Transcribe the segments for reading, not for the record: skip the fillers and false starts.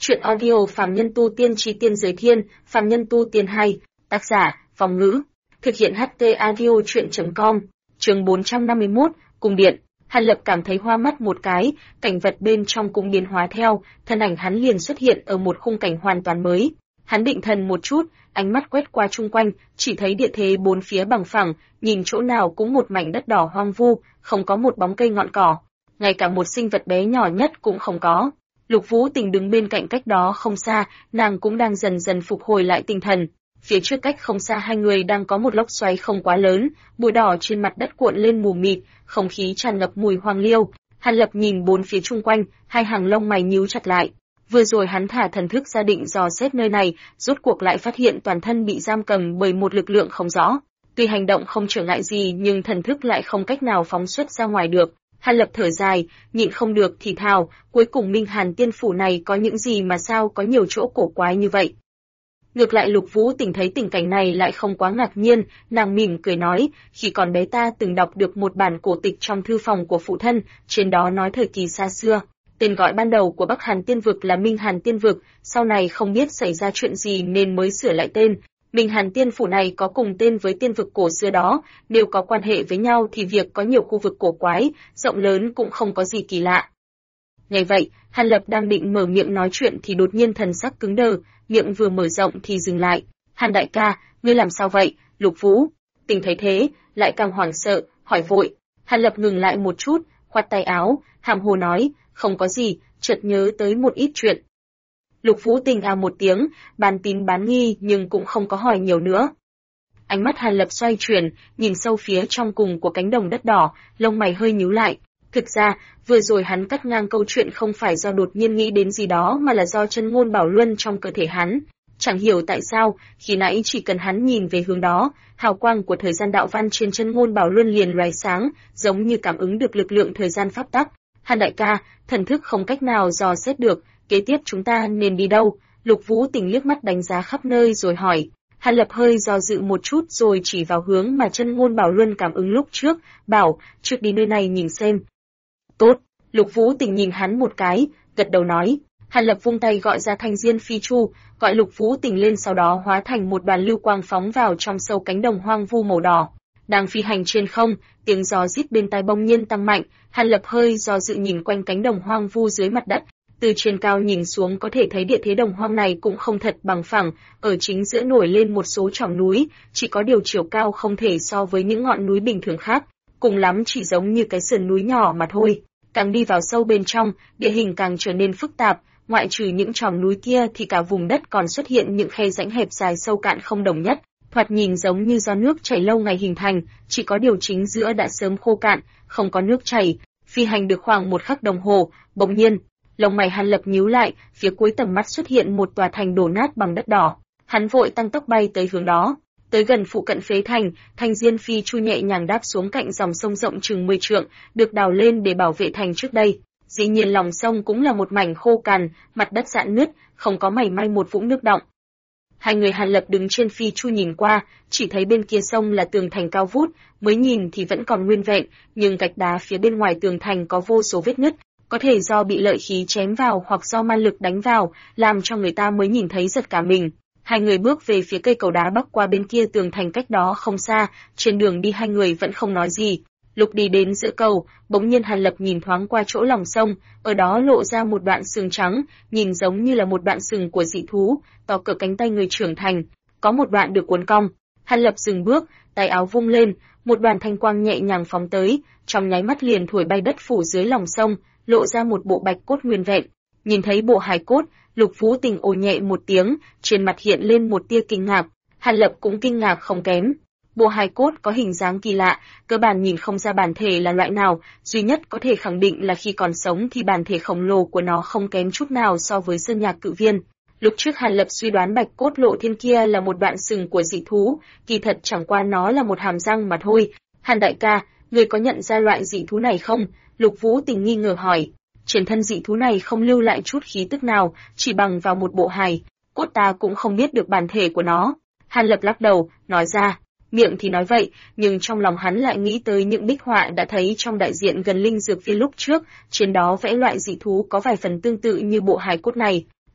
Chuyện audio Phàm Nhân Tu Tiên Chi Tiên Giới Thiên, Phàm Nhân Tu Tiên 2, tác giả, Phong Ngữ, thực hiện HT Audio Chuyện.com, chương 451, Cung Điện. Hàn Lập cảm thấy hoa mắt một cái, cảnh vật bên trong cung biến hóa theo, thân ảnh hắn liền xuất hiện ở một khung cảnh hoàn toàn mới. Hắn định thần một chút, ánh mắt quét qua chung quanh, chỉ thấy địa thế bốn phía bằng phẳng, nhìn chỗ nào cũng một mảnh đất đỏ hoang vu, không có một bóng cây ngọn cỏ, ngay cả một sinh vật bé nhỏ nhất cũng không có. Lục Vũ Tình đứng bên cạnh cách đó không xa, nàng cũng đang dần dần phục hồi lại tinh thần. Phía trước cách không xa hai người đang có một lốc xoáy không quá lớn, bụi đỏ trên mặt đất cuộn lên mù mịt, không khí tràn ngập mùi hoang liêu. Hàn Lập nhìn bốn phía chung quanh, hai hàng lông mày nhíu chặt lại. Vừa rồi hắn thả thần thức ra định dò xét nơi này, rốt cuộc lại phát hiện toàn thân bị giam cầm bởi một lực lượng không rõ. Tuy hành động không trở ngại gì nhưng thần thức lại không cách nào phóng xuất ra ngoài được. Hàn Lập thở dài, nhịn không được thì thào, cuối cùng Minh Hàn Tiên Phủ này có những gì mà sao có nhiều chỗ cổ quái như vậy. Ngược lại Lục Vũ Tình thấy tình cảnh này lại không quá ngạc nhiên, nàng mỉm cười nói, khi còn bé ta từng đọc được một bản cổ tịch trong thư phòng của phụ thân, trên đó nói thời kỳ xa xưa, tên gọi ban đầu của Bắc Hàn Tiên Vực là Minh Hàn Tiên Vực, sau này không biết xảy ra chuyện gì nên mới sửa lại tên. Minh Hàn Tiên Phủ này có cùng tên với tiên vực cổ xưa đó, nếu có quan hệ với nhau thì việc có nhiều khu vực cổ quái, rộng lớn cũng không có gì kỳ lạ. Nghe vậy, Hàn Lập đang định mở miệng nói chuyện thì đột nhiên thần sắc cứng đờ, miệng vừa mở rộng thì dừng lại. Hàn đại ca, ngươi làm sao vậy? Lục Vũ Tình thấy thế, lại càng hoảng sợ, hỏi vội. Hàn Lập ngừng lại một chút, khoát tay áo, hàm hồ nói, không có gì, chợt nhớ tới một ít chuyện. Lục Vũ Tình một tiếng, bán tín bán nghi nhưng cũng không có hỏi nhiều nữa. Ánh mắt Hàn Lập xoay chuyển, nhìn sâu phía trong cùng của cánh đồng đất đỏ, lông mày hơi nhíu lại. Thực ra, vừa rồi hắn cắt ngang câu chuyện không phải do đột nhiên nghĩ đến gì đó mà là do chân ngôn bảo luân trong cơ thể hắn. Chẳng hiểu tại sao, khi nãy chỉ cần hắn nhìn về hướng đó, hào quang của thời gian đạo văn trên chân ngôn bảo luân liền lóe sáng, giống như cảm ứng được lực lượng thời gian pháp tắc. Hàn đại ca, thần thức không cách nào dò xét được, kế tiếp chúng ta nên đi đâu? Lục Vũ Tình liếc mắt đánh giá khắp nơi rồi hỏi. Hàn Lập hơi do dự một chút rồi chỉ vào hướng mà chân ngôn bảo luân cảm ứng lúc trước, bảo, trước đi nơi này nhìn xem. Tốt, Lục Vũ Tình nhìn hắn một cái, gật đầu nói. Hàn Lập vung tay gọi ra Thanh Diên Phi Chu, gọi Lục Vũ Tình lên sau đó hóa thành một đoàn lưu quang phóng vào trong sâu cánh đồng hoang vu màu đỏ. Đang phi hành trên không, tiếng gió rít bên tai bỗng nhiên tăng mạnh, Hàn Lập hơi do dự nhìn quanh cánh đồng hoang vu dưới mặt đất. Từ trên cao nhìn xuống có thể thấy địa thế đồng hoang này cũng không thật bằng phẳng, ở chính giữa nổi lên một số chòm núi, chỉ có điều chiều cao không thể so với những ngọn núi bình thường khác, cùng lắm chỉ giống như cái sườn núi nhỏ mà thôi. Càng đi vào sâu bên trong, địa hình càng trở nên phức tạp, ngoại trừ những chòm núi kia thì cả vùng đất còn xuất hiện những khe rãnh hẹp dài sâu cạn không đồng nhất, thoạt nhìn giống như do nước chảy lâu ngày hình thành, chỉ có điều chính giữa đã sớm khô cạn, không có nước chảy. Phi hành được khoảng một khắc đồng hồ, bỗng nhiên, lông mày Hàn Lập nhíu lại, phía cuối tầm mắt xuất hiện một tòa thành đổ nát bằng đất đỏ. Hắn vội tăng tốc bay tới hướng đó. Tới gần phụ cận phế thành, Thanh Diên Phi Chu nhẹ nhàng đáp xuống cạnh dòng sông rộng chừng 10 trượng, được đào lên để bảo vệ thành trước đây. Dĩ nhiên lòng sông cũng là một mảnh khô cằn, mặt đất rạn nứt, không có mảy may một vũng nước đọng. Hai người Hàn Lập đứng trên Phi Chu nhìn qua, chỉ thấy bên kia sông là tường thành cao vút, mới nhìn thì vẫn còn nguyên vẹn, nhưng gạch đá phía bên ngoài tường thành có vô số vết nứt, có thể do bị lợi khí chém vào hoặc do ma lực đánh vào, làm cho người ta mới nhìn thấy giật cả mình. Hai người bước về phía cây cầu đá bắc qua bên kia tường thành cách đó không xa, trên đường đi hai người vẫn không nói gì. Lúc đi đến giữa cầu, bỗng nhiên Hàn Lập nhìn thoáng qua chỗ lòng sông, ở đó lộ ra một đoạn sừng trắng, nhìn giống như là một đoạn sừng của dị thú, to cỡ cánh tay người trưởng thành, có một đoạn được cuốn cong. Hàn Lập dừng bước, tay áo vung lên, một đoàn thanh quang nhẹ nhàng phóng tới, trong nháy mắt liền thổi bay đất phủ dưới lòng sông, lộ ra một bộ bạch cốt nguyên vẹn. Nhìn thấy bộ hài cốt, Lục Vũ Tình ồ nhẹ một tiếng, trên mặt hiện lên một tia kinh ngạc. Hàn Lập cũng kinh ngạc không kém. Bộ hài cốt có hình dáng kỳ lạ, cơ bản nhìn không ra bản thể là loại nào, duy nhất có thể khẳng định là khi còn sống thì bản thể khổng lồ của nó không kém chút nào so với Sơn Nhạc Cự Viên. Lúc trước Hàn Lập suy đoán bạch cốt lộ thiên kia là một đoạn sừng của dị thú, kỳ thật chẳng qua nó là một hàm răng mà thôi. Hàn đại ca, người có nhận ra loại dị thú này không? Lục Vũ Tình nghi ngờ hỏi. Trên thân dị thú này không lưu lại chút khí tức nào, chỉ bằng vào một bộ hài cốt ta cũng không biết được bản thể của nó. Hàn Lập lắc đầu, nói ra, miệng thì nói vậy, nhưng trong lòng hắn lại nghĩ tới những bích họa đã thấy trong đại diện gần linh dược viên lúc trước, trên đó vẽ loại dị thú có vài phần tương tự như bộ hài cốt này.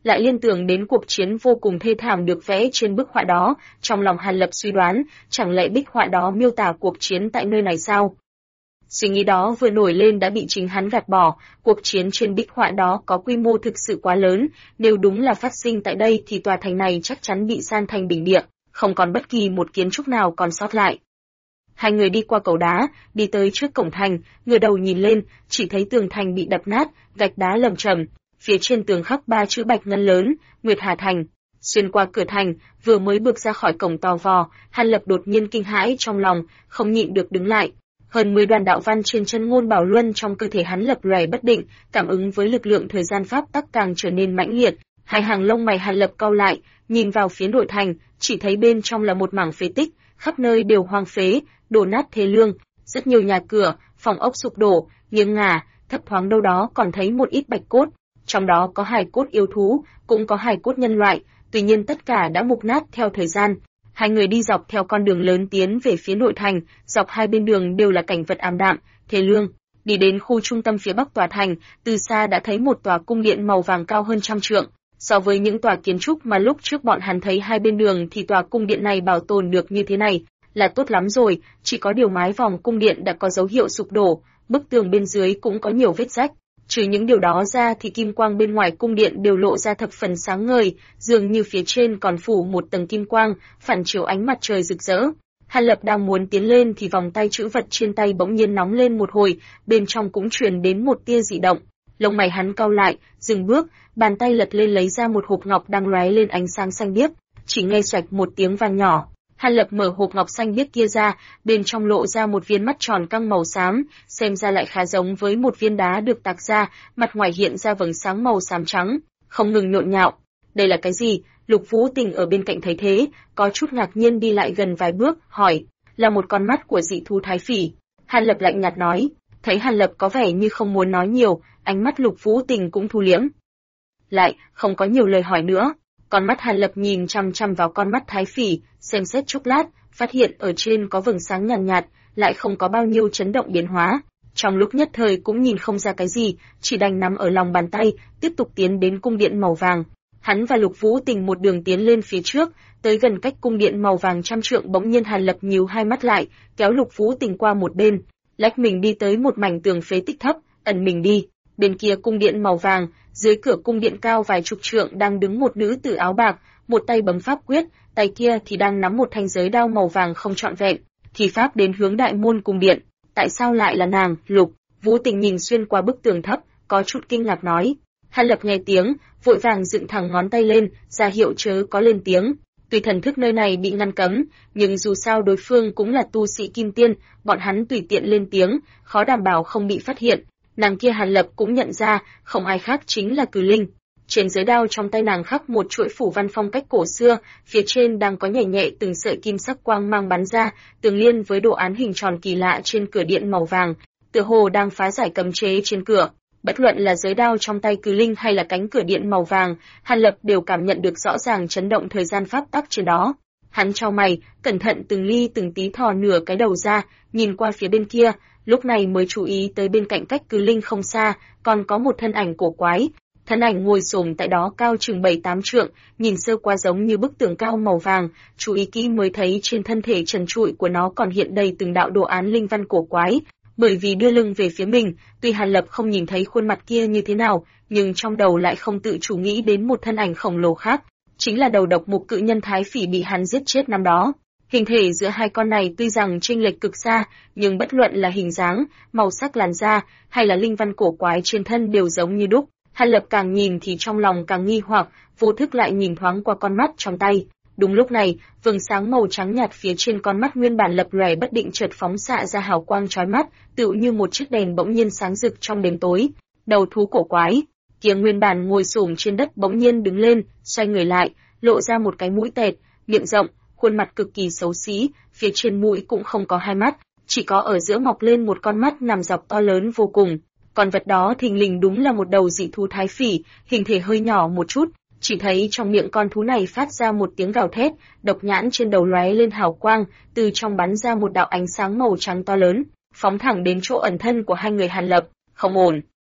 lại liên tưởng đến cuộc chiến vô cùng thê thảm được vẽ trên bức họa đó, trong lòng Hàn Lập suy đoán, chẳng lẽ bích họa đó miêu tả cuộc chiến tại nơi này sao? Suy nghĩ đó vừa nổi lên đã bị chính hắn gạt bỏ, cuộc chiến trên bích họa đó có quy mô thực sự quá lớn, nếu đúng là phát sinh tại đây thì tòa thành này chắc chắn bị san thành bình địa, không còn bất kỳ một kiến trúc nào còn sót lại. Hai người đi qua cầu đá, đi tới trước cổng thành, ngửa đầu nhìn lên, chỉ thấy tường thành bị đập nát, gạch đá lởm chởm, phía trên tường khắc 3 chữ bạch ngân lớn, Nguyệt Hà Thành. Xuyên qua cửa thành, vừa mới bước ra khỏi cổng to vò, Hàn Lập đột nhiên kinh hãi trong lòng, không nhịn được đứng lại. Hơn 10 đoàn đạo văn trên chân ngôn bảo luân trong cơ thể hắn lập lòe bất định, cảm ứng với lực lượng thời gian pháp tắc càng trở nên mãnh liệt. Hai hàng lông mày Hàn Lập cau lại, nhìn vào phía nội thành, chỉ thấy bên trong là một mảng phế tích, khắp nơi đều hoang phế, đổ nát thê lương, rất nhiều nhà cửa, phòng ốc sụp đổ, nghiêng ngả, thấp thoáng đâu đó còn thấy một ít bạch cốt, trong đó có hài cốt yêu thú, cũng có hài cốt nhân loại, tuy nhiên tất cả đã mục nát theo thời gian. Hai người đi dọc theo con đường lớn tiến về phía nội thành, dọc hai bên đường đều là cảnh vật ảm đạm, thê lương. Đi đến khu trung tâm phía bắc tòa thành, từ xa đã thấy một tòa cung điện màu vàng cao hơn 100 trượng. So với những tòa kiến trúc mà lúc trước bọn hắn thấy hai bên đường thì tòa cung điện này bảo tồn được như thế này là tốt lắm rồi, chỉ có điều mái vòm cung điện đã có dấu hiệu sụp đổ, bức tường bên dưới cũng có nhiều vết rách. Trừ những điều đó ra thì kim quang bên ngoài cung điện đều lộ ra thập phần sáng ngời, dường như phía trên còn phủ một tầng kim quang, phản chiếu ánh mặt trời rực rỡ. Hàn Lập đang muốn tiến lên thì vòng tay chữ vật trên tay bỗng nhiên nóng lên một hồi, bên trong cũng truyền đến một tia dị động. Lông mày hắn cau lại, dừng bước, bàn tay lật lên lấy ra một hộp ngọc đang lóe lên ánh sáng xanh biếc, chỉ nghe xoạch một tiếng vang nhỏ. Hàn Lập mở hộp ngọc xanh biếc kia ra, bên trong lộ ra một viên mắt tròn căng màu xám, xem ra lại khá giống với một viên đá được tạc ra, mặt ngoài hiện ra vầng sáng màu xám trắng, không ngừng nhộn nhạo. Đây là cái gì? Lục Vũ Tình ở bên cạnh thấy thế, có chút ngạc nhiên đi lại gần vài bước, hỏi, là một con mắt của dị thú thái phỉ. Hàn Lập lạnh nhạt nói, thấy Hàn Lập có vẻ như không muốn nói nhiều, ánh mắt Lục Vũ Tình cũng thu liễm. Lại, không có nhiều lời hỏi nữa. Con mắt Hàn Lập nhìn chăm chăm vào con mắt thái phỉ, xem xét chốc lát, phát hiện ở trên có vầng sáng nhàn nhạt, lại không có bao nhiêu chấn động biến hóa. Trong lúc nhất thời cũng nhìn không ra cái gì, chỉ đành nắm ở lòng bàn tay, tiếp tục tiến đến cung điện màu vàng. Hắn và Lục Vũ Tình một đường tiến lên phía trước, tới gần cách cung điện màu vàng 100 trượng bỗng nhiên Hàn Lập nhíu hai mắt lại, kéo Lục Vũ Tình qua một bên, lách mình đi tới một mảnh tường phế tích thấp, ẩn mình đi. Bên kia cung điện màu vàng, dưới cửa cung điện cao vài chục trượng đang đứng một nữ tử áo bạc, một tay bấm pháp quyết, tay kia thì đang nắm một thanh giới đao màu vàng không trọn vẹn, thì pháp đến hướng đại môn cung điện. Tại sao lại là nàng? Lục Vũ Tình nhìn xuyên qua bức tường thấp, có chút kinh ngạc nói. Hàn Lập nghe tiếng, vội vàng dựng thẳng ngón tay lên, ra hiệu chớ có lên tiếng. Tuy thần thức nơi này bị ngăn cấm, nhưng dù sao đối phương cũng là tu sĩ kim tiên, bọn hắn tùy tiện lên tiếng, khó đảm bảo không bị phát hiện. Nàng kia Hàn Lập cũng nhận ra, không ai khác chính là Cử Linh. Trên giới đao trong tay nàng khắc một chuỗi phủ văn phong cách cổ xưa, phía trên đang có nhẹ nhẹ từng sợi kim sắc quang mang bắn ra, tương liên với đồ án hình tròn kỳ lạ trên cửa điện màu vàng, tựa hồ đang phá giải cấm chế trên cửa. Bất luận là giới đao trong tay Cử Linh hay là cánh cửa điện màu vàng, Hàn Lập đều cảm nhận được rõ ràng chấn động thời gian pháp tắc trên đó. Hắn chau mày, cẩn thận từng ly từng tí thò nửa cái đầu ra, nhìn qua phía bên kia, lúc này mới chú ý tới bên cạnh cách Cử Linh không xa, còn có một thân ảnh cổ quái. Thân ảnh ngồi xổm tại đó cao chừng 7-8 trượng, nhìn sơ qua giống như bức tường cao màu vàng, chú ý kỹ mới thấy trên thân thể trần trụi của nó còn hiện đầy từng đạo đồ án linh văn cổ quái. Bởi vì đưa lưng về phía mình, tuy Hàn Lập không nhìn thấy khuôn mặt kia như thế nào, nhưng trong đầu lại không tự chủ nghĩ đến một thân ảnh khổng lồ khác, chính là đầu độc mục cự nhân thái phỉ bị hắn giết chết năm đó. Hình thể giữa hai con này tuy rằng chênh lệch cực xa, nhưng bất luận là hình dáng, màu sắc làn da, hay là linh văn cổ quái trên thân đều giống như đúc. Hàn Lập càng nhìn thì trong lòng càng nghi hoặc, vô thức lại nhìn thoáng qua con mắt trong tay. Đúng lúc này, vầng sáng màu trắng nhạt phía trên con mắt nguyên bản lập lòe bất định chợt phóng xạ ra hào quang chói mắt, tựu như một chiếc đèn bỗng nhiên sáng rực trong đêm tối. Đầu thú cổ quái kia nguyên bản ngồi xổm trên đất bỗng nhiên đứng lên, xoay người lại, lộ ra một cái mũi tẹt, miệng rộng, khuôn mặt cực kỳ xấu xí, phía trên mũi cũng không có hai mắt, chỉ có ở giữa mọc lên một con mắt nằm dọc to lớn vô cùng. Con vật đó thình lình đúng là một đầu dị thú thái phỉ, hình thể hơi nhỏ một chút, chỉ thấy trong miệng con thú này phát ra một tiếng gào thét, độc nhãn trên đầu lóe lên hào quang, từ trong bắn ra một đạo ánh sáng màu trắng to lớn, phóng thẳng đến chỗ ẩn thân của hai người Hàn Lập. Không ổn.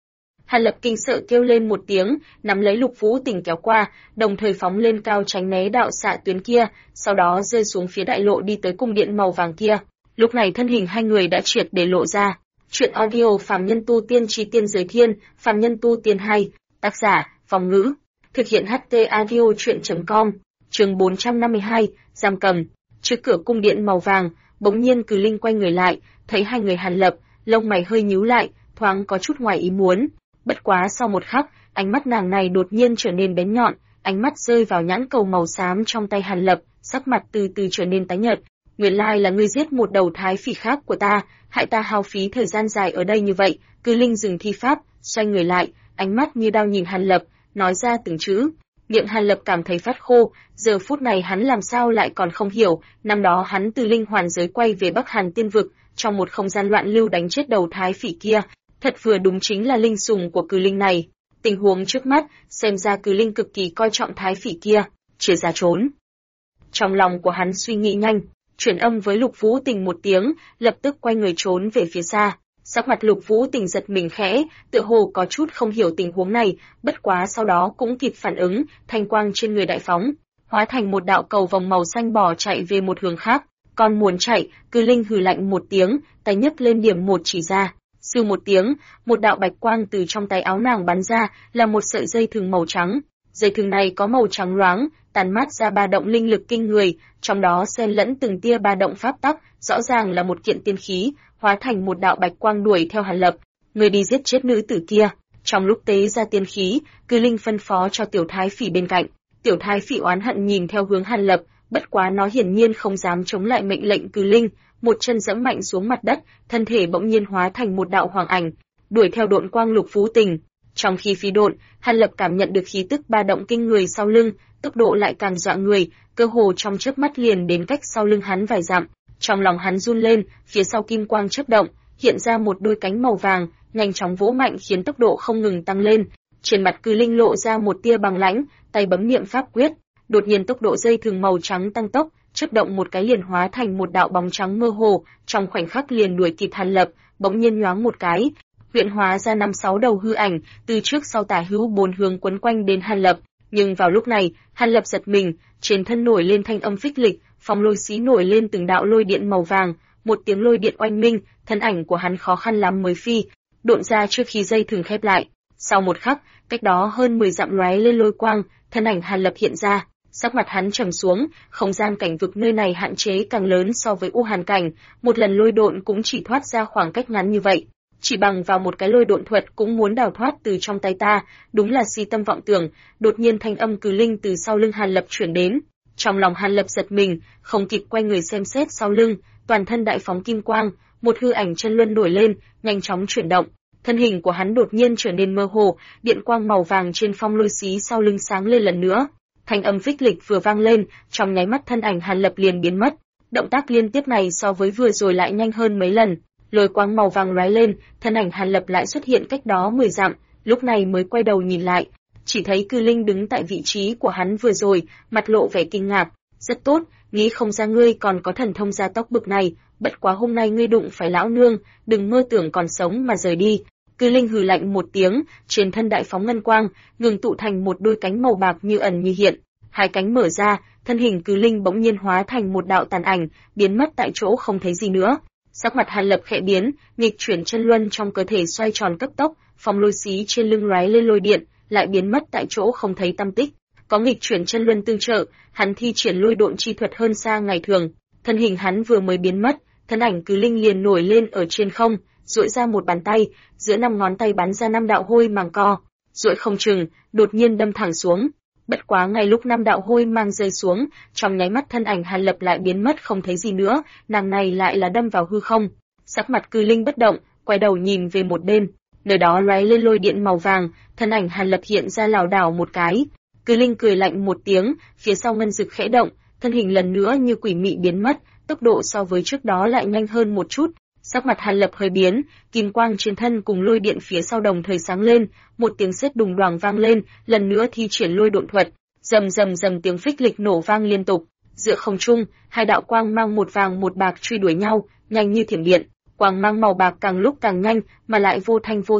Hàn Lập kinh sợ kêu lên một tiếng, nắm lấy Lục Vũ Tình kéo qua, đồng thời phóng lên cao tránh né đạo xạ tuyến kia, sau đó rơi xuống phía đại lộ đi tới cung điện màu vàng kia. Lúc này thân hình hai người đã triệt để lộ ra. Chuyện audio Phàm Nhân Tu Tiên Chí Tiên Giới Thiên, Phàm Nhân Tu Tiên 2, tác giả, Phong Ngữ. Thực hiện HT audio chuyện.com, chương 452, giam cầm. Trước cửa cung điện màu vàng, bỗng nhiên Cử Linh quay người lại, thấy hai người Hàn Lập, lông mày hơi nhíu lại, thoáng có chút ngoài ý muốn. Bất quá sau một khắc, ánh mắt nàng này đột nhiên trở nên bén nhọn, ánh mắt rơi vào nhãn cầu màu xám trong tay Hàn Lập, sắc mặt từ từ trở nên tái nhợt. Nguyên lai là ngươi giết một đầu thái phỉ khác của ta, hại ta hao phí thời gian dài ở đây như vậy. Cử Linh dừng thi pháp, xoay người lại, ánh mắt như đao nhìn Hàn Lập, nói ra từng chữ. Miệng Hàn Lập cảm thấy phát khô, giờ phút này hắn làm sao lại còn không hiểu, năm đó hắn từ linh hoàn giới quay về Bắc Hàn Tiên vực, trong một không gian loạn lưu đánh chết đầu thái phỉ kia, thật vừa đúng chính là linh sùng của Cử Linh này. Tình huống trước mắt, xem ra Cử Linh cực kỳ coi trọng thái phỉ kia, chia ra trốn. Trong lòng của hắn suy nghĩ nhanh, chuyển âm với Lục Vũ Tình một tiếng, lập tức quay người trốn về phía xa. Sắc mặt Lục Vũ Tình giật mình khẽ, tựa hồ có chút không hiểu tình huống này, bất quá sau đó cũng kịp phản ứng, thanh quang trên người đại phóng, hóa thành một đạo cầu vòng màu xanh bỏ chạy về một hướng khác. Còn muốn chạy, Cử Linh hừ lạnh một tiếng, tay nhấc lên điểm một chỉ ra. Sư một tiếng, một đạo bạch quang từ trong tay áo nàng bắn ra, là một sợi dây thừng màu trắng. Dây thừng này có màu trắng loáng, tàn mát ra ba động linh lực kinh người, trong đó xen lẫn từng tia ba động pháp tắc, rõ ràng là một kiện tiên khí, hóa thành một đạo bạch quang đuổi theo Hàn Lập. Người đi giết chết nữ tử kia. Trong lúc tế ra tiên khí, Cử Linh phân phó cho tiểu thái phỉ bên cạnh. Tiểu thái phỉ oán hận nhìn theo hướng Hàn Lập, bất quá nó hiển nhiên không dám chống lại mệnh lệnh Cử Linh, một chân giẫm mạnh xuống mặt đất, thân thể bỗng nhiên hóa thành một đạo hoàng ảnh, đuổi theo độn quang Lục Vũ Tình. Trong khi phi độn, Hàn Lập cảm nhận được khí tức ba động kinh người sau lưng, tốc độ lại càng dọa người, cơ hồ trong chớp mắt liền đến cách sau lưng hắn vài dặm. Trong lòng hắn run lên, phía sau kim quang chớp động, hiện ra một đôi cánh màu vàng, nhanh chóng vỗ mạnh khiến tốc độ không ngừng tăng lên. Trên mặt Cử Linh lộ ra một tia bằng lãnh, tay bấm niệm pháp quyết, đột nhiên tốc độ dây thừng màu trắng tăng tốc, chớp động một cái liền hóa thành một đạo bóng trắng mơ hồ, trong khoảnh khắc liền đuổi kịp Hàn Lập, bỗng nhiên nhoáng một cái, hiện hóa ra 5-6 đầu hư ảnh, từ trước sau tả hữu bốn hướng quấn quanh đến Hàn Lập. Nhưng vào lúc này, Hàn Lập giật mình, trên thân nổi lên thanh âm phích lịch, phong lôi xí nổi lên từng đạo lôi điện màu vàng, một tiếng lôi điện oanh minh, thân ảnh của hắn khó khăn lắm mới phi độn ra trước khi dây thừng khép lại. Sau một khắc, cách đó hơn 10 dặm lóe lên lôi quang, thân ảnh Hàn Lập hiện ra, sắc mặt hắn trầm xuống, không gian cảnh vực nơi này hạn chế càng lớn so với U Hàn cảnh, một lần lôi độn cũng chỉ thoát ra khoảng cách ngắn như vậy. Chỉ bằng vào một cái lôi độn thuật cũng muốn đào thoát từ trong tay ta, đúng là si tâm vọng tưởng. Đột nhiên thanh âm Cử Linh từ sau lưng Hàn Lập chuyển đến. Trong lòng Hàn Lập giật mình, không kịp quay người xem xét sau lưng, toàn thân đại phóng kim quang, một hư ảnh chân luân nổi lên, nhanh chóng chuyển động. Thân hình của hắn đột nhiên trở nên mơ hồ, điện quang màu vàng trên phong lôi xí sau lưng sáng lên lần nữa. Thanh âm phích lịch vừa vang lên, trong nháy mắt thân ảnh Hàn Lập liền biến mất. Động tác liên tiếp này so với vừa rồi lại nhanh hơn mấy lần. Lôi quang màu vàng lóe lên, thân ảnh Hàn Lập lại xuất hiện cách đó 10 dặm, lúc này mới quay đầu nhìn lại, chỉ thấy Cử Linh đứng tại vị trí của hắn vừa rồi, mặt lộ vẻ kinh ngạc. Rất tốt, nghĩ không ra ngươi còn có thần thông gia tốc bực này, bất quá hôm nay ngươi đụng phải lão nương, đừng mơ tưởng còn sống mà rời đi. Cử Linh hừ lạnh một tiếng, trên thân đại phóng ngân quang, ngừng tụ thành một đôi cánh màu bạc như ẩn như hiện. Hai cánh mở ra, thân hình Cử Linh bỗng nhiên hóa thành một đạo tàn ảnh, biến mất tại chỗ không thấy gì nữa. Sắc mặt Hàn Lập khẽ biến, nghịch chuyển chân luân trong cơ thể xoay tròn cấp tốc, phong lôi xí trên lưng lóe lên lôi điện, lại biến mất tại chỗ không thấy tăm tích. Có nghịch chuyển chân luân tương trợ, hắn thi triển lôi độn chi thuật hơn xa ngày thường. Thân hình hắn vừa mới biến mất, thân ảnh Cử Linh liền nổi lên ở trên không, duỗi ra một bàn tay, giữa 5 ngón tay bắn ra 5 đạo hôi màng co, duỗi không chừng, đột nhiên đâm thẳng xuống. Bất quá ngay lúc 5 đạo hôi mang rơi xuống, trong nháy mắt thân ảnh Hàn Lập lại biến mất không thấy gì nữa, nàng này lại là đâm vào hư không. Sắc mặt Cử Linh bất động, quay đầu nhìn về một bên, nơi đó lóe lên lôi điện màu vàng, thân ảnh Hàn Lập hiện ra lảo đảo một cái. Cử Linh cười lạnh một tiếng, phía sau ngân dực khẽ động, thân hình lần nữa như quỷ mị biến mất, tốc độ so với trước đó lại nhanh hơn một chút. Sắc mặt Hàn Lập hơi biến, kim quang trên thân cùng lôi điện phía sau đồng thời sáng lên, một tiếng sét đùng đoàng vang lên, lần nữa thi triển lôi độn thuật, rầm rầm rầm tiếng phích lịch nổ vang liên tục. Giữa không trung, hai đạo quang mang một vàng một bạc truy đuổi nhau, nhanh như thiểm điện. Quang mang màu bạc càng lúc càng nhanh, mà lại vô thanh vô tức,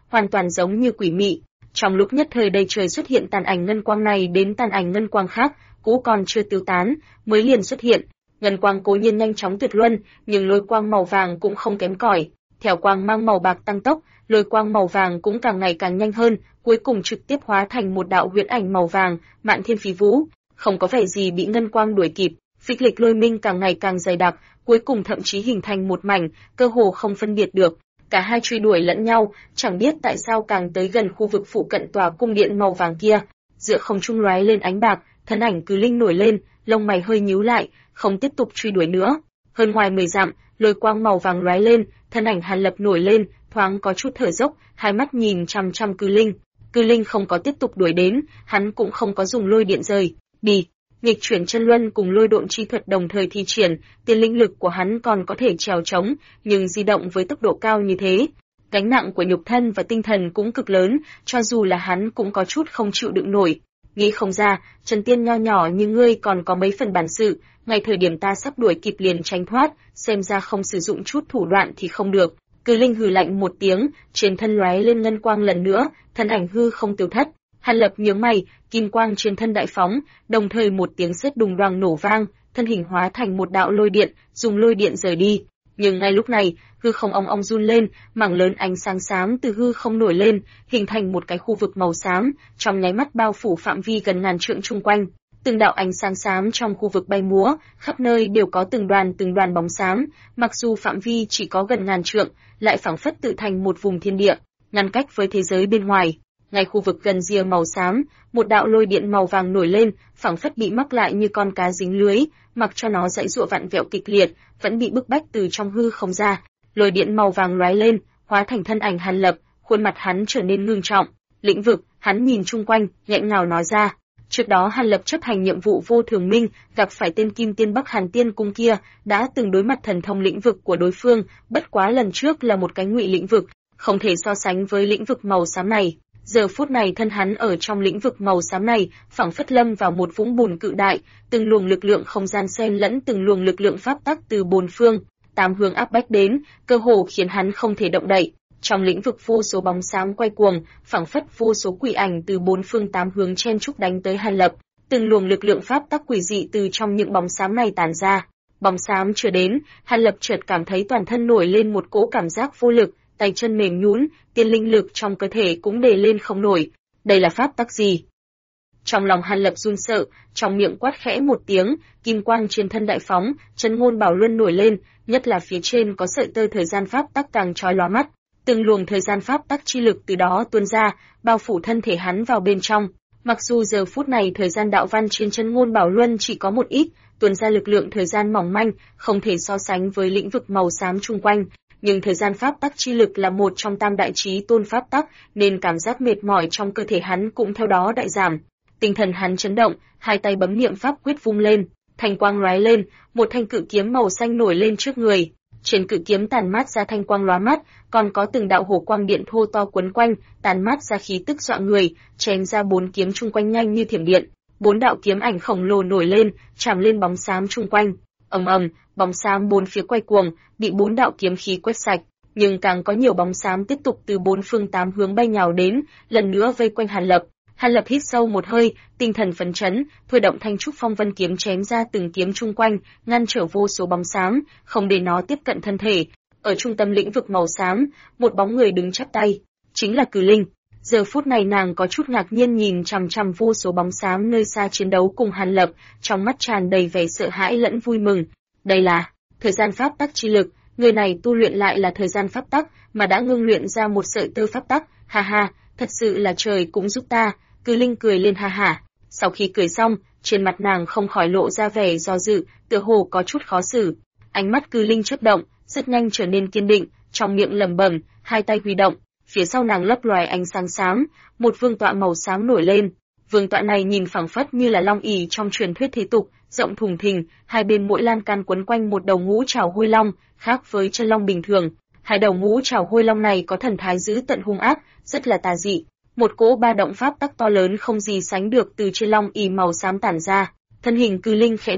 hoàn toàn giống như quỷ mị. Trong lúc nhất thời đầy trời xuất hiện tàn ảnh ngân quang này đến tàn ảnh ngân quang khác, cũ còn chưa tiêu tán, mới liền xuất hiện. Ngân quang cố nhiên nhanh chóng tuyệt luân, nhưng lôi quang màu vàng cũng không kém cỏi. Theo quang mang màu bạc tăng tốc, lôi quang màu vàng cũng càng ngày càng nhanh hơn, cuối cùng trực tiếp hóa thành một đạo huyễn ảnh màu vàng, mạn thiên phí vũ, không có vẻ gì bị ngân quang đuổi kịp. Phích lịch lôi minh càng ngày càng dày đặc, cuối cùng thậm chí hình thành một mảnh, cơ hồ không phân biệt được. Cả hai truy đuổi lẫn nhau, chẳng biết tại sao càng tới gần khu vực phụ cận tòa cung điện màu vàng kia, giữa không trung lóe lên ánh bạc, thân ảnh Cừ Linh nổi lên, lông mày hơi nhíu lại, không tiếp tục truy đuổi nữa. Hơn ngoài 10 dặm, lôi quang màu vàng lóe lên, thân ảnh Hàn Lập nổi lên, thoáng có chút thở dốc, hai mắt nhìn chằm chằm Cừ Linh. Cừ Linh không có tiếp tục đuổi đến, hắn cũng không có dùng lôi điện rời đi. Nghịch chuyển chân luân cùng lôi độn chi thuật đồng thời thi triển, tiền linh lực của hắn còn có thể trèo trống, nhưng di động với tốc độ cao như thế, gánh nặng của nhục thân và tinh thần cũng cực lớn, cho dù là hắn cũng có chút không chịu đựng nổi. Nghĩ không ra, Trần Tiên nho nhỏ như ngươi còn có mấy phần bản sự, ngay thời điểm ta sắp đuổi kịp liền tránh thoát, xem ra không sử dụng chút thủ đoạn thì không được. Cừ Linh hừ lạnh một tiếng, trên thân lóe lên ngân quang lần nữa, thân ảnh hư không tiêu thất. Hàn Lập nhướng mày, kim quang trên thân đại phóng, đồng thời một tiếng sét đùng đoàng nổ vang, thân hình hóa thành một đạo lôi điện, dùng lôi điện rời đi. Nhưng ngay lúc này, hư không ong ong run lên, mảng lớn ánh sáng xám từ hư không nổi lên, hình thành một cái khu vực màu xám, trong nháy mắt bao phủ phạm vi gần ngàn trượng chung quanh. Từng đạo ánh sáng xám trong khu vực bay múa, khắp nơi đều có từng đoàn bóng xám, mặc dù phạm vi chỉ có gần ngàn trượng, lại phảng phất tự thành một vùng thiên địa, ngăn cách với thế giới bên ngoài. Ngay khu vực gần rìa màu xám, một đạo lôi điện màu vàng nổi lên, phảng phất bị mắc lại như con cá dính lưới, mặc cho nó giãy giụa vặn vẹo kịch liệt, vẫn bị bức bách từ trong hư không ra. Lôi điện màu vàng lóe lên, hóa thành thân ảnh Hàn Lập, khuôn mặt hắn trở nên ngưng trọng. Lĩnh vực, hắn nhìn chung quanh, nghẹn ngào nói ra. Trước đó Hàn Lập chấp hành nhiệm vụ vô thường minh, gặp phải tên Kim Tiên Bắc Hàn Tiên Cung kia, đã từng đối mặt thần thông lĩnh vực của đối phương, bất quá lần trước là một cái ngụy lĩnh vực, không thể so sánh với lĩnh vực màu xám này. Giờ phút này thân hắn ở trong lĩnh vực màu xám này, phảng phất lâm vào một vũng bùn cự đại, từng luồng lực lượng không gian xen lẫn từng luồng lực lượng pháp tắc từ bốn phương, tám hướng áp bách đến, cơ hồ khiến hắn không thể động đậy. Trong lĩnh vực vô số bóng xám quay cuồng, phảng phất vô số quỷ ảnh từ bốn phương tám hướng chen chúc đánh tới Hàn Lập, từng luồng lực lượng pháp tắc quỷ dị từ trong những bóng xám này tản ra. Bóng xám chưa đến, Hàn Lập chợt cảm thấy toàn thân nổi lên một cỗ cảm giác vô lực, tay chân mềm nhũn, tiên linh lực trong cơ thể cũng đề lên không nổi. Đây là pháp tắc gì? Trong lòng Hàn Lập run sợ, trong miệng quát khẽ một tiếng, kim quang trên thân đại phóng, chân ngôn bảo luân nổi lên, nhất là phía trên có sợi tơ thời gian pháp tắc càng chói lóa mắt. Từng luồng thời gian pháp tắc chi lực từ đó tuôn ra, bao phủ thân thể hắn vào bên trong. Mặc dù giờ phút này thời gian đạo văn trên chân ngôn bảo luân chỉ có một ít, tuôn ra lực lượng thời gian mỏng manh, không thể so sánh với lĩnh vực màu xám chung quanh, nhưng thời gian pháp tắc chi lực là một trong tam đại chí tôn pháp tắc, nên cảm giác mệt mỏi trong cơ thể hắn cũng theo đó đại giảm. Tinh thần hắn chấn động, hai tay bấm niệm pháp quyết vung lên, thanh quang lóe lên, một thanh cự kiếm màu xanh nổi lên trước người. Trên cự kiếm tản mát ra thanh quang lóa mắt, còn có từng đạo hổ quang điện thô to quấn quanh, tản mát ra khí tức dọa người, chém ra bốn kiếm chung quanh nhanh như thiểm điện. Bốn đạo kiếm ảnh khổng lồ nổi lên, chạm lên bóng xám chung quanh. Ầm ầm, bóng xám bốn phía quay cuồng, bị bốn đạo kiếm khí quét sạch, nhưng càng có nhiều bóng xám tiếp tục từ bốn phương tám hướng bay nhào đến, lần nữa vây quanh Hàn Lập. Hàn Lập hít sâu một hơi, tinh thần phấn chấn, thôi động Thanh Trúc Phong Vân kiếm chém ra từng kiếm chung quanh, ngăn trở vô số bóng xám, không để nó tiếp cận thân thể. Ở trung tâm lĩnh vực màu xám, một bóng người đứng chắp tay, chính là Cừ Linh. Giờ phút này nàng có chút ngạc nhiên nhìn chằm chằm vô số bóng xám nơi xa chiến đấu cùng Hàn Lập, trong mắt tràn đầy vẻ sợ hãi lẫn vui mừng. Đây là thời gian pháp tắc chi lực, người này tu luyện lại là thời gian pháp tắc, mà đã ngưng luyện ra một sợi tơ pháp tắc, ha ha, thật sự là trời cũng giúp ta. Cừ Linh cười lên ha hả. Sau khi cười xong, trên mặt nàng không khỏi lộ ra vẻ do dự, tựa hồ có chút khó xử. Ánh mắt Cừ Linh chớp động, rất nhanh trở nên kiên định, trong miệng lẩm bẩm, hai tay huy động, phía sau nàng lấp loài ánh sáng xám, một vương tọa màu xám nổi lên. Vương tọa này nhìn phảng phất như là long ỷ trong truyền thuyết thế tục, rộng thùng thình, hai bên mỗi lan can quấn quanh một đầu ngũ trảo hôi long, khác với chân long bình thường. Hai đầu ngũ trảo hôi long này có thần thái dữ tận hung ác, rất là tà dị. Một cỗ ba động pháp tắc to lớn không gì sánh được từ trên long ỷ màu xám tản ra. Thân hình Cừ Linh khẽ động,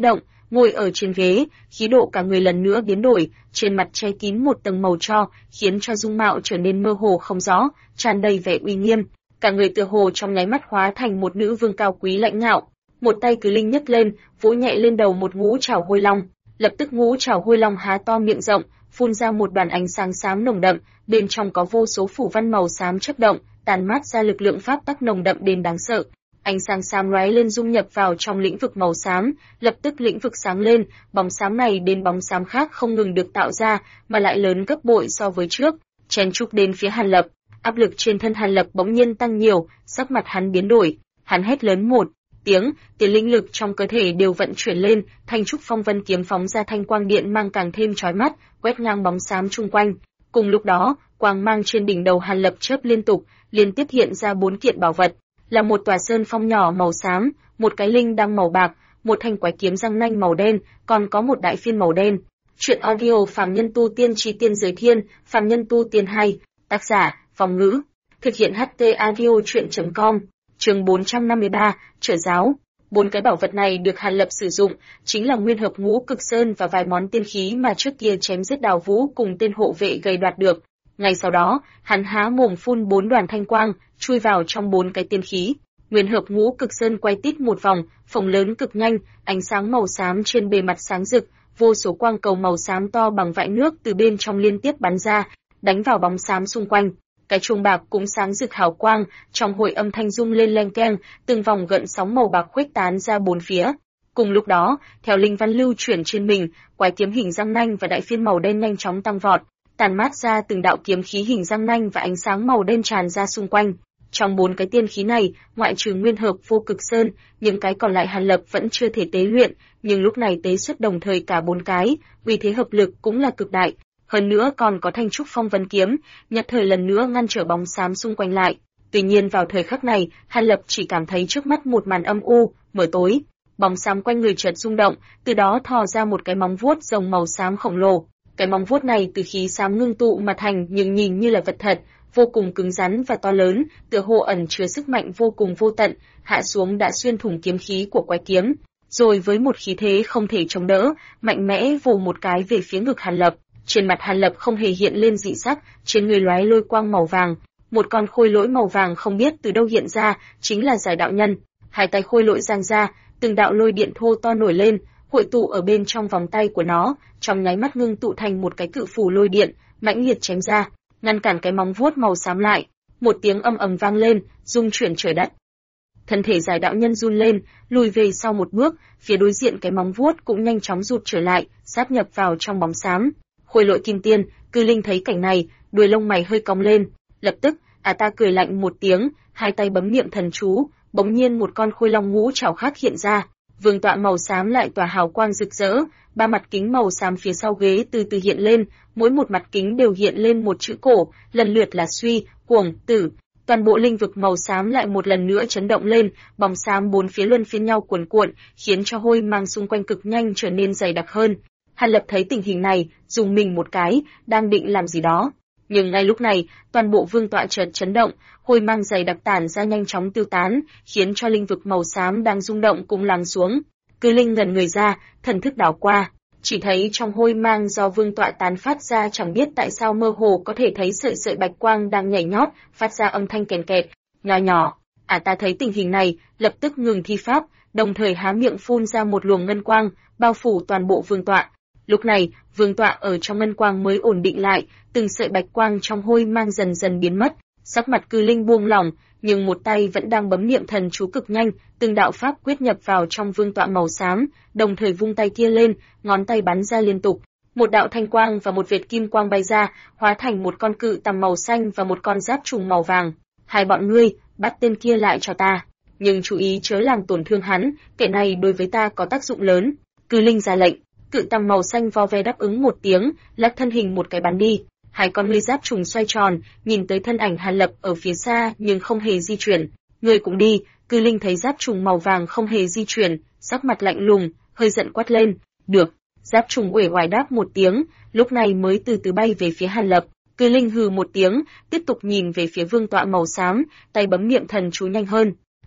ngồi ở trên ghế, khí độ cả người lần nữa biến đổi, trên mặt che kín một tầng màu tro, khiến cho dung mạo trở nên mơ hồ không rõ, tràn đầy vẻ uy nghiêm. Cả người tựa hồ trong nháy mắt hóa thành một nữ vương cao quý lãnh ngạo. Một tay Cứ Linh nhấc lên, vỗ nhẹ lên đầu một ngũ trảo hôi long, lập tức ngũ trảo hôi long há to miệng rộng, phun ra một đoàn ánh sáng xám nồng đậm, bên trong có vô số phủ văn màu xám chớp động, tàn mát ra lực lượng pháp tắc nồng đậm đến đáng sợ. Ánh sáng xám lóe lên dung nhập vào trong lĩnh vực màu xám, lập tức lĩnh vực sáng lên, bóng xám này đến bóng xám khác không ngừng được tạo ra, mà lại lớn gấp bội so với trước, chen chúc đến phía Hàn Lập. Áp lực trên thân Hàn Lập bỗng nhiên tăng nhiều, sắc mặt hắn biến đổi, hắn hét lớn một tiếng, tiền linh lực trong cơ thể đều vận chuyển lên, thanh trúc phong vân kiếm phóng ra thanh quang điện mang càng thêm chói mắt, quét ngang bóng xám chung quanh. Cùng lúc đó, quang mang trên đỉnh đầu Hàn Lập chớp liên tục, liên tiếp hiện ra 4 kiện bảo vật, là một tòa sơn phong nhỏ màu xám, một cái linh đăng màu bạc, một thanh quái kiếm răng nanh màu đen, còn có một đại phiên màu đen. Truyện audio Phàm Nhân Tu Tiên Chí Tiên Giới Thiên, Phàm Nhân Tu Tiên 2, tác giả Phong Ngữ, thực hiện HT audio truyện.com. Chương 453, Trở giáo. 4 cái bảo vật này được Hàn Lập sử dụng, chính là nguyên hợp ngũ cực sơn và vài món tiên khí mà trước kia chém giết Đào Vũ cùng tên hộ vệ gây đoạt được. Ngay sau đó, hắn há mồm phun 4 đoàn thanh quang, chui vào trong 4 cái tiên khí. Nguyên hợp ngũ cực sơn quay tít một vòng, phồng lớn cực nhanh, ánh sáng màu xám trên bề mặt sáng rực, vô số quang cầu màu xám to bằng vại nước từ bên trong liên tiếp bắn ra, đánh vào bóng xám xung quanh. Cái chuông bạc cũng sáng rực hào quang, trong hội âm thanh rung lên leng keng, từng vòng gợn sóng màu bạc khuếch tán ra bốn phía. Cùng lúc đó, theo linh văn lưu chuyển trên mình, quái kiếm hình răng nanh và đại phiên màu đen nhanh chóng tăng vọt, tàn mát ra từng đạo kiếm khí hình răng nanh và ánh sáng màu đen tràn ra xung quanh. Trong 4 cái tiên khí này, ngoại trừ nguyên hợp vô cực sơn, những cái còn lại Hàn Lập vẫn chưa thể tế luyện, nhưng lúc này tế xuất đồng thời cả 4 cái, uy thế hợp lực cũng là cực đại. Hơn nữa còn có thanh trúc phong vân kiếm, nhất thời lần nữa ngăn trở bóng xám xung quanh lại. Tuy nhiên vào thời khắc này, Hàn Lập chỉ cảm thấy trước mắt một màn âm u, mờ tối, bóng xám quanh người chợt rung động, từ đó thò ra một cái móng vuốt rồng màu xám khổng lồ. Cái móng vuốt này từ khí xám ngưng tụ mà thành, nhưng nhìn như là vật thật, vô cùng cứng rắn và to lớn, tựa hồ ẩn chứa sức mạnh vô cùng vô tận, hạ xuống đã xuyên thủng kiếm khí của quái kiếm, rồi với một khí thế không thể chống đỡ, mạnh mẽ vồ một cái về phía ngực Hàn Lập. Trên mặt Hàn Lập không hề hiện lên dị sắc, trên người lóe lôi quang màu vàng, một con khôi lỗi màu vàng không biết từ đâu hiện ra, chính là Giải Đạo Nhân. Hai tay khôi lỗi giang ra, từng đạo lôi điện thô to nổi lên, hội tụ ở bên trong vòng tay của nó, trong nháy mắt ngưng tụ thành một cái cự phù lôi điện, mãnh liệt chém ra, ngăn cản cái móng vuốt màu xám lại. Một tiếng ầm ầm vang lên, rung chuyển trời đất. Thân thể Giải Đạo Nhân run lên, lùi về sau một bước, phía đối diện cái móng vuốt cũng nhanh chóng rụt trở lại, sáp nhập vào trong bóng xám. Khôi lỗi kim tiên, Cư Linh thấy cảnh này, đuôi lông mày hơi cong lên, lập tức, ta cười lạnh một tiếng, hai tay bấm niệm thần chú, bỗng nhiên một con khôi long ngũ trảo khác hiện ra, vương tọa màu xám lại tỏa hào quang rực rỡ, 3 mặt kính màu xám phía sau ghế từ từ hiện lên, mỗi một mặt kính đều hiện lên một chữ cổ, lần lượt là Suy, Cuồng, Tử. Toàn bộ linh vực màu xám lại một lần nữa chấn động lên, bóng xám bốn phía luân phiên nhau cuồn cuộn, khiến cho hôi mang xung quanh cực nhanh trở nên dày đặc hơn. Hàn Lập thấy tình hình này, dùng mình một cái, đang định làm gì đó. Nhưng ngay lúc này, toàn bộ vương tọa chợt chấn động, hôi mang dày đặc tản ra nhanh chóng tiêu tán, khiến cho linh vực màu xám đang rung động cũng lắng xuống. Cư Linh ngẩn người ra, thần thức đảo qua, chỉ thấy trong hôi mang do vương tọa tán phát ra chẳng biết tại sao mơ hồ có thể thấy sợi sợi bạch quang đang nhảy nhót, phát ra âm thanh kèn kẹt, nhỏ nhỏ. Ta thấy tình hình này, lập tức ngừng thi pháp, đồng thời há miệng phun ra một luồng ngân quang, bao phủ toàn bộ vương tọa. Lúc này, vương tọa ở trong ngân quang mới ổn định lại, từng sợi bạch quang trong hôi mang dần dần biến mất, sắc mặt Cư Linh buông lỏng, nhưng một tay vẫn đang bấm niệm thần chú cực nhanh, từng đạo pháp quyết nhập vào trong vương tọa màu xám, đồng thời vung tay kia lên, ngón tay bắn ra liên tục, một đạo thanh quang và một vệt kim quang bay ra, hóa thành một con cự tằm màu xanh và một con giáp trùng màu vàng. Hai bọn ngươi, bắt tên kia lại cho ta, nhưng chú ý chớ làm tổn thương hắn, kẻ này đối với ta có tác dụng lớn. Cư Linh ra lệnh. Cự tằm màu xanh vo ve đáp ứng một tiếng, lắc thân hình một cái bắn đi. Hai con ngươi giáp trùng xoay tròn, nhìn tới thân ảnh Hàn Lập ở phía xa nhưng không hề di chuyển. Người cũng đi. Cư Linh thấy giáp trùng màu vàng không hề di chuyển, sắc mặt lạnh lùng, hơi giận quát lên. Được. Giáp trùng uể oải đáp một tiếng, lúc này mới từ từ bay về phía Hàn Lập. Cư Linh hừ một tiếng, tiếp tục nhìn về phía vương tọa màu xám, tay bấm niệm thần chú nhanh hơn.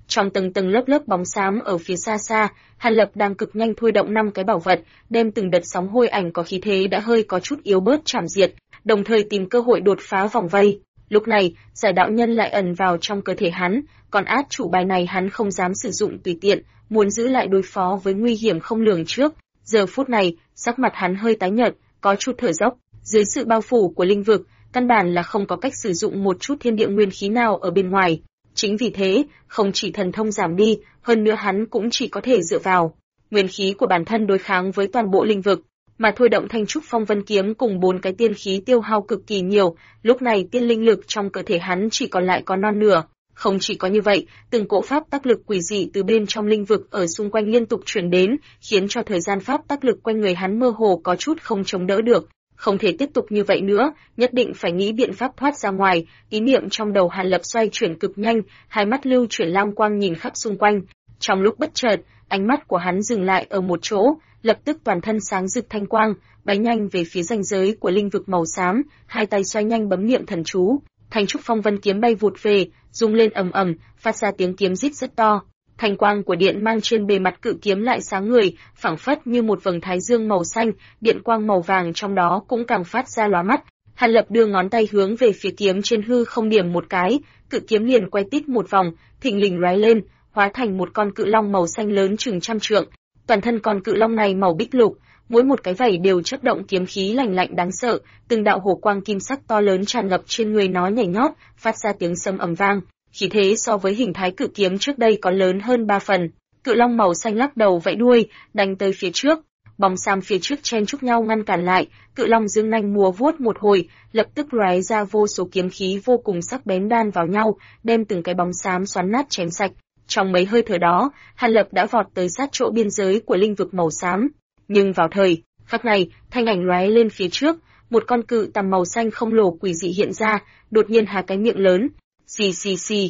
Trong tầng tầng lớp lớp bóng xám ở phía xa xa, Hàn Lập đang cực nhanh thôi động 5 cái bảo vật, đem từng đợt sóng hôi ảnh có khí thế đã hơi có chút yếu bớt chảm diệt, đồng thời tìm cơ hội đột phá vòng vây. Lúc này, giải đạo nhân lại ẩn vào trong cơ thể hắn, còn át chủ bài này hắn không dám sử dụng tùy tiện, muốn giữ lại đối phó với nguy hiểm không lường trước. Giờ phút này, sắc mặt hắn hơi tái nhợt, có chút thở dốc, dưới sự bao phủ của linh vực, căn bản là không có cách sử dụng một chút thiên địa nguyên khí nào ở bên ngoài. Chính vì thế, không chỉ thần thông giảm đi, hơn nữa hắn cũng chỉ có thể dựa vào nguyên khí của bản thân đối kháng với toàn bộ linh vực, mà thôi động Thanh Trúc Phong Vân kiếm cùng 4 cái tiên khí tiêu hao cực kỳ nhiều, lúc này tiên linh lực trong cơ thể hắn chỉ còn lại có non nửa. Không chỉ có như vậy, từng cỗ pháp tác lực quỷ dị từ bên trong linh vực ở xung quanh liên tục truyền đến, khiến cho thời gian pháp tác lực quanh người hắn mơ hồ có chút không chống đỡ được. Không thể tiếp tục như vậy nữa, nhất định phải nghĩ biện pháp thoát ra ngoài. Ý niệm trong đầu Hàn Lập xoay chuyển cực nhanh, hai mắt lưu chuyển lam quang nhìn khắp xung quanh. Trong lúc bất chợt, ánh mắt của hắn dừng lại ở một chỗ, lập tức toàn thân sáng rực thanh quang, bay nhanh về phía ranh giới của linh vực màu xám, hai tay xoay nhanh bấm niệm thần chú. Thanh Trúc Phong Vân kiếm bay vụt về, rung lên ầm ầm, phát ra tiếng kiếm rít rất to. Thanh quang của điện mang trên bề mặt cự kiếm lại sáng ngời, phảng phất như một vầng thái dương màu xanh, điện quang màu vàng trong đó cũng càng phát ra lóa mắt. Hàn Lập đưa ngón tay hướng về phía kiếm trên hư không điểm một cái, cự kiếm liền quay tít một vòng, thình lình lóe lên, hóa thành một con cự long màu xanh lớn chừng trăm trượng. Toàn thân con cự long này màu bích lục, mỗi một cái vảy đều chớp động kiếm khí lạnh lạnh đáng sợ, từng đạo hổ quang kim sắc to lớn tràn ngập trên người nó nhảy nhót, phát ra tiếng sấm ầm vang. Khí thế so với hình thái cự kiếm trước đây có lớn hơn 3 phần. Cự long màu xanh lắc đầu vẫy đuôi, đánh tới phía trước. Bóng xám phía trước chen chúc nhau ngăn cản lại, cự long dương nanh múa vuốt một hồi, lập tức lóe ra vô số kiếm khí vô cùng sắc bén đan vào nhau, đem từng cái bóng xám xoắn nát chém sạch. Trong mấy hơi thở đó, Hàn Lập đã vọt tới sát chỗ biên giới của linh vực màu xám. Nhưng vào thời khắc này, thanh ảnh lóe lên phía trước, một con cự tằm màu xanh không lồ quỷ dị hiện ra, đột nhiên há cái miệng lớn. Xì xì xì.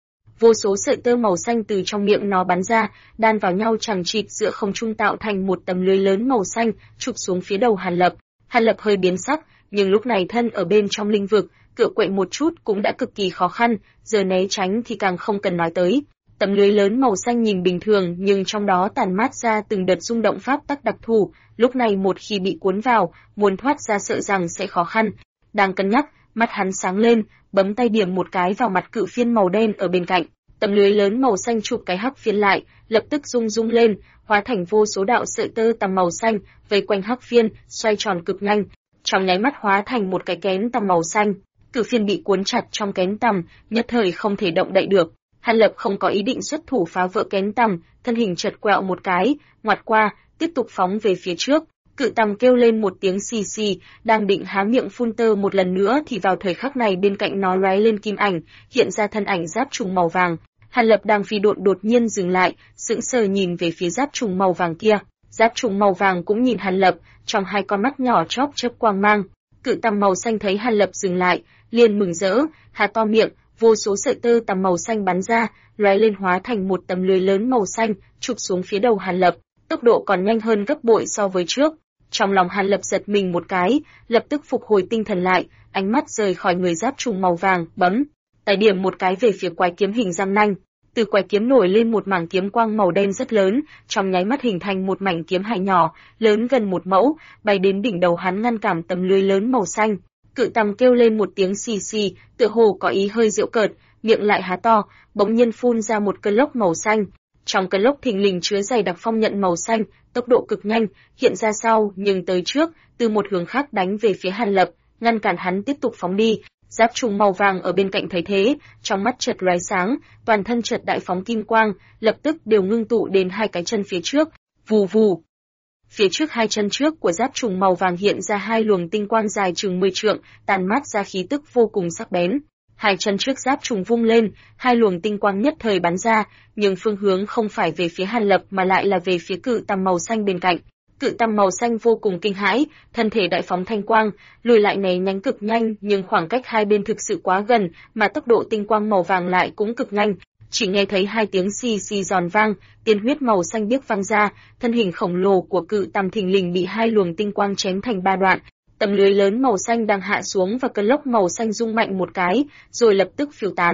Vô số sợi tơ màu xanh từ trong miệng nó bắn ra, đan vào nhau chằng chịt giữa không trung tạo thành một tấm lưới lớn màu xanh, chụp xuống phía đầu Hàn Lập. Hàn Lập hơi biến sắc, nhưng lúc này thân ở bên trong linh vực, cựa quậy một chút cũng đã cực kỳ khó khăn, giờ né tránh thì càng không cần nói tới. Tấm lưới lớn màu xanh nhìn bình thường nhưng trong đó tản mát ra từng đợt rung động pháp tắc đặc thù, lúc này một khi bị cuốn vào, muốn thoát ra sợ rằng sẽ khó khăn. Đang cân nhắc, mắt hắn sáng lên, bấm tay điểm một cái vào mặt cự phiên màu đen ở bên cạnh. Tấm lưới lớn màu xanh chụp cái hắc phiên lại, lập tức rung lên, hóa thành vô số đạo sợi tơ tằm màu xanh, vây quanh hắc phiên, xoay tròn cực nhanh, trong nháy mắt hóa thành một cái kén tằm màu xanh. Cự phiên bị cuốn chặt trong kén tằm, nhất thời không thể động đậy được. Hàn Lập không có ý định xuất thủ phá vỡ kén tằm, thân hình chợt quẹo một cái, ngoặt qua, tiếp tục phóng về phía trước. Cự tằm kêu lên một tiếng xì xì, đang định há miệng phun tơ một lần nữa thì vào thời khắc này bên cạnh nó lóe lên kim ảnh, hiện ra thân ảnh giáp trùng màu vàng. Hàn Lập đang phi độn đột nhiên dừng lại, sững sờ nhìn về phía giáp trùng màu vàng kia. Giáp trùng màu vàng cũng nhìn Hàn Lập, trong hai con mắt nhỏ chóp chớp quang mang. Cự tằm màu xanh thấy Hàn Lập dừng lại, liền mừng rỡ, há to miệng, vô số sợi tơ tằm màu xanh bắn ra, lóe lên hóa thành một tấm lưới lớn màu xanh, chụp xuống phía đầu Hàn Lập, tốc độ còn nhanh hơn gấp bội so với trước. Trong lòng Hàn Lập giật mình một cái, lập tức phục hồi tinh thần lại, ánh mắt rời khỏi người giáp trùng màu vàng, bấm tay điểm một cái về phía quái kiếm hình răng nanh. Từ quái kiếm nổi lên một mảng kiếm quang màu đen rất lớn, trong nháy mắt hình thành một mảnh kiếm hải nhỏ, lớn gần 1 mẫu, bay đến đỉnh đầu hắn ngăn cản tấm lưới lớn màu xanh. Cự tằm kêu lên một tiếng xì xì, tựa hồ có ý hơi giễu cợt, miệng lại há to, bỗng nhiên phun ra một cơn lốc màu xanh. Trong cơn lốc thình lình chứa dày đặc phong nhận màu xanh, tốc độ cực nhanh, hiện ra sau nhưng tới trước, từ một hướng khác đánh về phía Hàn Lập, ngăn cản hắn tiếp tục phóng đi. Giáp trùng màu vàng ở bên cạnh thấy thế, trong mắt chợt lóe sáng, toàn thân chợt đại phóng kim quang, lập tức đều ngưng tụ đến hai cái chân phía trước. Vù vù. Phía trước hai chân trước của giáp trùng màu vàng hiện ra hai luồng tinh quang dài chừng 10 trượng, tàn mát ra khí tức vô cùng sắc bén. Hai chân trước giáp trùng vung lên, hai luồng tinh quang nhất thời bắn ra, nhưng phương hướng không phải về phía Hàn Lập mà lại là về phía cự tằm màu xanh bên cạnh. Cự tằm màu xanh vô cùng kinh hãi, thân thể đại phóng thanh quang, lùi lại né nhánh cực nhanh, nhưng khoảng cách hai bên thực sự quá gần, mà tốc độ tinh quang màu vàng lại cũng cực nhanh. Chỉ nghe thấy hai tiếng xì xì giòn vang, tiên huyết màu xanh biếc văng ra, thân hình khổng lồ của cự tằm thình lình bị hai luồng tinh quang chém thành 3 đoạn. Tấm lưới lớn màu xanh đang hạ xuống và cơn lốc màu xanh rung mạnh một cái, rồi lập tức phiêu tán.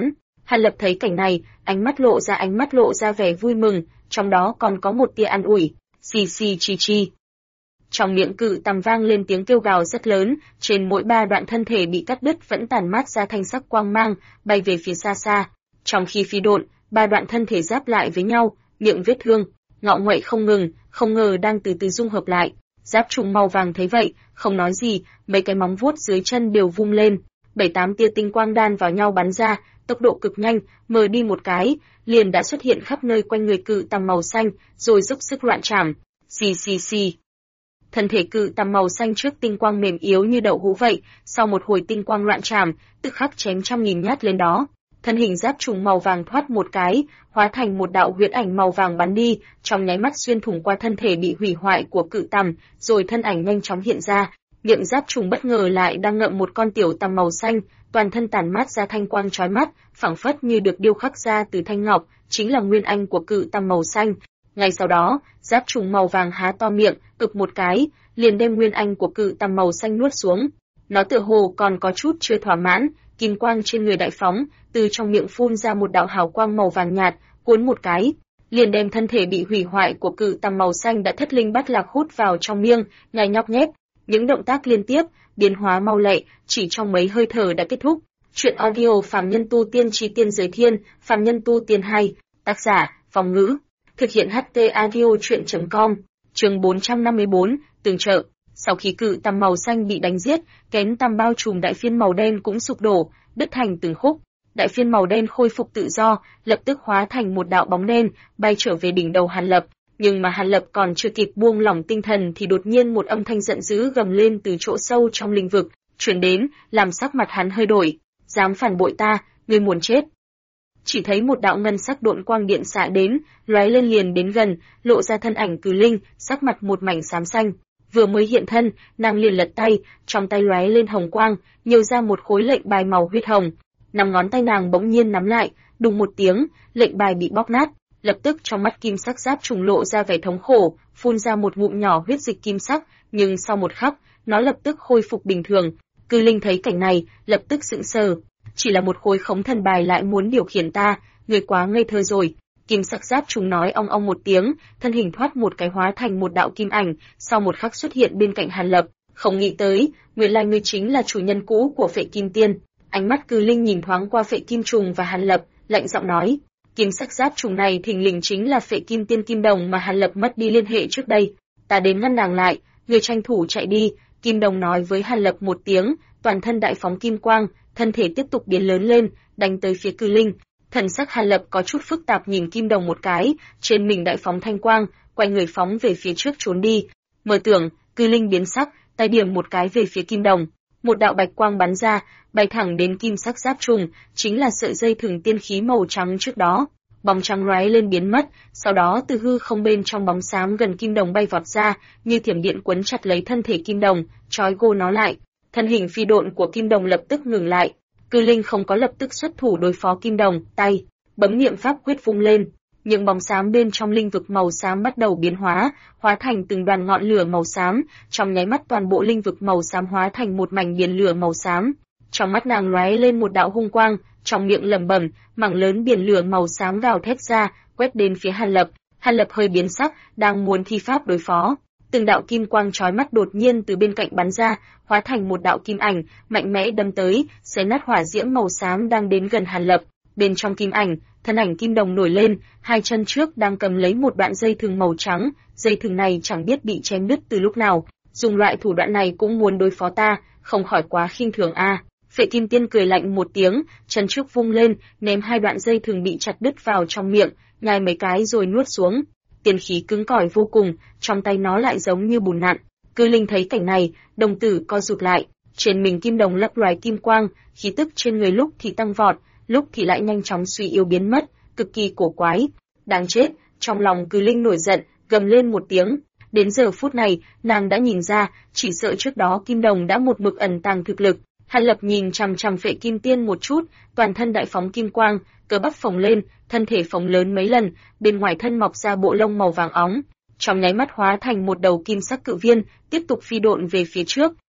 Hàn Lập thấy cảnh này, ánh mắt lộ ra vẻ vui mừng, trong đó còn có một tia an ủi. Xì xì chi chi. Trong miệng cự tằm vang lên tiếng kêu gào rất lớn, trên mỗi 3 đoạn thân thể bị cắt đứt vẫn tản mát ra thanh sắc quang mang, bay về phía xa xa. Trong khi phi độn, 3 đoạn thân thể giáp lại với nhau, miệng vết thương, ngọ nguậy không ngừng, không ngờ đang từ từ dung hợp lại. Giáp trùng màu vàng thấy vậy, không nói gì, mấy cái móng vuốt dưới chân đều vung lên, 7-8 tia tinh quang đan vào nhau bắn ra, tốc độ cực nhanh, mờ đi một cái, liền đã xuất hiện khắp nơi quanh người cự tằm màu xanh, rồi dốc sức loạn trảm. Xì xì xì. Thân thể cự tằm màu xanh trước tinh quang mềm yếu như đậu hũ vậy, sau một hồi tinh quang loạn trảm, tức khắc chém trăm nghìn nhát lên đó. Thân hình giáp trùng màu vàng thoát một cái, hóa thành một đạo huyễn ảnh màu vàng bắn đi, trong nháy mắt xuyên thủng qua thân thể bị hủy hoại của cự tằm, rồi thân ảnh nhanh chóng hiện ra. Miệng giáp trùng bất ngờ lại đang ngậm một con tiểu tằm màu xanh, toàn thân tản mát ra thanh quang chói mắt, phảng phất như được điêu khắc ra từ thanh ngọc, chính là nguyên anh của cự tằm màu xanh. Ngay sau đó, giáp trùng màu vàng há to miệng, ực một cái, liền đem nguyên anh của cự tằm màu xanh nuốt xuống. Nó tựa hồ còn có chút chưa thỏa mãn, kim quang trên người đại phóng, từ trong miệng phun ra một đạo hào quang màu vàng nhạt, cuốn một cái, liền đem thân thể bị hủy hoại của cự tằm màu xanh đã thất linh bắt lạc hút vào trong miệng, nhai nhóc nhép. Những động tác liên tiếp, biến hóa mau lẹ, chỉ trong mấy hơi thở đã kết thúc. Chuyện audio Phàm Nhân Tu Tiên Chí Tiên Giới Thiên, Phàm Nhân Tu Tiên 2, tác giả, Phong Ngữ, thực hiện HT audio chuyện.com, chương 454, tường trợ. Sau khi cự tằm màu xanh bị đánh giết, kén tằm bao trùm đại phiên màu đen cũng sụp đổ, đứt thành từng khúc. Đại phiên màu đen khôi phục tự do, lập tức hóa thành một đạo bóng đen, bay trở về đỉnh đầu Hàn Lập. Nhưng mà Hàn Lập còn chưa kịp buông lỏng tinh thần thì đột nhiên một âm thanh giận dữ gầm lên từ chỗ sâu trong linh vực, truyền đến, làm sắc mặt hắn hơi đổi. Dám phản bội ta, ngươi muốn chết. Chỉ thấy một đạo ngân sắc độn quang điện xạ đến, lóe lên liền đến gần, lộ ra thân ảnh Cừ Linh, sắc mặt một mảnh xám xanh. Vừa mới hiện thân, nàng liền lật tay, trong tay lóe lên hồng quang, nhiều ra một khối lệnh bài màu huyết hồng. 5 ngón tay nàng bỗng nhiên nắm lại, đùng một tiếng, lệnh bài bị bóc nát. Lập tức trong mắt kim sắc giáp trùng lộ ra vẻ thống khổ, phun ra một ngụm nhỏ huyết dịch kim sắc, nhưng sau một khắc, nó lập tức khôi phục bình thường. Cư Linh thấy cảnh này, lập tức sững sờ. Chỉ là một khối khống thần bài lại muốn điều khiển ta, người quá ngây thơ rồi. Kim sắc giáp trùng nói ong ong một tiếng, thân hình thoát một cái hóa thành một đạo kim ảnh, sau một khắc xuất hiện bên cạnh Hàn Lập. Không nghĩ tới, nguyên lai ngươi chính là chủ nhân cũ của Phệ Kim Tiên. Ánh mắt Cư Linh nhìn thoáng qua Phệ Kim Trùng và Hàn Lập, lạnh giọng nói. Kim sắc giáp trùng này thình lình chính là Phệ Kim Tiên Kim Đồng mà Hàn Lập mất đi liên hệ trước đây. Ta đến ngăn nàng lại, người tranh thủ chạy đi. Kim Đồng nói với Hàn Lập một tiếng, toàn thân đại phóng kim quang, thân thể tiếp tục biến lớn lên, đánh tới phía Cư Linh. Thần sắc Hàn Lập có chút phức tạp nhìn Kim Đồng một cái, trên mình đại phóng thanh quang, quay người phóng về phía trước trốn đi. Mơ tưởng, Cư Linh biến sắc, tay điểm một cái về phía Kim Đồng. Một đạo bạch quang bắn ra, bay thẳng đến kim sắc giáp trùng, chính là sợi dây thừng tiên khí màu trắng trước đó. Bóng trắng lóe lên biến mất, sau đó từ hư không bên trong bóng xám gần Kim Đồng bay vọt ra, như thiểm điện quấn chặt lấy thân thể Kim Đồng, trói gô nó lại. Thân hình phi độn của Kim Đồng lập tức ngừng lại. Cư Linh không có lập tức xuất thủ đối phó Kim Đồng, tay bấm niệm pháp quyết vung lên, những bóng xám bên trong linh vực màu xám bắt đầu biến hóa, hóa thành từng đoàn ngọn lửa màu xám, trong nháy mắt toàn bộ linh vực màu xám hóa thành một mảnh biển lửa màu xám. Trong mắt nàng lóe lên một đạo hung quang, trong miệng lẩm bẩm, mảng lớn biển lửa màu xám gào thét ra, quét đến phía Hàn Lập. Hàn Lập hơi biến sắc, đang muốn thi pháp đối phó. Từng đạo kim quang chói mắt đột nhiên từ bên cạnh bắn ra, hóa thành một đạo kim ảnh, mạnh mẽ đâm tới, xé nát hỏa diễm màu xám đang đến gần Hàn Lập. Bên trong kim ảnh, thân ảnh Kim Đồng nổi lên, hai chân trước đang cầm lấy một đoạn dây thừng màu trắng, dây thừng này chẳng biết bị chém đứt từ lúc nào, dùng loại thủ đoạn này cũng muốn đối phó ta, không khỏi quá khinh thường a. Phệ Kim Tiên cười lạnh một tiếng, chân trước vung lên, ném hai đoạn dây thừng bị chặt đứt vào trong miệng, nhai mấy cái rồi nuốt xuống. Tiên khí cứng cỏi vô cùng, trong tay nó lại giống như bùn nặn. Cư Linh thấy cảnh này, đồng tử co rụt lại, trên mình Kim Đồng lấp loài kim quang, khí tức trên người lúc thì tăng vọt, lúc thì lại nhanh chóng suy yếu biến mất, cực kỳ cổ quái. Đáng chết, trong lòng Cư Linh nổi giận, gầm lên một tiếng. Đến giờ phút này, nàng đã nhìn ra, chỉ sợ trước đó Kim Đồng đã một mực ẩn tàng thực lực. Hàn Lập nhìn chằm chằm Phệ Kim Tiên một chút, toàn thân đại phóng kim quang, cơ bắp phồng lên, thân thể phồng lớn mấy lần, bên ngoài thân mọc ra bộ lông màu vàng óng, trong nháy mắt hóa thành một đầu kim sắc cự viên, tiếp tục phi độn về phía trước.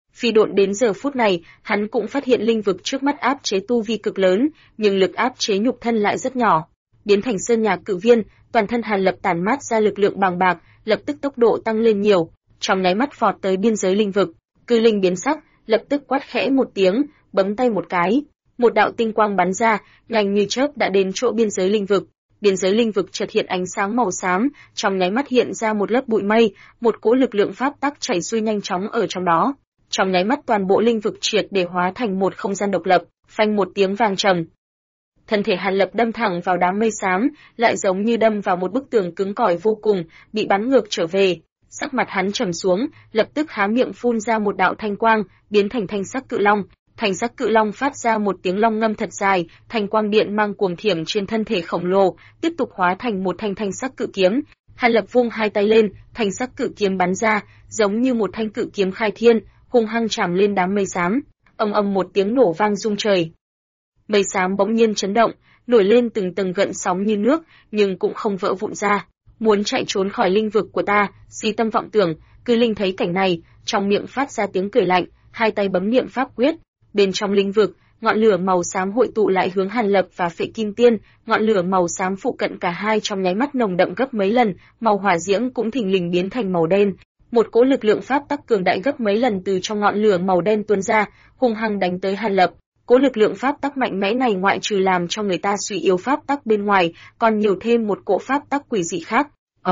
Phi độn đến giờ phút này, hắn cũng phát hiện linh vực trước mắt áp chế tu vi cực lớn, nhưng lực áp chế nhục thân lại rất nhỏ. Biến thành sơn nhà cự viên, toàn thân Hàn Lập tản mát ra lực lượng bàng bạc, lập tức tốc độ tăng lên nhiều, trong nháy mắt vọt tới biên giới linh vực. Cư Linh biến sắc, lập tức quát khẽ một tiếng, bấm tay một cái, một đạo tinh quang bắn ra, nhanh như chớp đã đến chỗ biên giới linh vực. Biên giới linh vực chợt hiện ánh sáng màu xám, trong nháy mắt hiện ra một lớp bụi mây, một cỗ lực lượng pháp tắc chảy xuôi nhanh chóng ở trong đó. Trong nháy mắt toàn bộ linh vực triệt để hóa thành một không gian độc lập, phanh một tiếng vang trầm. Thân thể Hàn Lập đâm thẳng vào đám mây xám, lại giống như đâm vào một bức tường cứng cỏi vô cùng, bị bắn ngược trở về. Sắc mặt hắn trầm xuống, lập tức há miệng phun ra một đạo thanh quang, biến thành thanh sắc cự long. Thanh sắc cự long phát ra một tiếng long ngâm thật dài, thanh quang điện mang cuồng thiểm trên thân thể khổng lồ, tiếp tục hóa thành một thanh sắc cự kiếm. Hàn Lập vung hai tay lên, thanh sắc cự kiếm bắn ra, giống như một thanh cự kiếm khai thiên, hung hăng chạm lên đám mây xám. Ầm ầm một tiếng nổ vang rung trời. Mây xám bỗng nhiên chấn động, nổi lên từng tầng gợn sóng như nước, nhưng cũng không vỡ vụn ra. Muốn chạy trốn khỏi linh vực của ta, si tâm vọng tưởng. Cư Linh thấy cảnh này, trong miệng phát ra tiếng cười lạnh, hai tay bấm niệm pháp quyết. Bên trong linh vực, ngọn lửa màu xám hội tụ lại hướng Hàn Lập và Phệ Kim Tiên, ngọn lửa màu xám phụ cận cả hai trong nháy mắt nồng đậm gấp mấy lần, màu hỏa diễm cũng thình lình biến thành màu đen. Một cỗ lực lượng pháp tắc cường đại gấp mấy lần từ trong ngọn lửa màu đen tuôn ra, hung hăng đánh tới Hàn Lập. Cỗ lực lượng pháp tắc mạnh mẽ này ngoại trừ làm cho người ta suy yếu pháp tắc bên ngoài, còn nhiều thêm một cỗ pháp tắc quỷ dị khác.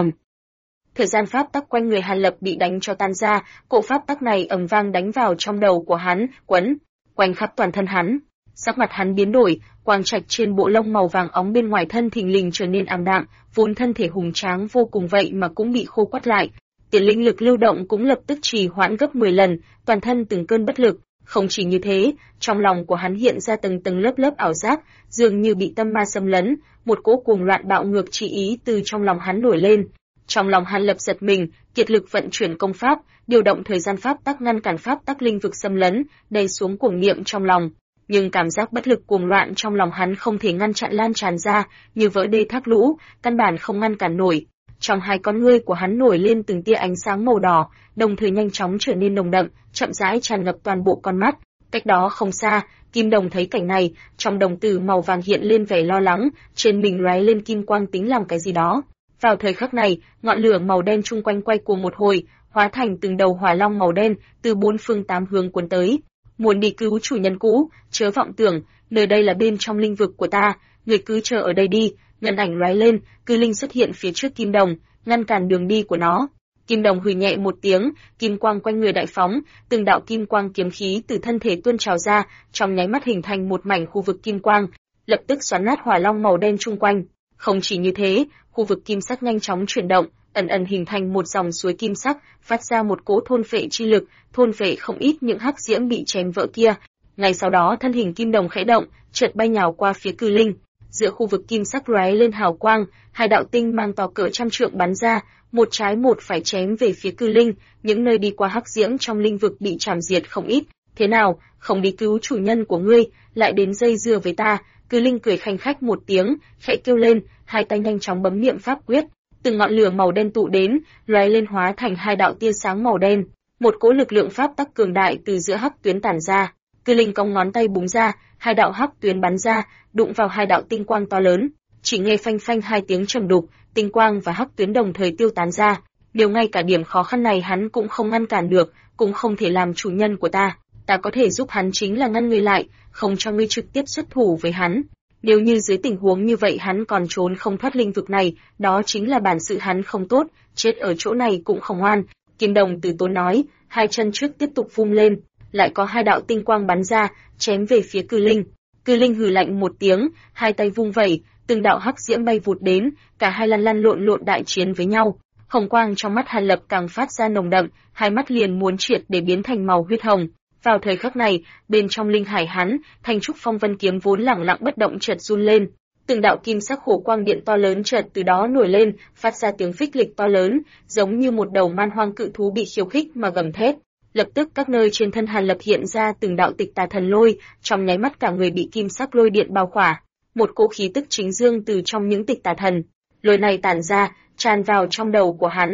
Thời gian pháp tắc quanh người Hàn Lập bị đánh cho tan ra, cỗ pháp tắc này ầm vang đánh vào trong đầu của hắn, quấn quanh khắp toàn thân hắn. Sắc mặt hắn biến đổi, quang trạch trên bộ lông màu vàng óng bên ngoài thân thình lình trở nên ảm đạm, vốn thân thể hùng tráng vô cùng vậy mà cũng bị khô quắt lại. Tiền linh lực lưu động cũng lập tức trì hoãn gấp 10 lần, toàn thân từng cơn bất lực. Không chỉ như thế, trong lòng của hắn hiện ra từng tầng lớp lớp ảo giác, dường như bị tâm ma xâm lấn, một cỗ cuồng loạn bạo ngược chi ý từ trong lòng hắn nổi lên. Trong lòng Hàn Lập giật mình, kiệt lực vận chuyển công pháp, điều động thời gian pháp tắc ngăn cản pháp tắc linh vực xâm lấn, đầy xuống cuồng niệm trong lòng. Nhưng cảm giác bất lực cuồng loạn trong lòng hắn không thể ngăn chặn lan tràn ra, như vỡ đê thác lũ, căn bản không ngăn cản nổi. Trong hai con ngươi của hắn nổi lên từng tia ánh sáng màu đỏ, đồng thời nhanh chóng trở nên nồng đậm, chậm rãi tràn ngập toàn bộ con mắt. Cách đó không xa, Kim Đồng thấy cảnh này, trong đồng tử màu vàng hiện lên vẻ lo lắng, trên mình lóe lên kim quang tính làm cái gì đó. Vào thời khắc này, ngọn lửa màu đen chung quanh quay cuồng một hồi, hóa thành từng đầu hỏa long màu đen từ bốn phương tám hướng cuốn tới. Muốn đi cứu chủ nhân cũ, chớ vọng tưởng, nơi đây là bên trong linh vực của ta, người cứ chờ ở đây đi. Ngân ảnh lóe lên, Cư Linh xuất hiện phía trước Kim Đồng, ngăn cản đường đi của nó. Kim Đồng hừ nhẹ một tiếng, kim quang quanh người đại phóng, từng đạo kim quang kiếm khí từ thân thể tuôn trào ra, trong nháy mắt hình thành một mảnh khu vực kim quang, lập tức xoắn nát hỏa long màu đen chung quanh. Không chỉ như thế, khu vực kim sắc nhanh chóng chuyển động, ẩn ẩn hình thành một dòng suối kim sắc, phát ra một cỗ thôn phệ chi lực, thôn phệ không ít những hắc diễm bị chém vỡ kia. Ngay sau đó thân hình Kim Đồng khẽ động, chợt bay nhào qua phía Cư Linh. Giữa khu vực kim sắc lóe lên hào quang, hai đạo tinh mang to cỡ trăm trượng bắn ra, một trái một phải chém về phía Cư Linh, những nơi đi qua hắc diễm trong linh vực bị chảm diệt không ít. Thế nào, không đi cứu chủ nhân của ngươi, lại đến dây dưa với ta? Cư Linh cười khanh khách một tiếng, khẽ kêu lên, hai tay nhanh chóng bấm niệm pháp quyết, từng ngọn lửa màu đen tụ đến, lóe lên hóa thành hai đạo tia sáng màu đen, một cỗ lực lượng pháp tắc cường đại từ giữa hắc tuyến tản ra. Cư Linh cong ngón tay búng ra, hai đạo hắc tuyến bắn ra, đụng vào hai đạo tinh quang to lớn, chỉ nghe phanh phanh hai tiếng trầm đục, tinh quang và hắc tuyến đồng thời tiêu tán ra. Điều ngay cả điểm khó khăn này hắn cũng không ngăn cản được, cũng không thể làm chủ nhân của ta. Ta có thể giúp hắn chính là ngăn ngươi lại, không cho ngươi trực tiếp xuất thủ với hắn. Nếu như dưới tình huống như vậy hắn còn trốn không thoát linh vực này, đó chính là bản sự hắn không tốt, chết ở chỗ này cũng không oan. Kim Đồng từ tốn nói, hai chân trước tiếp tục vung lên, lại có hai đạo tinh quang bắn ra, chém về phía Cư Linh. Cư Linh hừ lạnh một tiếng, hai tay vung vẩy, từng đạo hắc diễm bay vụt đến, cả hai lăn lộn đại chiến với nhau. Hồng quang trong mắt Hàn Lập càng phát ra nồng đậm, hai mắt liền muốn triệt để biến thành màu huyết hồng. Vào thời khắc này, bên trong linh hải hắn, thanh trúc phong vân kiếm vốn lẳng lặng bất động chợt run lên, từng đạo kim sắc hổ quang điện to lớn chợt từ đó nổi lên, phát ra tiếng phích lịch to lớn, giống như một đầu man hoang cự thú bị khiêu khích mà gầm thét. Lập tức các nơi trên thân Hàn Lập hiện ra từng đạo tịch tà thần lôi, trong nháy mắt cả người bị kim sắc lôi điện bao khỏa, một cỗ khí tức chính dương từ trong những tịch tà thần lôi này tản ra, tràn vào trong đầu của hắn.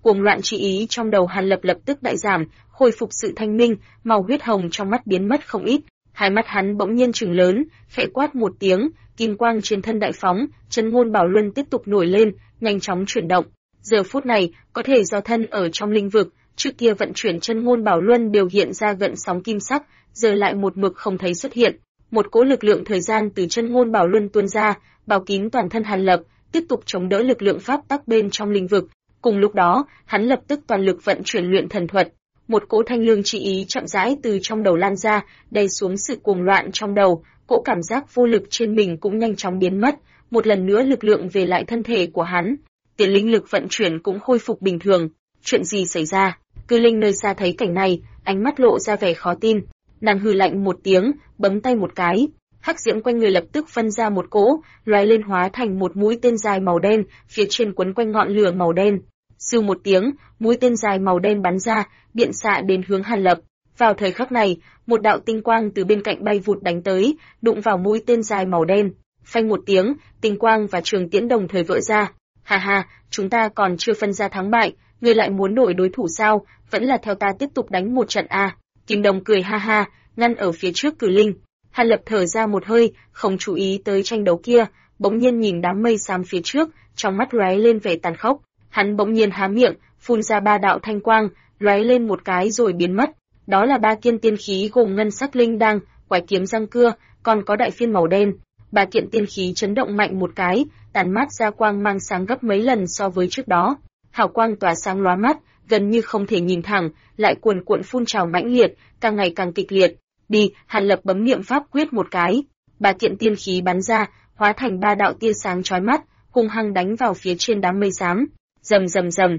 Cuồng loạn chi ý trong đầu Hàn Lập lập tức đại giảm, khôi phục sự thanh minh, màu huyết hồng trong mắt biến mất không ít. Hai mắt hắn bỗng nhiên trừng lớn, khẽ quát một tiếng, kim quang trên thân đại phóng, chân ngôn bảo luân tiếp tục nổi lên, nhanh chóng chuyển động. Giờ phút này, có thể do thân ở trong linh vực, trước kia vận chuyển chân ngôn bảo luân đều hiện ra gợn sóng kim sắc, giờ lại một mực không thấy xuất hiện. Một cỗ lực lượng thời gian từ chân ngôn bảo luân tuôn ra, bao kín toàn thân Hàn Lập, tiếp tục chống đỡ lực lượng pháp tắc bên trong linh vực. Cùng lúc đó, hắn lập tức toàn lực vận chuyển luyện thần thuật. Một cỗ thanh lương chi ý chậm rãi từ trong đầu lan ra, đè xuống sự cuồng loạn trong đầu, cỗ cảm giác vô lực trên mình cũng nhanh chóng biến mất, một lần nữa lực lượng về lại thân thể của hắn. Tiền linh lực vận chuyển cũng khôi phục bình thường. Chuyện gì xảy ra? Cư Linh nơi xa thấy cảnh này, ánh mắt lộ ra vẻ khó tin. Nàng hừ lạnh một tiếng, bấm tay một cái, hắc diễm quanh người lập tức phân ra một cỗ, lóe lên hóa thành một mũi tên dài màu đen, phía trên quấn quanh ngọn lửa màu đen. Sưu một tiếng, mũi tên dài màu đen bắn ra, điện xạ đến hướng Hàn Lập. Vào thời khắc này, một đạo tinh quang từ bên cạnh bay vụt đánh tới, đụng vào mũi tên dài màu đen. Phanh một tiếng, tinh quang và trường tiễn đồng thời vỡ ra. Ha ha, chúng ta còn chưa phân ra thắng bại, ngươi lại muốn đổi đối thủ sao? Vẫn là theo ta tiếp tục đánh một trận à? Kim Đồng cười ha ha, ngăn ở phía trước Cử Linh. Hàn Lập thở ra một hơi, không chú ý tới tranh đấu kia, bỗng nhiên nhìn đám mây xám phía trước, trong mắt lóe lên vẻ tàn khốc. Hắn bỗng nhiên há miệng, phun ra 3 đạo thanh quang, lóe lên một cái rồi biến mất. Đó là 3 kiện tiên khí gồm ngân sắc linh đăng, quái kiếm răng cưa, còn có đại phiên màu đen. 3 kiện tiên khí chấn động mạnh một cái, tản mát ra quang mang sáng gấp mấy lần so với trước đó. Hào quang tỏa sáng lóa mắt, gần như không thể nhìn thẳng, lại cuồn cuộn phun trào mãnh liệt, càng ngày càng kịch liệt. Đi, Hàn Lập bấm niệm pháp quyết một cái, 3 kiện tiên khí bắn ra, hóa thành 3 đạo tia sáng chói mắt, hung hăng đánh vào phía trên đám mây xám. Rầm rầm rầm.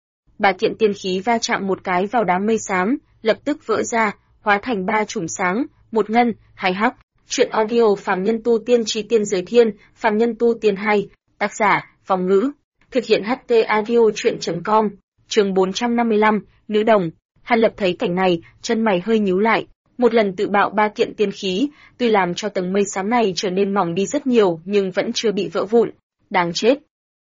3 kiện tiên khí va chạm một cái vào đám mây xám, lập tức vỡ ra, hóa thành 3 chùm sáng, một ngân, hai hắc. Chuyện audio Phàm Nhân Tu Tiên Chí Tiên Giới Thiên, Phàm Nhân Tu Tiên 2, tác giả, Phong Ngữ. Thực hiện HT audio chuyện.com, chương 455, Nữ Đồng. Hàn Lập thấy cảnh này, chân mày hơi nhíu lại. Một lần tự bạo 3 kiện tiên khí, tuy làm cho tầng mây xám này trở nên mỏng đi rất nhiều nhưng vẫn chưa bị vỡ vụn. Đáng chết.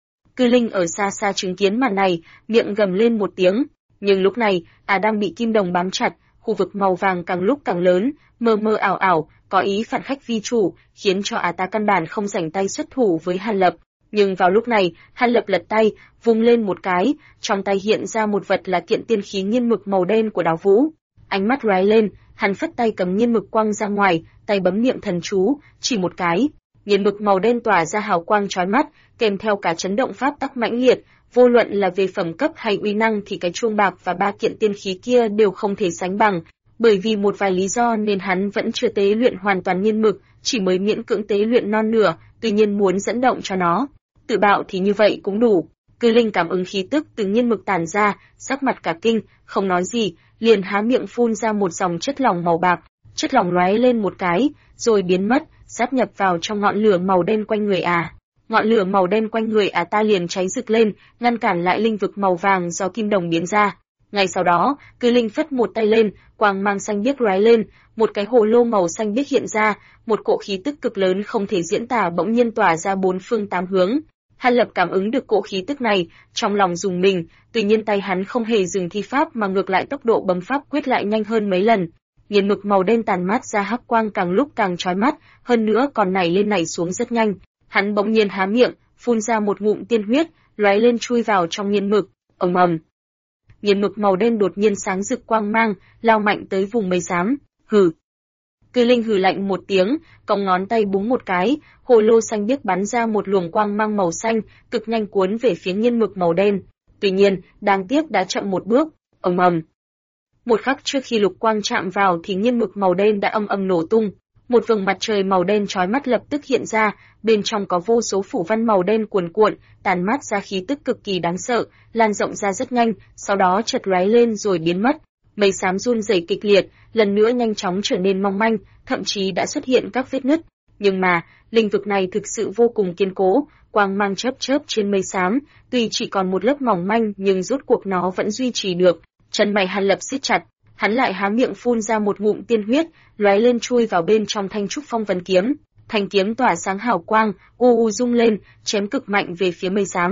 Cư Linh ở xa xa chứng kiến màn này, miệng gầm lên một tiếng. Nhưng lúc này, đang bị kim đồng bám chặt, khu vực màu vàng càng lúc càng lớn, mơ mơ ảo ảo, có ý phản khách vi chủ, khiến cho ta căn bản không rảnh tay xuất thủ với Hàn Lập. Nhưng vào lúc này, Hàn Lập lật tay, vung lên một cái, trong tay hiện ra một vật là kiện tiên khí nghiên mực màu đen của Đào Vũ. Ánh mắt lóe lên, hắn phất tay cầm nghiên mực quăng ra ngoài, tay bấm niệm thần chú, chỉ một cái, nghiên mực màu đen tỏa ra hào quang chói mắt, kèm theo cả chấn động pháp tắc mãnh liệt, vô luận là về phẩm cấp hay uy năng thì cái chuông bạc và 3 kiện tiên khí kia đều không thể sánh bằng. Bởi vì một vài lý do nên hắn vẫn chưa tế luyện hoàn toàn nghiên mực, chỉ mới miễn cưỡng tế luyện non nửa, tuy nhiên muốn dẫn động cho nó tự bạo thì như vậy cũng đủ. Cư Linh cảm ứng khí tức từ nghiên mực tản ra, sắc mặt cả kinh, không nói gì, liền há miệng phun ra một dòng chất lỏng màu bạc, chất lỏng lóe lên một cái, rồi biến mất, sáp nhập vào trong ngọn lửa màu đen quanh người Ngọn lửa màu đen quanh người ta liền cháy rực lên, ngăn cản lại linh vực màu vàng do kim đồng biến ra. Ngay sau đó, Cư Linh phất một tay lên, quang mang xanh biếc lóe lên, một cái hồ lô màu xanh biếc hiện ra, một cỗ khí tức cực lớn không thể diễn tả bỗng nhiên tỏa ra 4 phương 8 hướng. Hàn Lập cảm ứng được cỗ khí tức này, trong lòng rùng mình, tuy nhiên tay hắn không hề dừng thi pháp mà ngược lại tốc độ bấm pháp quyết lại nhanh hơn mấy lần. Nghiên mực màu đen tàn mát ra hắc quang càng lúc càng chói mắt, hơn nữa còn nảy lên nảy xuống rất nhanh. Hắn bỗng nhiên há miệng, phun ra một ngụm tiên huyết, lóe lên chui vào trong nghiên mực. Ầm ầm. Nghiên mực màu đen đột nhiên sáng rực quang mang, lao mạnh tới vùng mây xám. Hừ. Cư Linh hừ lạnh một tiếng, cong ngón tay búng một cái, hồ lô xanh biếc bắn ra một luồng quang mang màu xanh, cực nhanh cuốn về phía nghiên mực màu đen. Tuy nhiên, đáng tiếc đã chậm một bước. Ầm ầm. Một khắc trước khi lục quang chạm vào thì nghiên mực màu đen đã âm ầm nổ tung. Một vầng mặt trời màu đen chói mắt lập tức hiện ra, bên trong có vô số phủ văn màu đen cuồn cuộn, tàn mát ra khí tức cực kỳ đáng sợ, lan rộng ra rất nhanh, sau đó chợt lóe lên rồi biến mất. Mây xám run rẩy kịch liệt, lần nữa nhanh chóng trở nên mong manh, thậm chí đã xuất hiện các vết nứt. Nhưng mà, linh vực này thực sự vô cùng kiên cố, quang mang chớp chớp trên mây xám, tuy chỉ còn một lớp mỏng manh nhưng rốt cuộc nó vẫn duy trì được. Chân mày Hàn Lập siết chặt, hắn lại há miệng phun ra một ngụm tiên huyết, lóe lên chui vào bên trong thanh trúc phong vân kiếm. Thanh kiếm tỏa sáng hào quang, u u rung lên, chém cực mạnh về phía mây xám.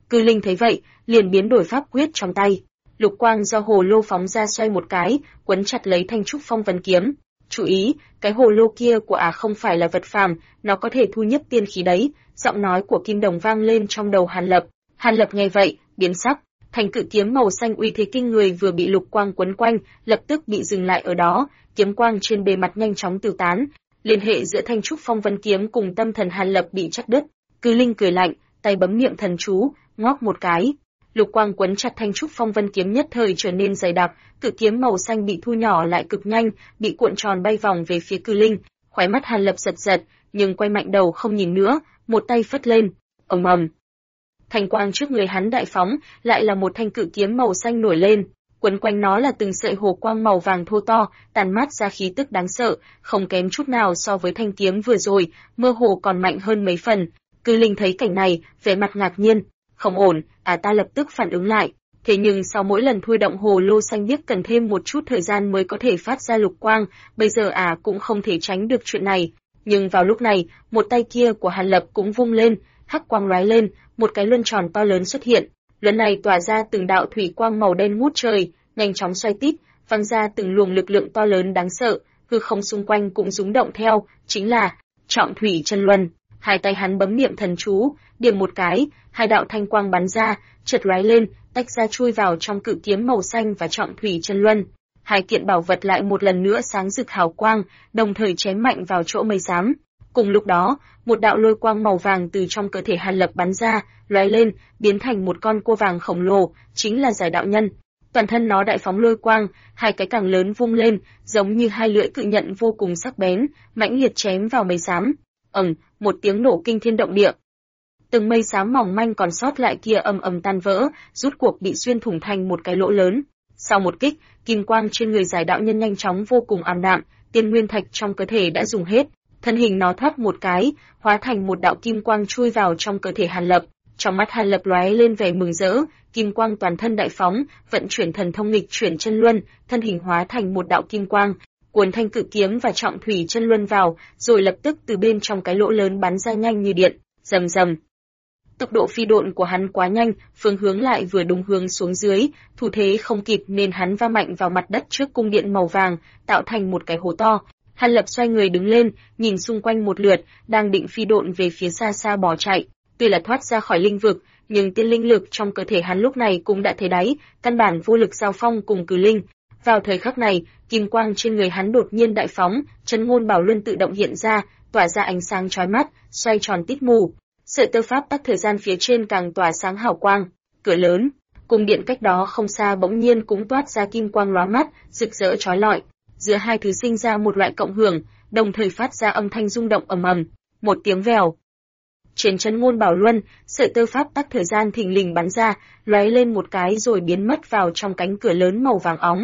Cư Linh thấy vậy, liền biến đổi pháp quyết trong tay. Lục quang do hồ lô phóng ra xoay một cái, quấn chặt lấy thanh trúc phong vân kiếm. Chú ý, cái hồ lô kia của không phải là vật phàm, nó có thể thu nhiếp tiên khí đấy. Giọng nói của Kim Đồng vang lên trong đầu Hàn Lập. Hàn Lập nghe vậy, biến sắc. Thanh cự kiếm màu xanh uy thế kinh người vừa bị lục quang quấn quanh, lập tức bị dừng lại ở đó, kiếm quang trên bề mặt nhanh chóng tiêu tán. Liên hệ giữa thanh trúc phong vân kiếm cùng tâm thần Hàn Lập bị chặt đứt. Cư Linh cười lạnh, tay bấm niệm thần chú, ngóc một cái. Lục quang quấn chặt thanh trúc phong vân kiếm nhất thời trở nên dày đặc, cự kiếm màu xanh bị thu nhỏ lại cực nhanh, bị cuộn tròn bay vòng về phía Cư Linh. Khóe mắt Hàn Lập giật giật, nhưng quay mạnh đầu không nhìn nữa, một tay phất lên, ầm ầm. Thanh quang trước người hắn đại phóng, lại là một thanh cự kiếm màu xanh nổi lên, quấn quanh nó là từng sợi hồ quang màu vàng thô to, tàn mát ra khí tức đáng sợ, không kém chút nào so với thanh kiếm vừa rồi, mơ hồ còn mạnh hơn mấy phần. Cư Linh thấy cảnh này, vẻ mặt ngạc nhiên, không ổn, ta lập tức phản ứng lại. Thế nhưng sau mỗi lần thôi động hồ lô xanh biếc cần thêm một chút thời gian mới có thể phát ra lục quang, bây giờ cũng không thể tránh được chuyện này. Nhưng vào lúc này, một tay kia của Hàn Lập cũng vung lên, hắc quang lóe lên, một cái luân tròn to lớn xuất hiện. Luân này tỏa ra từng đạo thủy quang màu đen ngút trời, nhanh chóng xoay tít, văng ra từng luồng lực lượng to lớn đáng sợ, hư không xung quanh cũng rung động theo, chính là Trọng Thủy Chân Luân. Hai tay hắn bấm niệm thần chú, điểm một cái, hai đạo thanh quang bắn ra, chợt lóe lên, tách ra chui vào trong cự kiếm màu xanh và Trọng Thủy Chân Luân. Hai kiện bảo vật lại một lần nữa sáng rực hào quang, đồng thời chém mạnh vào chỗ mây xám. Cùng lúc đó, một đạo lôi quang màu vàng từ trong cơ thể Hàn Lập bắn ra, lóe lên, biến thành một con cua vàng khổng lồ, chính là Giải Đạo Nhân. Toàn thân nó đại phóng lôi quang, hai cái càng lớn vung lên, giống như hai lưỡi cự nhận vô cùng sắc bén, mãnh liệt chém vào mây xám. Một tiếng nổ kinh thiên động địa. Từng mây xám mỏng manh còn sót lại kia ầm ầm tan vỡ, rút cuộc bị xuyên thủng thành một cái lỗ lớn. Sau một kích, kim quang trên người Giải Đạo Nhân nhanh chóng vô cùng ảm đạm, tiên nguyên thạch trong cơ thể đã dùng hết. Thân hình nó thoát một cái, hóa thành một đạo kim quang chui vào trong cơ thể Hàn Lập. Trong mắt Hàn Lập lóe lên vẻ mừng rỡ, kim quang toàn thân đại phóng, vận chuyển thần thông nghịch chuyển chân luân, thân hình hóa thành một đạo kim quang, cuốn thanh cự kiếm và Trọng Thủy Chân Luân vào, rồi lập tức từ bên trong cái lỗ lớn bắn ra nhanh như điện, rầm rầm. Tốc độ phi độn của hắn quá nhanh, phương hướng lại vừa đúng hướng xuống dưới, thủ thế không kịp nên hắn va mạnh vào mặt đất trước cung điện màu vàng, tạo thành một cái hố to. Hàn Lập xoay người đứng lên, nhìn xung quanh một lượt, đang định phi độn về phía xa xa bỏ chạy. Tuy là thoát ra khỏi linh vực, nhưng tiên linh lực trong cơ thể hắn lúc này cũng đã thấy đáy, căn bản vô lực giao phong cùng Cử Linh. Vào thời khắc này, kim quang trên người hắn đột nhiên đại phóng, Chân Ngôn Bảo Luân tự động hiện ra, tỏa ra ánh sáng chói mắt, xoay tròn tít mù. Sợi tơ pháp tắc thời gian phía trên càng tỏa sáng hào quang. Cửa lớn, cung điện cách đó không xa bỗng nhiên cũng toát ra kim quang lóa mắt, rực rỡ chói lọi. Giữa hai thứ sinh ra một loại cộng hưởng, đồng thời phát ra âm thanh rung động ầm ầm. Một tiếng vèo. Trên Chân Ngôn Bảo Luân, sợi tơ pháp tắc thời gian thình lình bắn ra, lóe lên một cái rồi biến mất vào trong cánh cửa lớn màu vàng óng.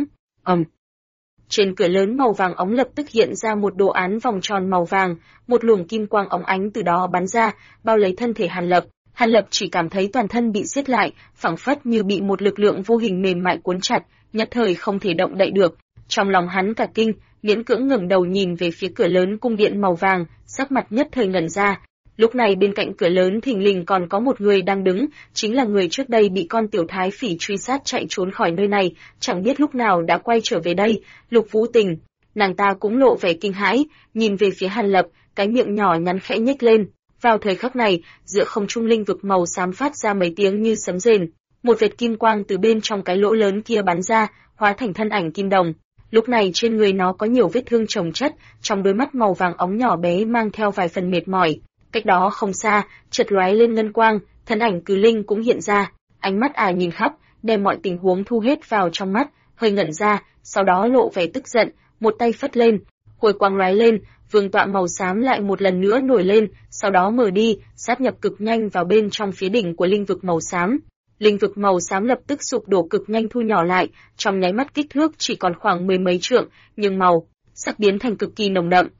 Trên cửa lớn màu vàng óng lập tức hiện ra một đồ án vòng tròn màu vàng, một luồng kim quang óng ánh từ đó bắn ra, bao lấy thân thể Hàn Lập. Hàn Lập chỉ cảm thấy toàn thân bị siết lại, phảng phất như bị một lực lượng vô hình mềm mại cuốn chặt, nhất thời không thể động đậy được. Trong lòng hắn cả kinh, miễn cưỡng ngẩng đầu nhìn về phía cửa lớn cung điện màu vàng, sắc mặt nhất thời ngẩn ra. Lúc này bên cạnh cửa lớn thình lình còn có một người đang đứng, chính là người trước đây bị con tiểu thái phỉ truy sát chạy trốn khỏi nơi này, chẳng biết lúc nào đã quay trở về đây, Lục Vũ Tình. Nàng ta cũng lộ vẻ kinh hãi, nhìn về phía Hàn Lập, cái miệng nhỏ nhắn khẽ nhếch lên. Vào thời khắc này, giữa không trung linh vực màu xám phát ra mấy tiếng như sấm rền, một vệt kim quang từ bên trong cái lỗ lớn kia bắn ra, hóa thành thân ảnh Kim Đồng. Lúc này trên người nó có nhiều vết thương chồng chất, trong đôi mắt màu vàng óng nhỏ bé mang theo vài phần mệt mỏi. Cách đó không xa, chợt lóe lên ngân quang, thân ảnh Cử Linh cũng hiện ra, ánh mắt nhìn khắp, đem mọi tình huống thu hết vào trong mắt, hơi ngẩn ra, sau đó lộ vẻ tức giận, một tay phất lên, hồi quang lóe lên, vương tọa màu xám lại một lần nữa nổi lên, sau đó mở đi, sát nhập cực nhanh vào bên trong phía đỉnh của linh vực màu xám. Linh vực màu xám lập tức sụp đổ cực nhanh thu nhỏ lại, trong nháy mắt kích thước chỉ còn khoảng 10 mấy trượng, nhưng màu sắc biến thành cực kỳ nồng đậm.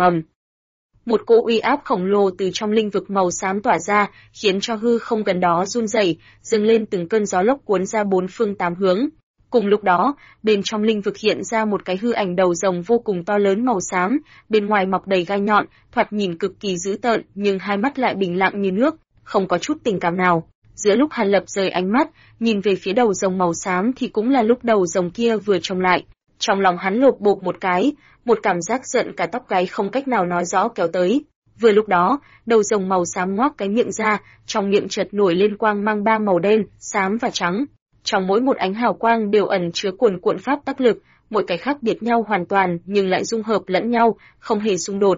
Một cỗ uy áp khổng lồ từ trong linh vực màu xám tỏa ra, khiến cho hư không gần đó run rẩy, dâng lên từng cơn gió lốc cuốn ra bốn phương tám hướng. Cùng lúc đó, bên trong linh vực hiện ra một cái hư ảnh đầu rồng vô cùng to lớn màu xám, bên ngoài mọc đầy gai nhọn, thoạt nhìn cực kỳ dữ tợn, nhưng hai mắt lại bình lặng như nước, không có chút tình cảm nào. Giữa lúc Hàn Lập rời ánh mắt, nhìn về phía đầu rồng màu xám thì cũng là lúc đầu rồng kia vừa trông lại. Trong lòng hắn lột bột một cái, một cảm giác giận cả tóc gáy không cách nào nói rõ kéo tới. Vừa lúc đó, đầu rồng màu xám ngoác cái miệng ra, trong miệng chợt nổi lên quang mang ba màu đen, xám và trắng. Trong mỗi một ánh hào quang đều ẩn chứa cuồn cuộn pháp tắc lực, mỗi cái khác biệt nhau hoàn toàn nhưng lại dung hợp lẫn nhau, không hề xung đột.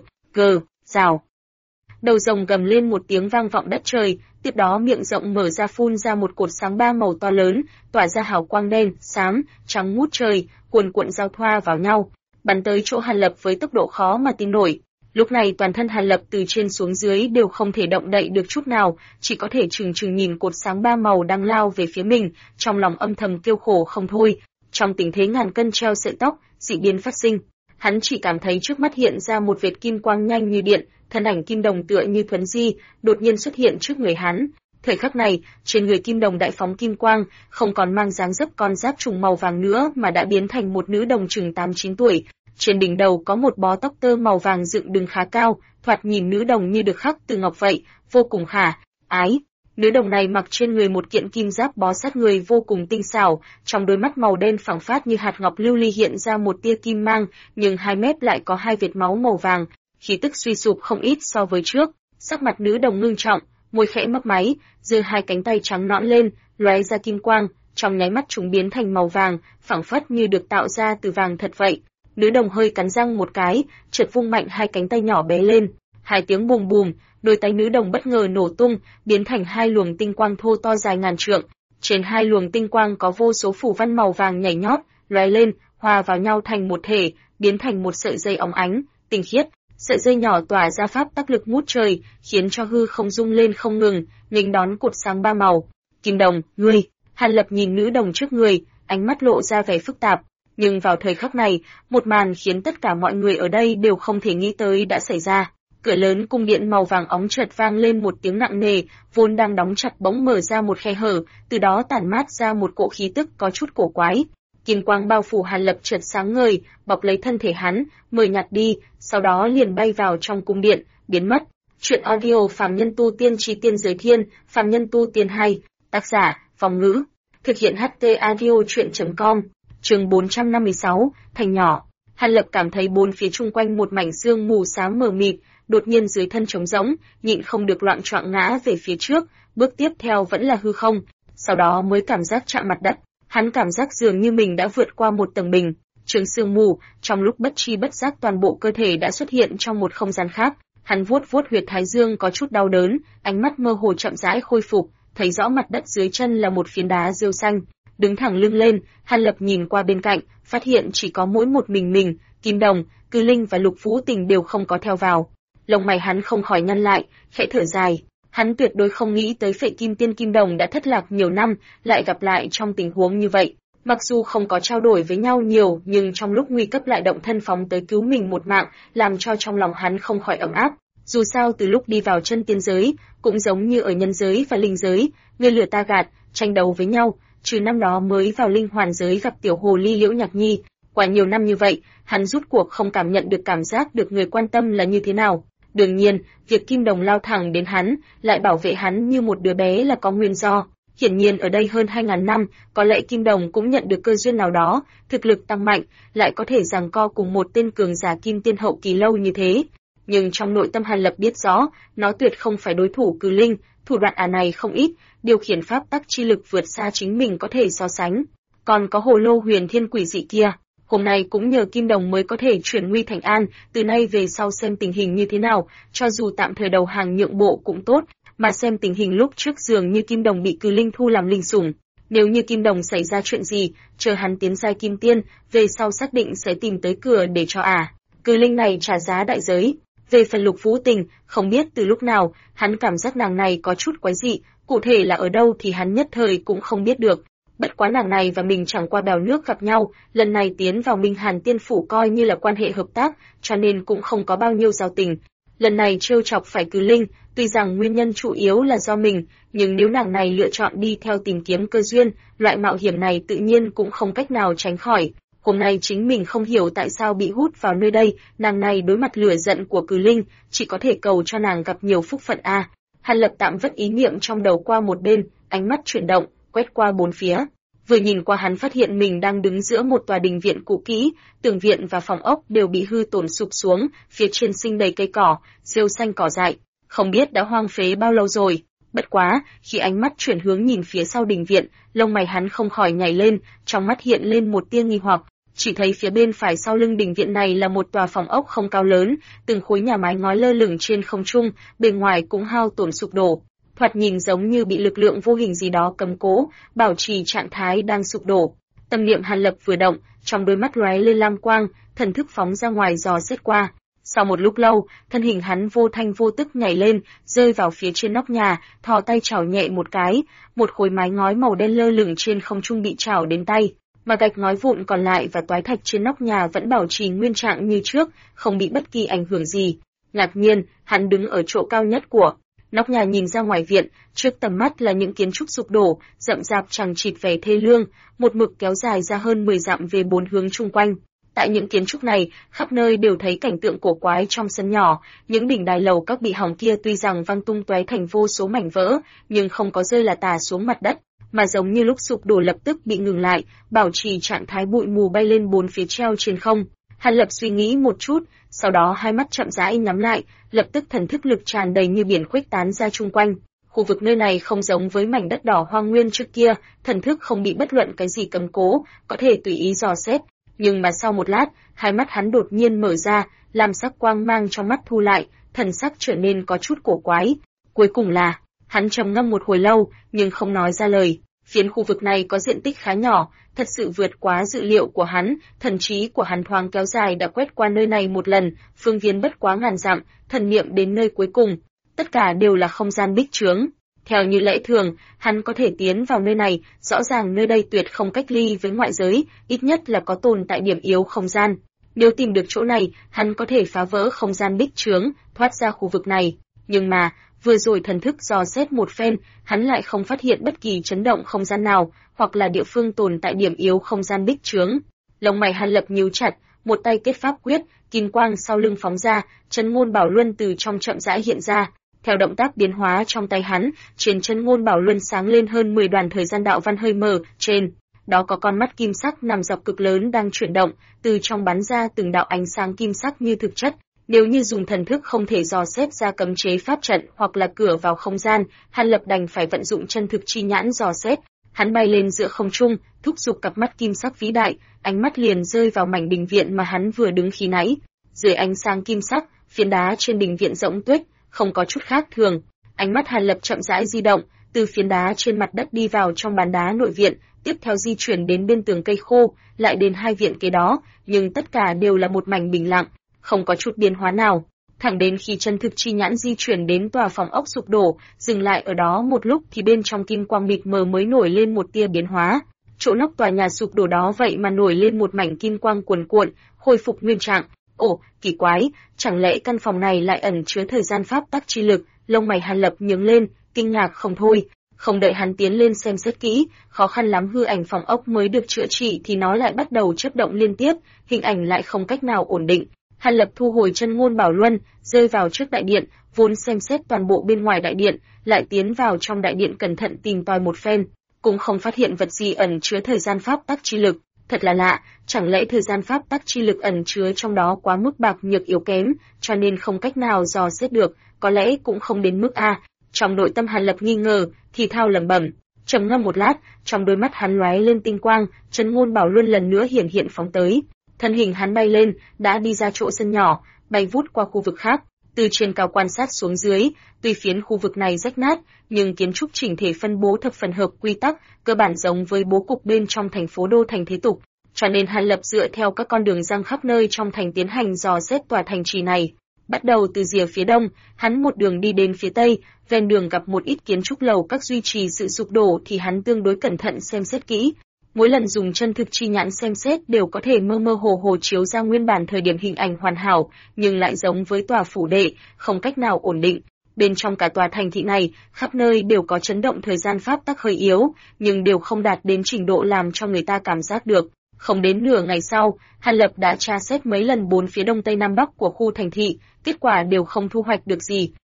Rào. Đầu rồng gầm lên một tiếng vang vọng đất trời, tiếp đó miệng rộng mở ra phun ra một cột sáng ba màu to lớn, tỏa ra hào quang đen, xám, trắng ngút trời, cuồn cuộn giao thoa vào nhau, bắn tới chỗ Hàn Lập với tốc độ khó mà tin nổi. Lúc này toàn thân Hàn Lập từ trên xuống dưới đều không thể động đậy được chút nào, chỉ có thể trừng trừng nhìn cột sáng ba màu đang lao về phía mình, trong lòng âm thầm kêu khổ không thôi. Trong tình thế ngàn cân treo sợi tóc, dị biến phát sinh. Hắn chỉ cảm thấy trước mắt hiện ra một vệt kim quang nhanh như điện, thân ảnh kim đồng tựa như thuấn di, đột nhiên xuất hiện trước người hắn. Thời khắc này, trên người kim đồng đại phóng kim quang, không còn mang dáng dấp con giáp trùng màu vàng nữa mà đã biến thành một nữ đồng chừng 8-9 tuổi. Trên đỉnh đầu có một bó tóc tơ màu vàng dựng đứng khá cao, thoạt nhìn nữ đồng như được khắc từ ngọc vậy, vô cùng khả ái. Nữ đồng này mặc trên người một kiện kim giáp bó sát người vô cùng tinh xảo, trong đôi mắt màu đen phẳng phát như hạt ngọc lưu ly hiện ra một tia kim mang, nhưng hai mép lại có hai vệt máu màu vàng, khí tức suy sụp không ít so với trước. Sắc mặt nữ đồng ngưng trọng, môi khẽ mấp máy, giơ hai cánh tay trắng nõn lên, lóe ra kim quang, trong nháy mắt chúng biến thành màu vàng, phẳng phất như được tạo ra từ vàng thật vậy. Nữ đồng hơi cắn răng một cái, chợt vung mạnh hai cánh tay nhỏ bé lên. Hai tiếng bùm bùm, đôi tay nữ đồng bất ngờ nổ tung, biến thành hai luồng tinh quang thô to dài ngàn trượng. Trên hai luồng tinh quang có vô số phù văn màu vàng nhảy nhót, lóe lên, hòa vào nhau thành một thể, biến thành một sợi dây óng ánh, tinh khiết. Sợi dây nhỏ tỏa ra pháp tắc lực ngút trời, khiến cho hư không rung lên không ngừng, nghênh đón cột sáng ba màu. Kim đồng, ngươi! Hàn Lập nhìn nữ đồng trước người, ánh mắt lộ ra vẻ phức tạp. Nhưng vào thời khắc này, một màn khiến tất cả mọi người ở đây đều không thể nghĩ tới đã xảy ra. Cửa lớn cung điện màu vàng óng chợt vang lên một tiếng nặng nề, vốn đang đóng chặt bỗng mở ra một khe hở, từ đó tản mát ra một cỗ khí tức có chút cổ quái. Kim quang bao phủ Hàn Lập chợt sáng ngời, bọc lấy thân thể hắn, mờ nhạt đi, sau đó liền bay vào trong cung điện, biến mất. Truyện audio Phàm Nhân Tu Tiên Chi Tiên Giới Thiên, Phàm Nhân Tu Tiên 2, tác giả, Phong Ngữ, thực hiện HT audio truyện.com. Chương 456, thành nhỏ. Hàn Lập cảm thấy bốn phía chung quanh một mảnh sương mù xám mờ mịt, đột nhiên dưới thân trống rỗng, nhịn không được loạng choạng ngã về phía trước, bước tiếp theo vẫn là hư không, sau đó mới cảm giác chạm mặt đất. Hắn cảm giác dường như mình đã vượt qua một tầng bình, trường sương mù, trong lúc bất tri bất giác toàn bộ cơ thể đã xuất hiện trong một không gian khác. Hắn vuốt vuốt huyệt thái dương có chút đau đớn, ánh mắt mơ hồ chậm rãi khôi phục, thấy rõ mặt đất dưới chân là một phiến đá rêu xanh. Đứng thẳng lưng lên, Hàn Lập nhìn qua bên cạnh, phát hiện chỉ có mỗi một mình, Kim Đồng, Cư Linh và Lục Vũ Tình đều không có theo vào. Lông mày hắn không khỏi nhăn lại, khẽ thở dài. Hắn tuyệt đối không nghĩ tới Phệ Kim Tiên Kim Đồng đã thất lạc nhiều năm, lại gặp lại trong tình huống như vậy. Mặc dù không có trao đổi với nhau nhiều, nhưng trong lúc nguy cấp lại động thân phóng tới cứu mình một mạng, làm cho trong lòng hắn không khỏi ấm áp. Dù sao từ lúc đi vào chân tiên giới, cũng giống như ở nhân giới và linh giới, người lừa ta gạt, tranh đấu với nhau. Trừ năm đó mới vào linh hoàn giới gặp tiểu hồ ly Liễu Nhạc Nhi, qua nhiều năm như vậy, hắn rút cuộc không cảm nhận được cảm giác được người quan tâm là như thế nào. Đương nhiên, việc Kim Đồng lao thẳng đến hắn, lại bảo vệ hắn như một đứa bé là có nguyên do. Hiển nhiên ở đây hơn 2000 năm, có lẽ Kim Đồng cũng nhận được cơ duyên nào đó, thực lực tăng mạnh, lại có thể giằng co cùng một tên cường giả Kim Tiên hậu kỳ lâu như thế. Nhưng trong nội tâm Hàn Lập biết rõ, nó tuyệt không phải đối thủ Cừ Linh, thủ đoạn này không ít, điều khiển pháp tắc chi lực vượt xa chính mình có thể so sánh. Còn có hồ lô huyền thiên quỷ dị kia, hôm nay cũng nhờ Kim Đồng mới có thể chuyển nguy thành an, từ nay về sau xem tình hình như thế nào, cho dù tạm thời đầu hàng nhượng bộ cũng tốt, mà xem tình hình lúc trước dường như Kim Đồng bị Cừ Linh thu làm linh sủng. Nếu như Kim Đồng xảy ra chuyện gì, chờ hắn tiến giai Kim Tiên, về sau xác định sẽ tìm tới cửa để cho Cừ Linh này trả giá đại giới. Về phần Lục Vũ Tình, không biết từ lúc nào, hắn cảm giác nàng này có chút quái dị, cụ thể là ở đâu thì hắn nhất thời cũng không biết được. Bất quá nàng này và mình chẳng qua bèo nước gặp nhau, lần này tiến vào Minh Hàn Tiên Phủ coi như là quan hệ hợp tác, cho nên cũng không có bao nhiêu giao tình. Lần này trêu chọc phải Cừ Linh, tuy rằng nguyên nhân chủ yếu là do mình, nhưng nếu nàng này lựa chọn đi theo tìm kiếm cơ duyên, loại mạo hiểm này tự nhiên cũng không cách nào tránh khỏi. Hôm nay chính mình không hiểu tại sao bị hút vào nơi đây, nàng này đối mặt lửa giận của Cừ Linh, chỉ có thể cầu cho nàng gặp nhiều phúc phận Hàn Lập tạm vứt ý niệm trong đầu qua một bên, ánh mắt chuyển động, quét qua bốn phía. Vừa nhìn qua hắn phát hiện mình đang đứng giữa một tòa đình viện cũ kỹ, tường viện và phòng ốc đều bị hư tổn sụp xuống, phía trên sinh đầy cây cỏ, rêu xanh cỏ dại, không biết đã hoang phế bao lâu rồi. Bất quá, khi ánh mắt chuyển hướng nhìn phía sau đình viện, lông mày hắn không khỏi nhảy lên, trong mắt hiện lên một tia nghi hoặc. Chỉ thấy phía bên phải sau lưng đình viện này là một tòa phòng ốc không cao lớn, từng khối nhà mái ngói lơ lửng trên không trung, bên ngoài cũng hao tổn sụp đổ. Thoạt nhìn giống như bị lực lượng vô hình gì đó cầm cố, bảo trì trạng thái đang sụp đổ. Tâm niệm Hàn Lập vừa động, trong đôi mắt lóe lên lam quang, thần thức phóng ra ngoài dò xét qua. Sau một lúc lâu, thân hình hắn vô thanh vô tức nhảy lên, rơi vào phía trên nóc nhà, thò tay chảo nhẹ một cái, một khối mái ngói màu đen lơ lửng trên không trung bị chảo đến tay, mà gạch ngói vụn còn lại và toái thạch trên nóc nhà vẫn bảo trì nguyên trạng như trước, không bị bất kỳ ảnh hưởng gì. Ngạc nhiên, hắn đứng ở chỗ cao nhất của nóc nhà nhìn ra ngoài viện, trước tầm mắt là những kiến trúc sụp đổ, rậm rạp chằng chịt vẻ thê lương, một mực kéo dài ra hơn 10 dặm về bốn hướng chung quanh. Tại những kiến trúc này, khắp nơi đều thấy cảnh tượng cổ quái trong sân nhỏ, những đỉnh đài lầu các bị hỏng kia tuy rằng văng tung tóe thành vô số mảnh vỡ, nhưng không có rơi là tả xuống mặt đất, mà giống như lúc sụp đổ lập tức bị ngừng lại, bảo trì trạng thái bụi mù bay lên bốn phía treo trên không. Hàn Lập suy nghĩ một chút, sau đó hai mắt chậm rãi nhắm lại, lập tức thần thức lực tràn đầy như biển khuếch tán ra chung quanh. Khu vực nơi này không giống với mảnh đất đỏ hoang nguyên trước kia, thần thức không bị bất luận cái gì cầm cố, có thể tùy ý dò xét. Nhưng mà sau một lát, hai mắt hắn đột nhiên mở ra, làm sắc quang mang trong mắt thu lại, thần sắc trở nên có chút cổ quái. Cuối cùng là, hắn trầm ngâm một hồi lâu, nhưng không nói ra lời. Phiến khu vực này có diện tích khá nhỏ, thật sự vượt quá dự liệu của hắn, thần trí của hắn thoáng kéo dài đã quét qua nơi này một lần, phương viên bất quá ngàn dặm, thần niệm đến nơi cuối cùng, tất cả đều là không gian bích trướng. Theo như lẽ thường, hắn có thể tiến vào nơi này, rõ ràng nơi đây tuyệt không cách ly với ngoại giới, ít nhất là có tồn tại điểm yếu không gian. Nếu tìm được chỗ này, hắn có thể phá vỡ không gian bích trướng, thoát ra khu vực này. Nhưng mà, vừa rồi thần thức dò xét một phen, hắn lại không phát hiện bất kỳ chấn động không gian nào, hoặc là địa phương tồn tại điểm yếu không gian bích trướng. Lông mày Hàn Lập nhíu chặt, một tay kết pháp quyết, kim quang sau lưng phóng ra, chân ngôn bảo luân từ trong chậm rãi hiện ra. Theo động tác biến hóa trong tay hắn, trên chân ngôn bảo luân sáng lên hơn 10 đoàn thời gian đạo văn hơi mờ, trên đó có con mắt kim sắc nằm dọc cực lớn đang chuyển động, từ trong bắn ra từng đạo ánh sáng kim sắc như thực chất. Nếu như dùng thần thức không thể dò xét ra cấm chế pháp trận hoặc là cửa vào không gian, Hàn Lập đành phải vận dụng chân thực chi nhãn dò xét. Hắn bay lên giữa không trung, thúc giục cặp mắt kim sắc vĩ đại, ánh mắt liền rơi vào mảnh đình viện mà hắn vừa đứng khi nãy. Dưới ánh sáng kim sắc, phiến đá trên đình viện rỗng tuếch, không có chút khác thường. Ánh mắt Hàn Lập chậm rãi di động, từ phiến đá trên mặt đất đi vào trong bàn đá nội viện, tiếp theo di chuyển đến bên tường cây khô, lại đến hai viện kế đó, nhưng tất cả đều là một mảnh bình lặng, không có chút biến hóa nào. Thẳng đến khi chân thực chi nhãn di chuyển đến tòa phòng ốc sụp đổ, dừng lại ở đó một lúc thì bên trong kim quang mịt mờ mới nổi lên một tia biến hóa. Chỗ nóc tòa nhà sụp đổ đó vậy mà nổi lên một mảnh kim quang cuồn cuộn, khôi phục nguyên trạng. Ồ, kỳ quái, chẳng lẽ căn phòng này lại ẩn chứa thời gian pháp tắc chi lực? Lông mày Hàn Lập nhướng lên, kinh ngạc không thôi. Không đợi hắn tiến lên xem xét kỹ, khó khăn lắm hư ảnh phòng ốc mới được chữa trị thì nó lại bắt đầu chớp động liên tiếp, hình ảnh lại không cách nào ổn định. Hàn Lập thu hồi chân ngôn bảo luân, rơi vào trước đại điện, vốn xem xét toàn bộ bên ngoài đại điện, lại tiến vào trong đại điện cẩn thận tìm tòi một phen, cũng không phát hiện vật gì ẩn chứa thời gian pháp tắc chi lực. Thật là lạ, chẳng lẽ thời gian pháp tắc chi lực ẩn chứa trong đó quá mức bạc nhược yếu kém, cho nên không cách nào dò xét được, có lẽ cũng không đến mức a. Trong nội tâm Hàn Lập nghi ngờ, thì thao lẩm bẩm, trầm ngâm một lát, trong đôi mắt hắn lóe lên tinh quang, chân ngôn bảo luân lần nữa hiển hiện phóng tới. Thân hình hắn bay lên, đã đi ra chỗ sân nhỏ, bay vút qua khu vực khác, từ trên cao quan sát xuống dưới, tuy phiến khu vực này rách nát, nhưng kiến trúc chỉnh thể phân bố thập phần hợp quy tắc, cơ bản giống với bố cục bên trong thành phố đô thành thế tục, cho nên Hàn Lập dựa theo các con đường răng khắp nơi trong thành tiến hành dò xét tòa thành trì này. Bắt đầu từ rìa phía đông, hắn một đường đi đến phía tây, ven đường gặp một ít kiến trúc lầu các duy trì sự sụp đổ thì hắn tương đối cẩn thận xem xét kỹ. Mỗi lần dùng chân thực chi nhãn xem xét đều có thể mơ mơ hồ hồ chiếu ra nguyên bản thời điểm hình ảnh hoàn hảo, nhưng lại giống với tòa phủ đệ, không cách nào ổn định. Bên trong cả tòa thành thị này, khắp nơi đều có chấn động thời gian pháp tắc hơi yếu, nhưng đều không đạt đến trình độ làm cho người ta cảm giác được. Không đến nửa ngày sau, Hàn Lập đã tra xét mấy lần bốn phía đông tây nam bắc của khu thành thị, kết quả đều không thu hoạch được gì.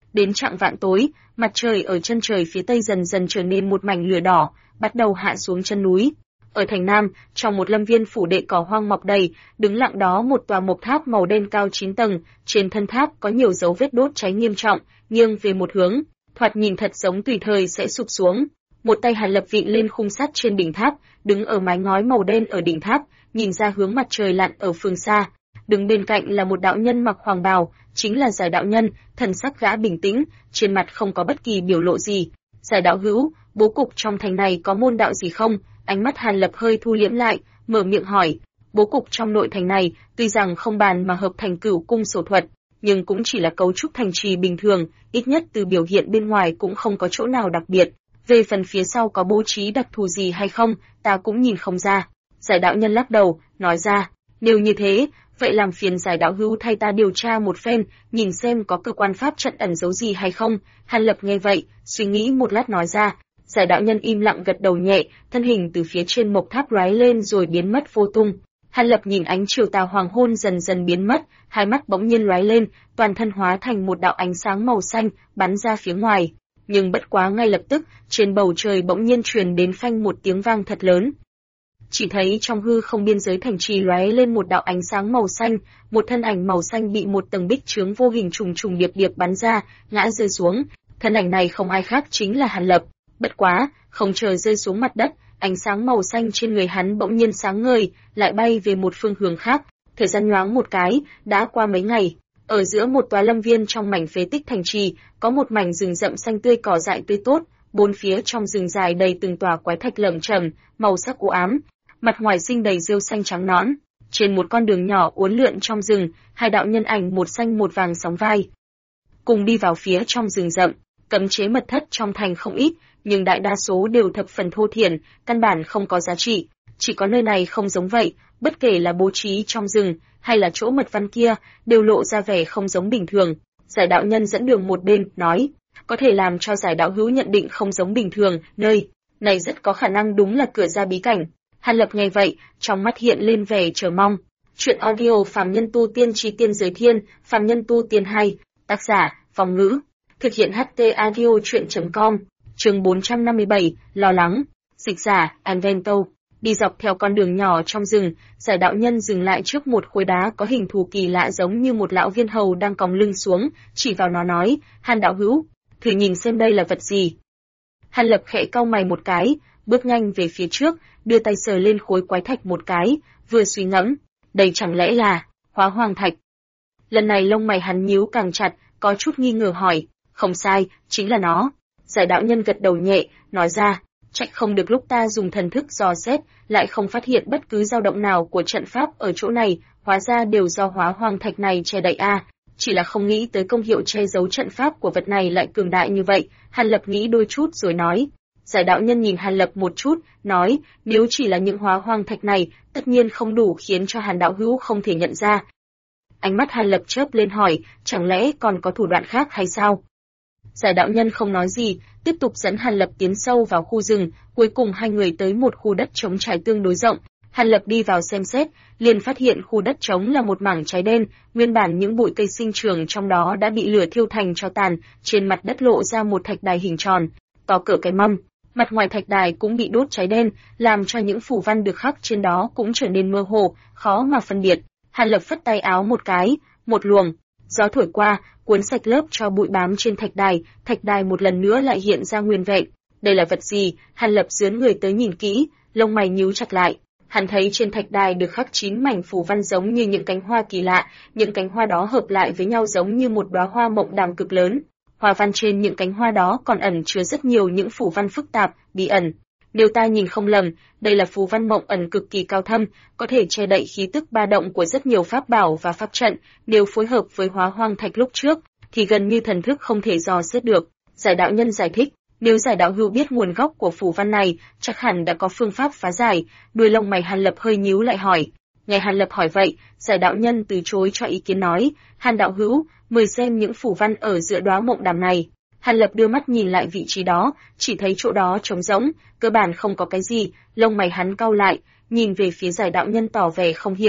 Đến chạng vạn tối, mặt trời ở chân trời phía tây dần dần trở nên một mảnh lửa đỏ, bắt đầu hạ xuống chân núi. Ở thành Nam, trong một lâm viên phủ đệ cỏ hoang mọc đầy, đứng lặng đó một tòa mộc tháp màu đen cao 9 tầng, trên thân tháp có nhiều dấu vết đốt cháy nghiêm trọng, nghiêng về một hướng, thoạt nhìn thật giống tùy thời sẽ sụp xuống. Một tay Hàn Lập vịn lên khung sắt trên đỉnh tháp, đứng ở mái ngói màu đen ở đỉnh tháp, nhìn ra hướng mặt trời lặn ở phương xa. Đứng bên cạnh là một đạo nhân mặc hoàng bào, chính là Giải đạo nhân, thần sắc gã bình tĩnh, trên mặt không có bất kỳ biểu lộ gì. Giải đạo hữu, bố cục trong thành này có môn đạo gì không? Ánh mắt Hàn Lập hơi thu liễm lại, mở miệng hỏi. Bố cục trong nội thành này, tuy rằng không bàn mà hợp thành Cửu cung sổ thuật, nhưng cũng chỉ là cấu trúc thành trì bình thường, ít nhất từ biểu hiện bên ngoài cũng không có chỗ nào đặc biệt. Về phần phía sau có bố trí đặc thù gì hay không, ta cũng nhìn không ra. Giải đạo nhân lắc đầu, nói ra, nếu như thế, vậy làm phiền Giải đạo hữu thay ta điều tra một phen, nhìn xem có cơ quan pháp trận ẩn giấu gì hay không. Hàn Lập nghe vậy, suy nghĩ một lát nói ra. Giải đạo nhân im lặng gật đầu nhẹ, thân hình từ phía trên mộc tháp lóe lên rồi biến mất vô tung. Hàn Lập nhìn ánh chiều tà hoàng hôn dần dần biến mất, hai mắt bỗng nhiên lóe lên, toàn thân hóa thành một đạo ánh sáng màu xanh, bắn ra phía ngoài. Nhưng bất quá ngay lập tức, trên bầu trời bỗng nhiên truyền đến phanh một tiếng vang thật lớn. Chỉ thấy trong hư không biên giới thành trì lóe lên một đạo ánh sáng màu xanh, một thân ảnh màu xanh bị một tầng bích chướng vô hình trùng trùng điệp điệp bắn ra, ngã rơi xuống. Thân ảnh này không ai khác chính là Hàn Lập. Bất quá, không chờ rơi xuống mặt đất, ánh sáng màu xanh trên người hắn bỗng nhiên sáng ngời, lại bay về một phương hướng khác. Thời gian nhoáng một cái, đã qua mấy ngày. Ở giữa một tòa lâm viên trong mảnh phế tích thành trì, có một mảnh rừng rậm xanh tươi cỏ dại tươi tốt, bốn phía trong rừng dài đầy từng tòa quái thạch lởm chởm, màu sắc u ám, mặt ngoài sinh đầy rêu xanh trắng nõn. Trên một con đường nhỏ uốn lượn trong rừng, hai đạo nhân ảnh một xanh một vàng sóng vai, cùng đi vào phía trong rừng rậm. Cấm chế mật thất trong thành không ít, nhưng đại đa số đều thập phần thô thiển, căn bản không có giá trị. Chỉ có nơi này không giống vậy, bất kể là bố trí trong rừng hay là chỗ mật văn kia, đều lộ ra vẻ không giống bình thường. Giải đạo nhân dẫn đường một bên, nói, có thể làm cho Giải đạo hữu nhận định không giống bình thường, nơi này rất có khả năng đúng là cửa ra bí cảnh. Hàn Lập nghe vậy, trong mắt hiện lên vẻ chờ mong. Chuyện audio Phàm Nhân Tu Tiên Chi Tiên Giới Thiên, Phàm Nhân Tu Tiên 2, tác giả, Phong Ngữ, thực hiện HT Audio Chuyện.com, chương 457, lo lắng, dịch giả, Anvento. Đi dọc theo con đường nhỏ trong rừng, Giải đạo nhân dừng lại trước một khối đá có hình thù kỳ lạ giống như một lão viên hầu đang còng lưng xuống, chỉ vào nó nói, Hàn đạo hữu, thử nhìn xem đây là vật gì. Hàn Lập khẽ cau mày một cái, bước nhanh về phía trước, đưa tay sờ lên khối quái thạch một cái, vừa suy ngẫm, đây chẳng lẽ là Hóa Hoàng Thạch. Lần này lông mày hắn nhíu càng chặt, có chút nghi ngờ hỏi, không sai, chính là nó. Giải đạo nhân gật đầu nhẹ, nói ra, trách không được lúc ta dùng thần thức dò xét, lại không phát hiện bất cứ dao động nào của trận pháp ở chỗ này, hóa ra đều do Hóa Hoàng Thạch này che đậy a. Chỉ là không nghĩ tới công hiệu che giấu trận pháp của vật này lại cường đại như vậy. Hàn Lập nghĩ đôi chút rồi nói. Giải đạo nhân nhìn Hàn Lập một chút, nói, nếu chỉ là những Hóa Hoàng Thạch này, tất nhiên không đủ khiến cho Hàn đạo hữu không thể nhận ra. Ánh mắt Hàn Lập chớp lên hỏi, chẳng lẽ còn có thủ đoạn khác hay sao? Giải đạo nhân không nói gì, tiếp tục dẫn Hàn Lập tiến sâu vào khu rừng, cuối cùng hai người tới một khu đất trống trải tương đối rộng. Hàn Lập đi vào xem xét, liền phát hiện khu đất trống là một mảng cháy đen, nguyên bản những bụi cây sinh trưởng trong đó đã bị lửa thiêu thành tro tàn, trên mặt đất lộ ra một thạch đài hình tròn, to cỡ cái mâm. Mặt ngoài thạch đài cũng bị đốt cháy đen, làm cho những phù văn được khắc trên đó cũng trở nên mơ hồ, khó mà phân biệt. Hàn Lập phất tay áo một cái, một luồng gió thổi qua, cuốn sạch lớp tro bụi bám trên thạch đài một lần nữa lại hiện ra nguyên vẹn. Đây là vật gì? Hàn Lập dướn người tới nhìn kỹ, lông mày nhíu chặt lại. Hắn thấy trên thạch đài được khắc 9 mảnh phù văn giống như những cánh hoa kỳ lạ, những cánh hoa đó hợp lại với nhau giống như một đóa hoa mộng đàm cực lớn. Hoa văn trên những cánh hoa đó còn ẩn chứa rất nhiều những phù văn phức tạp, bí ẩn. Nếu ta nhìn không lầm, đây là phù văn mộng ẩn cực kỳ cao thâm, có thể che đậy khí tức ba động của rất nhiều pháp bảo và pháp trận, nếu phối hợp với Hóa Hoang Thạch lúc trước, thì gần như thần thức không thể dò xét được. Giải đạo nhân giải thích, nếu Giải đạo hữu biết nguồn gốc của phù văn này, chắc hẳn đã có phương pháp phá giải. Đuôi lông mày Hàn Lập hơi nhíu lại hỏi. Nghe Hàn Lập hỏi vậy, Giải đạo nhân từ chối cho ý kiến nói, Hàn đạo hữu, mời xem những phù văn ở giữa đóa mộng đàm này. Hàn Lập đưa mắt nhìn lại vị trí đó, chỉ thấy chỗ đó trống rỗng, cơ bản không có cái gì, lông mày hắn cau lại, nhìn về phía Giải đạo nhân tỏ vẻ không hiểu.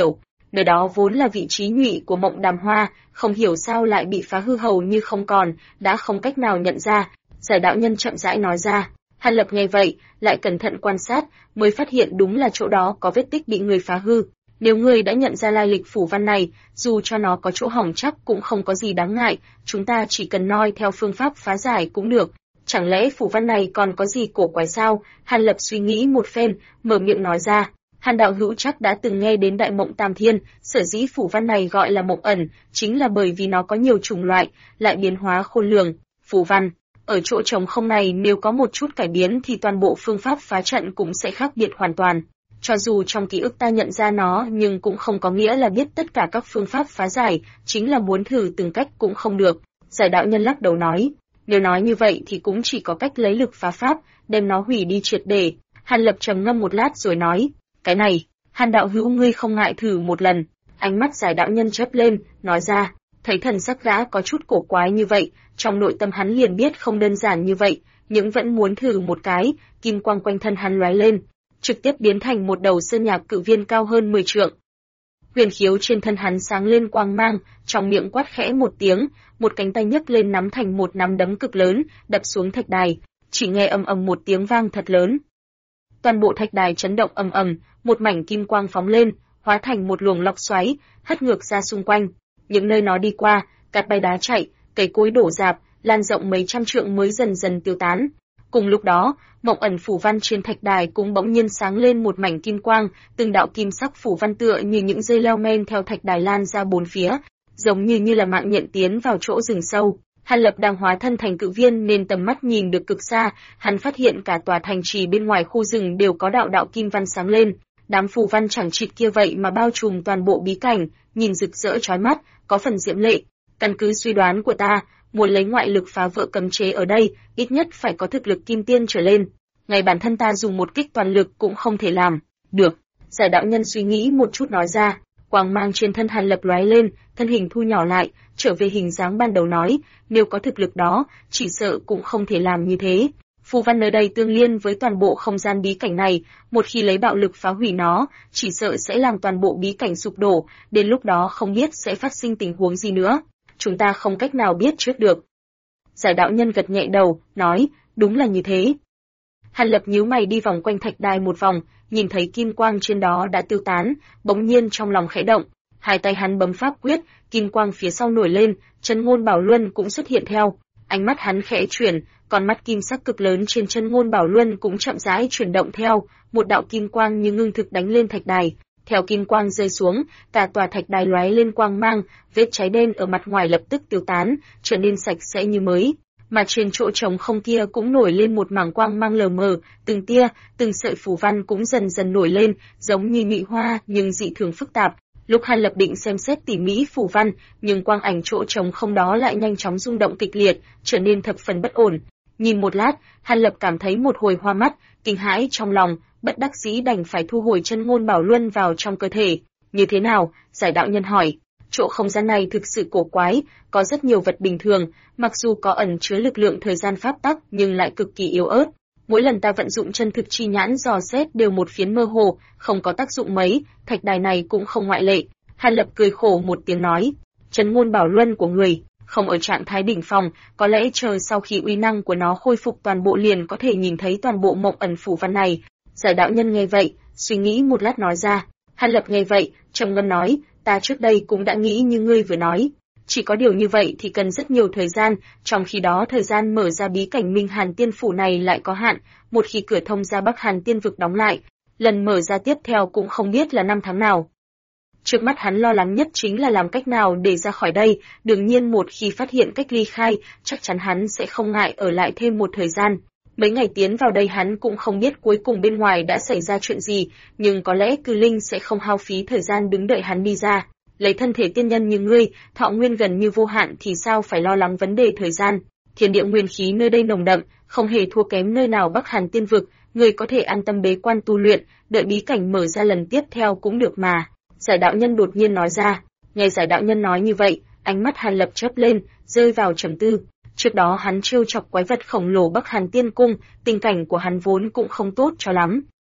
Nơi đó vốn là vị trí nhụy của Mộng Đàm Hoa, không hiểu sao lại bị phá hư hầu như không còn, đã không cách nào nhận ra. Giải đạo nhân chậm rãi nói ra. Hàn Lập nghe vậy, lại cẩn thận quan sát, mới phát hiện đúng là chỗ đó có vết tích bị người phá hư. Nếu ngươi đã nhận ra lai lịch phủ văn này, dù cho nó có chỗ hỏng chắc cũng không có gì đáng ngại, chúng ta chỉ cần noi theo phương pháp phá giải cũng được. Chẳng lẽ phủ văn này còn có gì cổ quái sao? Hàn Lập suy nghĩ một phen, mở miệng nói ra. Hàn đạo hữu chắc đã từng nghe đến Đại Mộng Tam Thiên, sở dĩ phủ văn này gọi là mộng ẩn, chính là bởi vì nó có nhiều chủng loại, lại biến hóa khôn lường. Phủ văn ở chỗ trống không này nếu có một chút cải biến thì toàn bộ phương pháp phá trận cũng sẽ khác biệt hoàn toàn. Cho dù trong ký ức ta nhận ra nó nhưng cũng không có nghĩa là biết tất cả các phương pháp phá giải, chính là muốn thử từng cách cũng không được. Giải đạo nhân lắc đầu nói, nếu nói như vậy thì cũng chỉ có cách lấy lực phá pháp, đem nó hủy đi triệt để. Hàn Lập trầm ngâm một lát rồi nói, cái này, Hàn đạo hữu ngươi không ngại thử một lần. Ánh mắt giải đạo nhân chớp lên, nói ra, thấy thần sắc gã có chút cổ quái như vậy, trong nội tâm hắn liền biết không đơn giản như vậy, nhưng vẫn muốn thử một cái. Kim quang quanh thân hắn lóe lên, trực tiếp biến thành một đầu sơn nhạc cự viên cao hơn 10 trượng. Huyền khiếu trên thân hắn sáng lên quang mang, trong miệng quát khẽ một tiếng, một cánh tay nhấc lên nắm thành một nắm đấm cực lớn, đập xuống thạch đài, chỉ nghe ầm ầm một tiếng vang thật lớn. Toàn bộ thạch đài chấn động ầm ầm, một mảnh kim quang phóng lên, hóa thành một luồng lọc xoáy, hất ngược ra xung quanh. Những nơi nó đi qua, cát bay đá chạy, cây cối đổ rạp, lan rộng mấy trăm trượng mới dần dần tiêu tán. Cùng lúc đó, mộng ẩn phủ văn trên thạch đài cũng bỗng nhiên sáng lên một mảnh kim quang, từng đạo kim sắc phủ văn tựa như những dây leo men theo thạch đài lan ra bốn phía, giống như là mạng nhện tiến vào chỗ rừng sâu. Hàn Lập đang hóa thân thành cự viên nên tầm mắt nhìn được cực xa, hắn phát hiện cả tòa thành trì bên ngoài khu rừng đều có đạo đạo kim văn sáng lên, đám phù văn chẳng chịt kia vậy mà bao trùm toàn bộ bí cảnh, nhìn rực rỡ chói mắt, có phần diễm lệ. Căn cứ suy đoán của ta, muốn lấy ngoại lực phá vỡ cấm chế ở đây, ít nhất phải có thực lực kim tiên trở lên. Ngay bản thân ta dùng một kích toàn lực cũng không thể làm được. Giải đạo nhân suy nghĩ một chút nói ra, quang mang trên thân Hàn Lập lóe lên, thân hình thu nhỏ lại, trở về hình dáng ban đầu nói, nếu có thực lực đó, chỉ sợ cũng không thể làm như thế. Phù văn nơi đây tương liên với toàn bộ không gian bí cảnh này, một khi lấy bạo lực phá hủy nó, chỉ sợ sẽ làm toàn bộ bí cảnh sụp đổ, đến lúc đó không biết sẽ phát sinh tình huống gì nữa. Chúng ta không cách nào biết trước được. Giải đạo nhân gật nhẹ đầu, nói, đúng là như thế. Hàn Lập nhíu mày đi vòng quanh thạch đài một vòng, nhìn thấy kim quang trên đó đã tiêu tán, bỗng nhiên trong lòng khẽ động, hai tay hắn bấm pháp quyết, kim quang phía sau nổi lên, chân ngôn bảo luân cũng xuất hiện theo. Ánh mắt hắn khẽ chuyển, con mắt kim sắc cực lớn trên chân ngôn bảo luân cũng chậm rãi chuyển động theo, một đạo kim quang như ngưng thực đánh lên thạch đài. Theo kim quang rơi xuống, cả tòa thạch đài lóe lên quang mang, vết cháy đen ở mặt ngoài lập tức tiêu tán, trở nên sạch sẽ như mới. Mà trên chỗ trống không kia cũng nổi lên một mảng quang mang lờ mờ, từng tia, từng sợi phù văn cũng dần dần nổi lên, giống như nhụy hoa nhưng dị thường phức tạp. Lúc Hàn Lập định xem xét tỉ mỉ phù văn, nhưng quang ảnh chỗ trống không đó lại nhanh chóng rung động kịch liệt, trở nên thập phần bất ổn. Nhìn một lát, Hàn Lập cảm thấy một hồi hoa mắt, kinh hãi trong lòng, bất đắc dĩ đành phải thu hồi chân ngôn bảo luân vào trong cơ thể. Như thế nào? Giải đạo nhân hỏi. Chỗ không gian này thực sự cổ quái, có rất nhiều vật bình thường, mặc dù có ẩn chứa lực lượng thời gian pháp tắc nhưng lại cực kỳ yếu ớt. Mỗi lần ta vận dụng chân thực chi nhãn dò xét đều một phiến mơ hồ, không có tác dụng mấy, thạch đài này cũng không ngoại lệ. Hàn Lập cười khổ một tiếng nói, chân ngôn bảo luân của người không ở trạng thái đỉnh phong, có lẽ chờ sau khi uy năng của nó khôi phục toàn bộ liền có thể nhìn thấy toàn bộ mộng ẩn phủ văn này. Giải đạo nhân nghe vậy, suy nghĩ một lát nói ra. Hàn Lập nghe vậy, trầm ngâm nói, ta trước đây cũng đã nghĩ như ngươi vừa nói. Chỉ có điều như vậy thì cần rất nhiều thời gian, trong khi đó thời gian mở ra bí cảnh Minh Hàn Tiên Phủ này lại có hạn, một khi cửa thông ra Bắc Hàn Tiên Vực đóng lại, lần mở ra tiếp theo cũng không biết là năm tháng nào. Trước mắt hắn lo lắng nhất chính là làm cách nào để ra khỏi đây, đương nhiên một khi phát hiện cách ly khai, chắc chắn hắn sẽ không ngại ở lại thêm một thời gian. Mấy ngày tiến vào đây hắn cũng không biết cuối cùng bên ngoài đã xảy ra chuyện gì, nhưng có lẽ Cư Linh sẽ không hao phí thời gian đứng đợi hắn đi ra. Lấy thân thể tiên nhân như ngươi, thọ nguyên gần như vô hạn thì sao phải lo lắng vấn đề thời gian. Thiên địa nguyên khí nơi đây nồng đậm, không hề thua kém nơi nào Bắc Hàn Tiên Vực, ngươi có thể an tâm bế quan tu luyện, đợi bí cảnh mở ra lần tiếp theo cũng được mà. Giải đạo nhân đột nhiên nói ra. Nghe giải đạo nhân nói như vậy, ánh mắt Hàn Lập chớp lên, rơi vào trầm tư. Trước đó hắn trêu chọc quái vật khổng lồ Bắc Hàn Tiên Cung, tình cảnh của hắn vốn cũng không tốt cho lắm.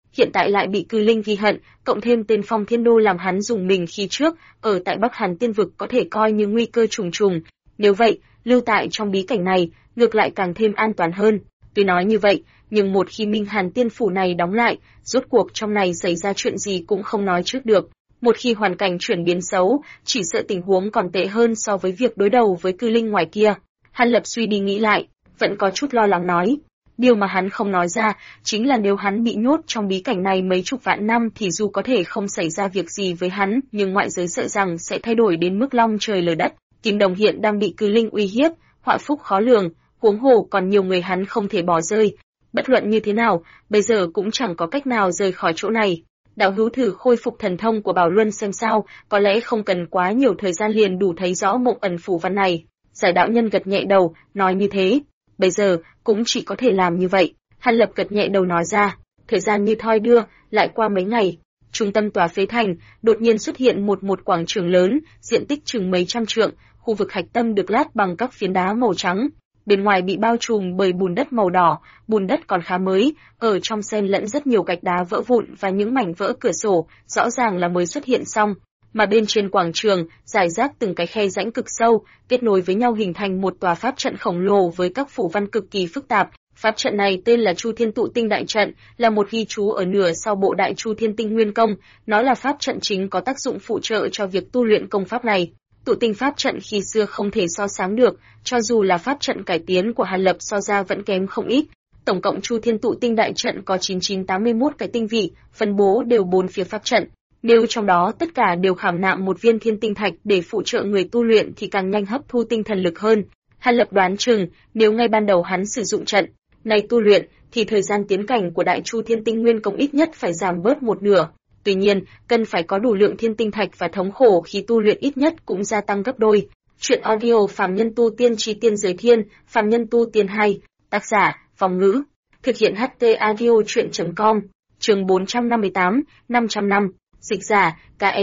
hiện tại lại bị Cư Linh ghi hận, cộng thêm tên Phong Thiên Đô làm hắn dùng mình khi trước, ở tại Bắc Hàn Tiên vực có thể coi như nguy cơ trùng trùng. Nếu vậy, lưu tại trong bí cảnh này, ngược lại càng thêm an toàn hơn. Tuy nói như vậy, nhưng một khi Minh Hàn Tiên phủ này đóng lại, rốt cuộc trong này xảy ra chuyện gì cũng không nói trước được. Một khi hoàn cảnh chuyển biến xấu, chỉ sợ tình huống còn tệ hơn so với việc đối đầu với Cư Linh ngoài kia. Hàn Lập suy đi nghĩ lại, vẫn có chút lo lắng nói. Điều mà hắn không nói ra, chính là nếu hắn bị nhốt trong bí cảnh này mấy chục vạn năm thì dù có thể không xảy ra việc gì với hắn, nhưng ngoại giới sợ rằng sẽ thay đổi đến mức long trời lở đất. Kim Đồng hiện đang bị Cư Linh uy hiếp, họa phúc khó lường, huống hồ còn nhiều người hắn không thể bỏ rơi. Bất luận như thế nào, bây giờ cũng chẳng có cách nào rời khỏi chỗ này. Đạo hữu thử khôi phục thần thông của Bảo Luân xem sao, có lẽ không cần quá nhiều thời gian liền đủ thấy rõ mộng ẩn phù văn này. Giải đạo nhân gật nhẹ đầu, nói như thế. Bây giờ, cũng chỉ có thể làm như vậy. Hàn Lập gật nhẹ đầu nói ra. Thời gian như thoi đưa, lại qua mấy ngày. Trung tâm tòa phế thành, đột nhiên xuất hiện một quảng trường lớn, diện tích chừng mấy trăm trượng, khu vực hạch tâm được lát bằng các phiến đá màu trắng. Bên ngoài bị bao trùm bởi bùn đất màu đỏ, bùn đất còn khá mới, ở trong xen lẫn rất nhiều gạch đá vỡ vụn và những mảnh vỡ cửa sổ, rõ ràng là mới xuất hiện xong. Mà bên trên quảng trường, rải rác từng cái khe rãnh cực sâu, kết nối với nhau hình thành một tòa pháp trận khổng lồ với các phù văn cực kỳ phức tạp. Pháp trận này tên là Chu Thiên Tụ Tinh Đại Trận, là một ghi chú ở nửa sau bộ Đại Chu Thiên Tinh Nguyên Công, nó là pháp trận chính có tác dụng phụ trợ cho việc tu luyện công pháp này. Tụ tinh pháp trận khi xưa không thể so sánh được, cho dù là pháp trận cải tiến của Hàn Lập so ra vẫn kém không ít. Tổng cộng Chu Thiên Tụ Tinh Đại Trận có 9981 cái tinh vị, phân bố đều bốn phía pháp trận. Nếu trong đó tất cả đều khảm nạm một viên thiên tinh thạch để phụ trợ người tu luyện thì càng nhanh hấp thu tinh thần lực hơn. Hàn Lập đoán chừng, nếu ngay ban đầu hắn sử dụng trận này tu luyện, thì thời gian tiến cảnh của Đại Chu Thiên Tinh Nguyên Công ít nhất phải giảm bớt một nửa. Tuy nhiên, cần phải có đủ lượng thiên tinh thạch và thống khổ khi tu luyện ít nhất cũng gia tăng gấp đôi. Chuyện audio Phàm Nhân Tu Tiên Chi Tiên Giới Thiên, Phàm Nhân Tu Tiên 2, tác giả, Phong Ngữ, thực hiện HT audio chuyện.com, chương 458, 500 năm, dịch giả,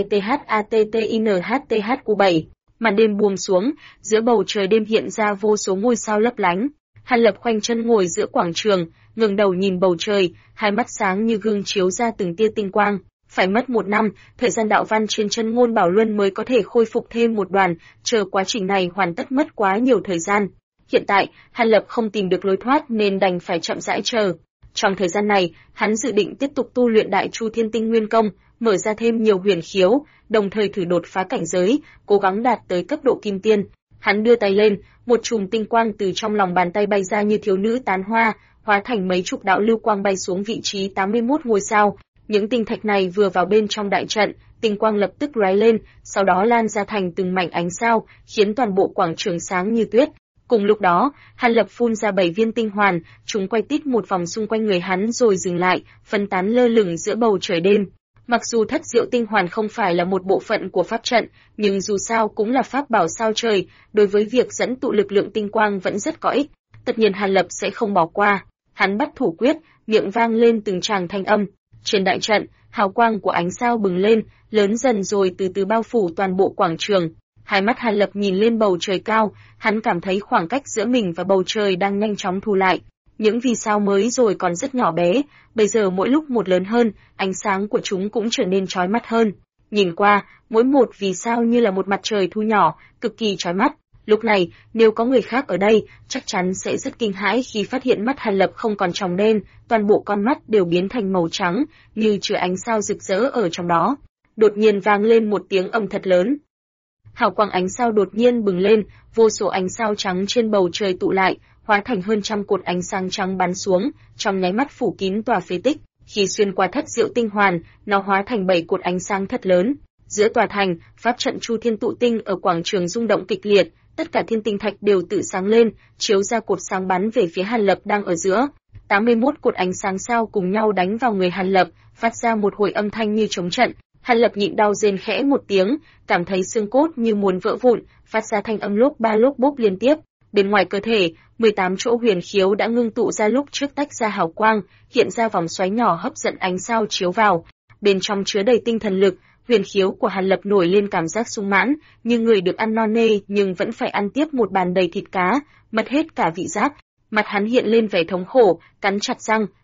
KETHATTINHTHQ7. Màn đêm buông xuống, giữa bầu trời đêm hiện ra vô số ngôi sao lấp lánh. Hàn Lập khoanh chân ngồi giữa quảng trường, ngẩng đầu nhìn bầu trời, hai mắt sáng như gương chiếu ra từng tia tinh quang. Phải mất 1 năm, thời gian đạo văn trên chân ngôn Bảo Luân mới có thể khôi phục thêm một đoàn, chờ quá trình này hoàn tất mất quá nhiều thời gian. Hiện tại, Hàn Lập không tìm được lối thoát nên đành phải chậm rãi chờ. Trong thời gian này, hắn dự định tiếp tục tu luyện Đại Chu Thiên Tinh Nguyên Công, mở ra thêm nhiều huyền khiếu, đồng thời thử đột phá cảnh giới, cố gắng đạt tới cấp độ kim tiên. Hắn đưa tay lên, một chùm tinh quang từ trong lòng bàn tay bay ra như thiếu nữ tán hoa, hóa thành mấy chục đạo lưu quang bay xuống vị trí 81 ngôi sao. Những tinh thạch này vừa vào bên trong đại trận, tinh quang lập tức lóe lên, sau đó lan ra thành từng mảnh ánh sao, khiến toàn bộ quảng trường sáng như tuyết. Cùng lúc đó, Hàn Lập phun ra 7 viên tinh hoàn, chúng quay tít một vòng xung quanh người hắn rồi dừng lại, phân tán lơ lửng giữa bầu trời đêm. Mặc dù thất diệu tinh hoàn không phải là một bộ phận của pháp trận, nhưng dù sao cũng là pháp bảo sao trời, đối với việc dẫn tụ lực lượng tinh quang vẫn rất có ích. Tất nhiên Hàn Lập sẽ không bỏ qua. Hắn bắt thủ quyết, miệng vang lên từng tràng thanh âm. Trên đại trận, hào quang của ánh sao bừng lên, lớn dần rồi từ từ bao phủ toàn bộ quảng trường. Hai mắt Hàn Lập nhìn lên bầu trời cao, hắn cảm thấy khoảng cách giữa mình và bầu trời đang nhanh chóng thu lại. Những vì sao mới rồi còn rất nhỏ bé, bây giờ mỗi lúc một lớn hơn, ánh sáng của chúng cũng trở nên chói mắt hơn. Nhìn qua, mỗi một vì sao như là một mặt trời thu nhỏ, cực kỳ chói mắt. Lúc này, nếu có người khác ở đây, chắc chắn sẽ rất kinh hãi khi phát hiện mắt Hàn Lập không còn tròng đen, toàn bộ con mắt đều biến thành màu trắng, như chứa ánh sao rực rỡ ở trong đó. Đột nhiên vang lên một tiếng ầm thật lớn. Hào quang ánh sao đột nhiên bừng lên, vô số ánh sao trắng trên bầu trời tụ lại, hóa thành hơn trăm cột ánh sáng trắng bắn xuống, trong nháy mắt phủ kín tòa phế tích. Khi xuyên qua thất diệu tinh hoàn, nó hóa thành 7 cột ánh sáng thật lớn. Giữa tòa thành, pháp trận Chu Thiên Tụ Tinh ở quảng trường rung động kịch liệt, tất cả thiên tinh thạch đều tự sáng lên, chiếu ra cột sáng bắn về phía Hàn Lập đang ở giữa. 81 cột ánh sáng sao cùng nhau đánh vào người Hàn Lập, phát ra một hồi âm thanh như trống trận. Hàn Lập nhịn đau rên khẽ một tiếng, cảm thấy xương cốt như muốn vỡ vụn, phát ra thanh âm lốp ba lốp bốp liên tiếp. Bên ngoài cơ thể, 18 chỗ huyền khiếu đã ngưng tụ ra lúc trước tách ra hào quang, hiện ra vòng xoáy nhỏ hấp dẫn ánh sao chiếu vào. Bên trong chứa đầy tinh thần lực, huyền khiếu của Hàn Lập nổi lên cảm giác sung mãn, như người được ăn no nê nhưng vẫn phải ăn tiếp một bàn đầy thịt cá, mất hết cả vị giác. Mặt hắn hiện lên vẻ thống khổ, cắn chặt răng,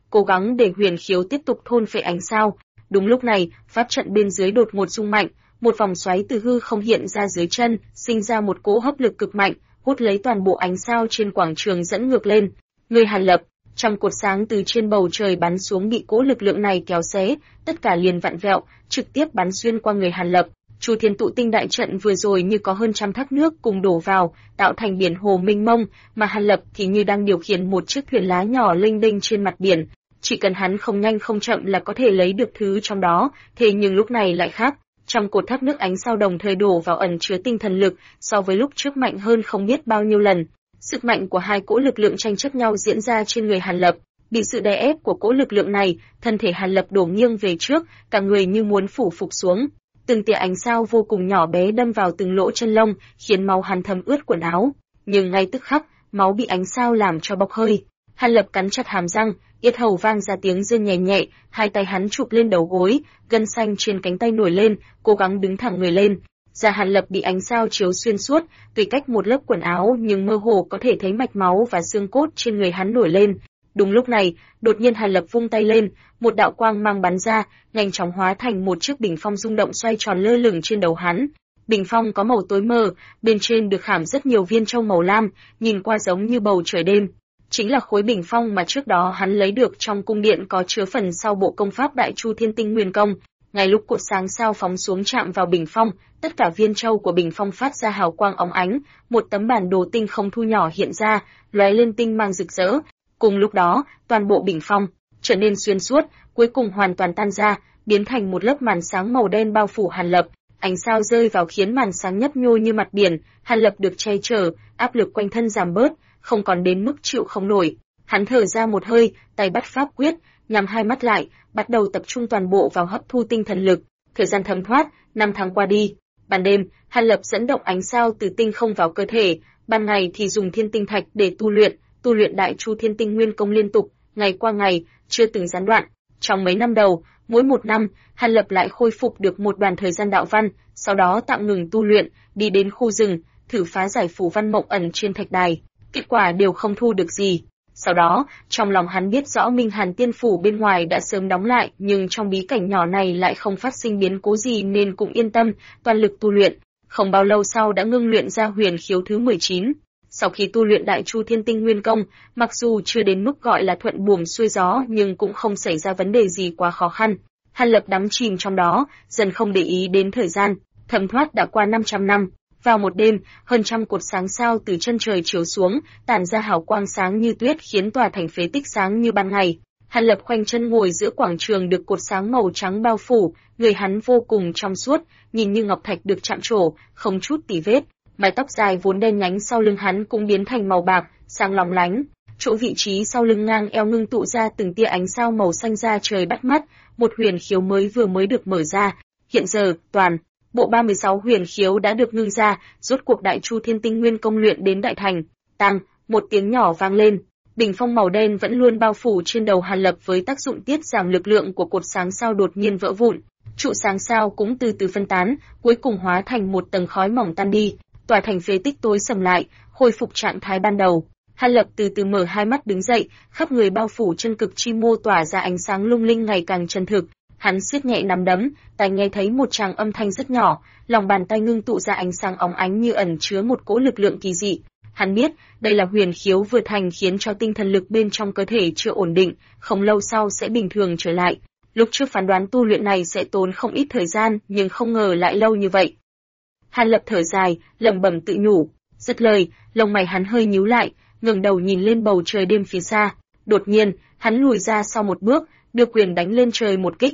cố gắng để huyền khiếu tiếp tục thôn phệ ánh sao. Đúng lúc này, pháp trận bên dưới đột ngột rung mạnh, một vòng xoáy từ hư không hiện ra dưới chân, sinh ra một cỗ hấp lực cực mạnh, hút lấy toàn bộ ánh sao trên quảng trường dẫn ngược lên. Người Hàn Lập, trăm cột sáng từ trên bầu trời bắn xuống bị cỗ lực lượng này kéo xé, tất cả liền vặn vẹo, trực tiếp bắn xuyên qua người Hàn Lập. Chu Thiên Tụ Tinh đại trận vừa rồi như có hơn trăm thác nước cùng đổ vào, tạo thành biển hồ mênh mông, mà Hàn Lập thì như đang điều khiển một chiếc thuyền lá nhỏ lênh đênh trên mặt biển. Chỉ cần hắn không nhanh không chậm là có thể lấy được thứ trong đó, thế nhưng lúc này lại khác. Trăm cột thác nước ánh sao đồng thời đổ vào ẩn chứa tinh thần lực, so với lúc trước mạnh hơn không biết bao nhiêu lần. Sức mạnh của hai cỗ lực lượng tranh chấp nhau diễn ra trên người Hàn Lập. Bị sự đè ép của cỗ lực lượng này, thân thể Hàn Lập đổ nghiêng về trước, cả người như muốn phủ phục xuống. Từng tia ánh sao vô cùng nhỏ bé đâm vào từng lỗ chân lông, khiến máu hắn thấm ướt quần áo. Nhưng ngay tức khắc, máu bị ánh sao làm cho bốc hơi. Hàn Lập cắn chặt hàm răng, yết hầu vang ra tiếng rên nhẹ nhẹ, hai tay hắn chụp lên đầu gối, gân xanh trên cánh tay nổi lên, cố gắng đứng thẳng người lên. Da Hàn Lập bị ánh sao chiếu xuyên suốt, tuy cách một lớp quần áo nhưng mơ hồ có thể thấy mạch máu và xương cốt trên người hắn nổi lên. Đúng lúc này, đột nhiên Hàn Lập vung tay lên, một đạo quang mang bắn ra, nhanh chóng hóa thành một chiếc bình phong rung động xoay tròn lơ lửng trên đầu hắn. Bình phong có màu tối mờ, bên trên được khảm rất nhiều viên châu màu lam, nhìn qua giống như bầu trời đêm. Chính là khối bình phong mà trước đó hắn lấy được trong cung điện có chứa phần sau bộ công pháp Đại Chu Thiên Tinh Nguyên Công. Ngay lúc cột sáng sao phóng xuống chạm vào bình phong, tất cả viên châu của bình phong phát ra hào quang óng ánh, một tấm bản đồ tinh không thu nhỏ hiện ra, lóe lên tinh mang rực rỡ. Cùng lúc đó, toàn bộ bình phong trở nên xuyên suốt, cuối cùng hoàn toàn tan ra, biến thành một lớp màn sáng màu đen bao phủ Hàn Lập. Ánh sao rơi vào khiến màn sáng nhấp nhô như mặt biển, Hàn Lập được che chở, áp lực quanh thân giảm bớt, không còn đến mức chịu không nổi. Hắn thở ra một hơi, tay bắt pháp quyết, nhắm hai mắt lại, bắt đầu tập trung toàn bộ vào hấp thu tinh thần lực. Thời gian thấm thoát, 5 tháng qua đi. Ban đêm, Hàn Lập dẫn động ánh sao từ tinh không vào cơ thể, ban ngày thì dùng thiên tinh thạch để tu luyện Đại Chu Thiên Tinh Nguyên Công liên tục, ngày qua ngày, chưa từng gián đoạn. Trong mấy năm đầu, mỗi một năm, Hàn Lập lại khôi phục được một đoạn thời gian đạo văn, sau đó tạm ngừng tu luyện, đi đến khu rừng, thử phá giải phù văn mộng ẩn trên thạch đài. Kết quả đều không thu được gì. Sau đó, trong lòng hắn biết rõ Minh Hàn Tiên Phủ bên ngoài đã sớm đóng lại, nhưng trong bí cảnh nhỏ này lại không phát sinh biến cố gì nên cũng yên tâm, toàn lực tu luyện. Không bao lâu sau đã ngưng luyện ra huyền khiếu thứ 19. Sau khi tu luyện Đại Chu Thiên Tinh Nguyên Công, mặc dù chưa đến mức gọi là thuận buồm xuôi gió nhưng cũng không xảy ra vấn đề gì quá khó khăn. Hàn Lập đắm chìm trong đó, dần không để ý đến thời gian, thấm thoát đã qua 500 năm. Vào một đêm, hơn trăm cột sáng sao từ chân trời chiếu xuống, tản ra hào quang sáng như tuyết khiến tòa thành phế tích sáng như ban ngày. Hàn Lập khoanh chân ngồi giữa quảng trường được cột sáng màu trắng bao phủ, người hắn vô cùng trong suốt, nhìn như ngọc thạch được chạm trổ, không chút tì vết. Mái tóc dài vốn đen nhánh sau lưng hắn cũng biến thành màu bạc, sáng lóng lánh. Chỗ vị trí sau lưng ngang eo ngưng tụ ra từng tia ánh sao màu xanh da trời bắt mắt, một huyền khiếu vừa mới được mở ra. Hiện giờ, toàn bộ 36 huyền khiếu đã được ngưng ra, rốt cuộc Đại Chu Thiên Tinh Nguyên Công luyện đến đại thành. Tăng, một tiếng nhỏ vang lên. Bình phong màu đen vẫn luôn bao phủ trên đầu Hàn Lập với tác dụng tiết giảm lực lượng của cột sáng sao đột nhiên vỡ vụn. Trụ sáng sao cũng từ từ phân tán, cuối cùng hóa thành một tầng khói mỏng tan đi. Tòa thành phế tích tối sầm lại, khôi phục trạng thái ban đầu. Hàn Lập từ từ mở hai mắt đứng dậy, khắp người bao phủ chân cực chi mô tỏa ra ánh sáng lung linh ngày càng chân thực. Hắn siết nhẹ nắm đấm, tai nghe thấy một tràng âm thanh rất nhỏ, lòng bàn tay ngưng tụ ra ánh sáng óng ánh như ẩn chứa một cỗ lực lượng kỳ dị. Hắn biết, đây là huyền khiếu vừa thành khiến cho tinh thần lực bên trong cơ thể chưa ổn định, không lâu sau sẽ bình thường trở lại. Lúc trước phán đoán tu luyện này sẽ tốn không ít thời gian, nhưng không ngờ lại lâu như vậy. Hàn Lập thở dài, lẩm bẩm tự nhủ. Dứt lời, lông mày hắn hơi nhíu lại, ngẩng đầu nhìn lên bầu trời đêm phía xa. Đột nhiên, hắn lùi ra sau một bước, đưa quyền đánh lên trời một kích.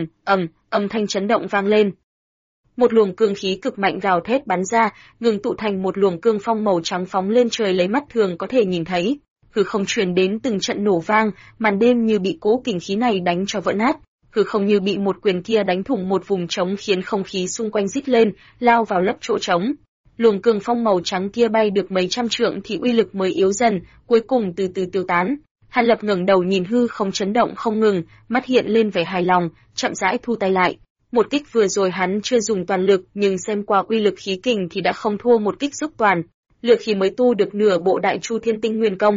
Âm thanh chấn động vang lên. Một luồng cương khí cực mạnh gào thét bắn ra, ngừng tụ thành một luồng cương phong màu trắng phóng lên trời lấy mắt thường có thể nhìn thấy. Hư không truyền đến từng trận nổ vang, màn đêm như bị cỗ kình khí này đánh cho vỡ nát. Hư không như bị một quyền kia đánh thủng một vùng trống khiến không khí xung quanh rít lên, lao vào lấp chỗ trống. Luồng cương phong màu trắng kia bay được mấy trăm trượng thì uy lực mới yếu dần, cuối cùng từ từ tiêu tán. Hàn Lập ngẩng đầu nhìn hư không chấn động không ngừng, mắt hiện lên vẻ hài lòng, chậm rãi thu tay lại. Một kích vừa rồi hắn chưa dùng toàn lực, nhưng xem qua uy lực khí kình thì đã không thua một kích giúp toàn. Lựa khí mới tu được nửa bộ Đại Chu Thiên Tinh Nguyên Công,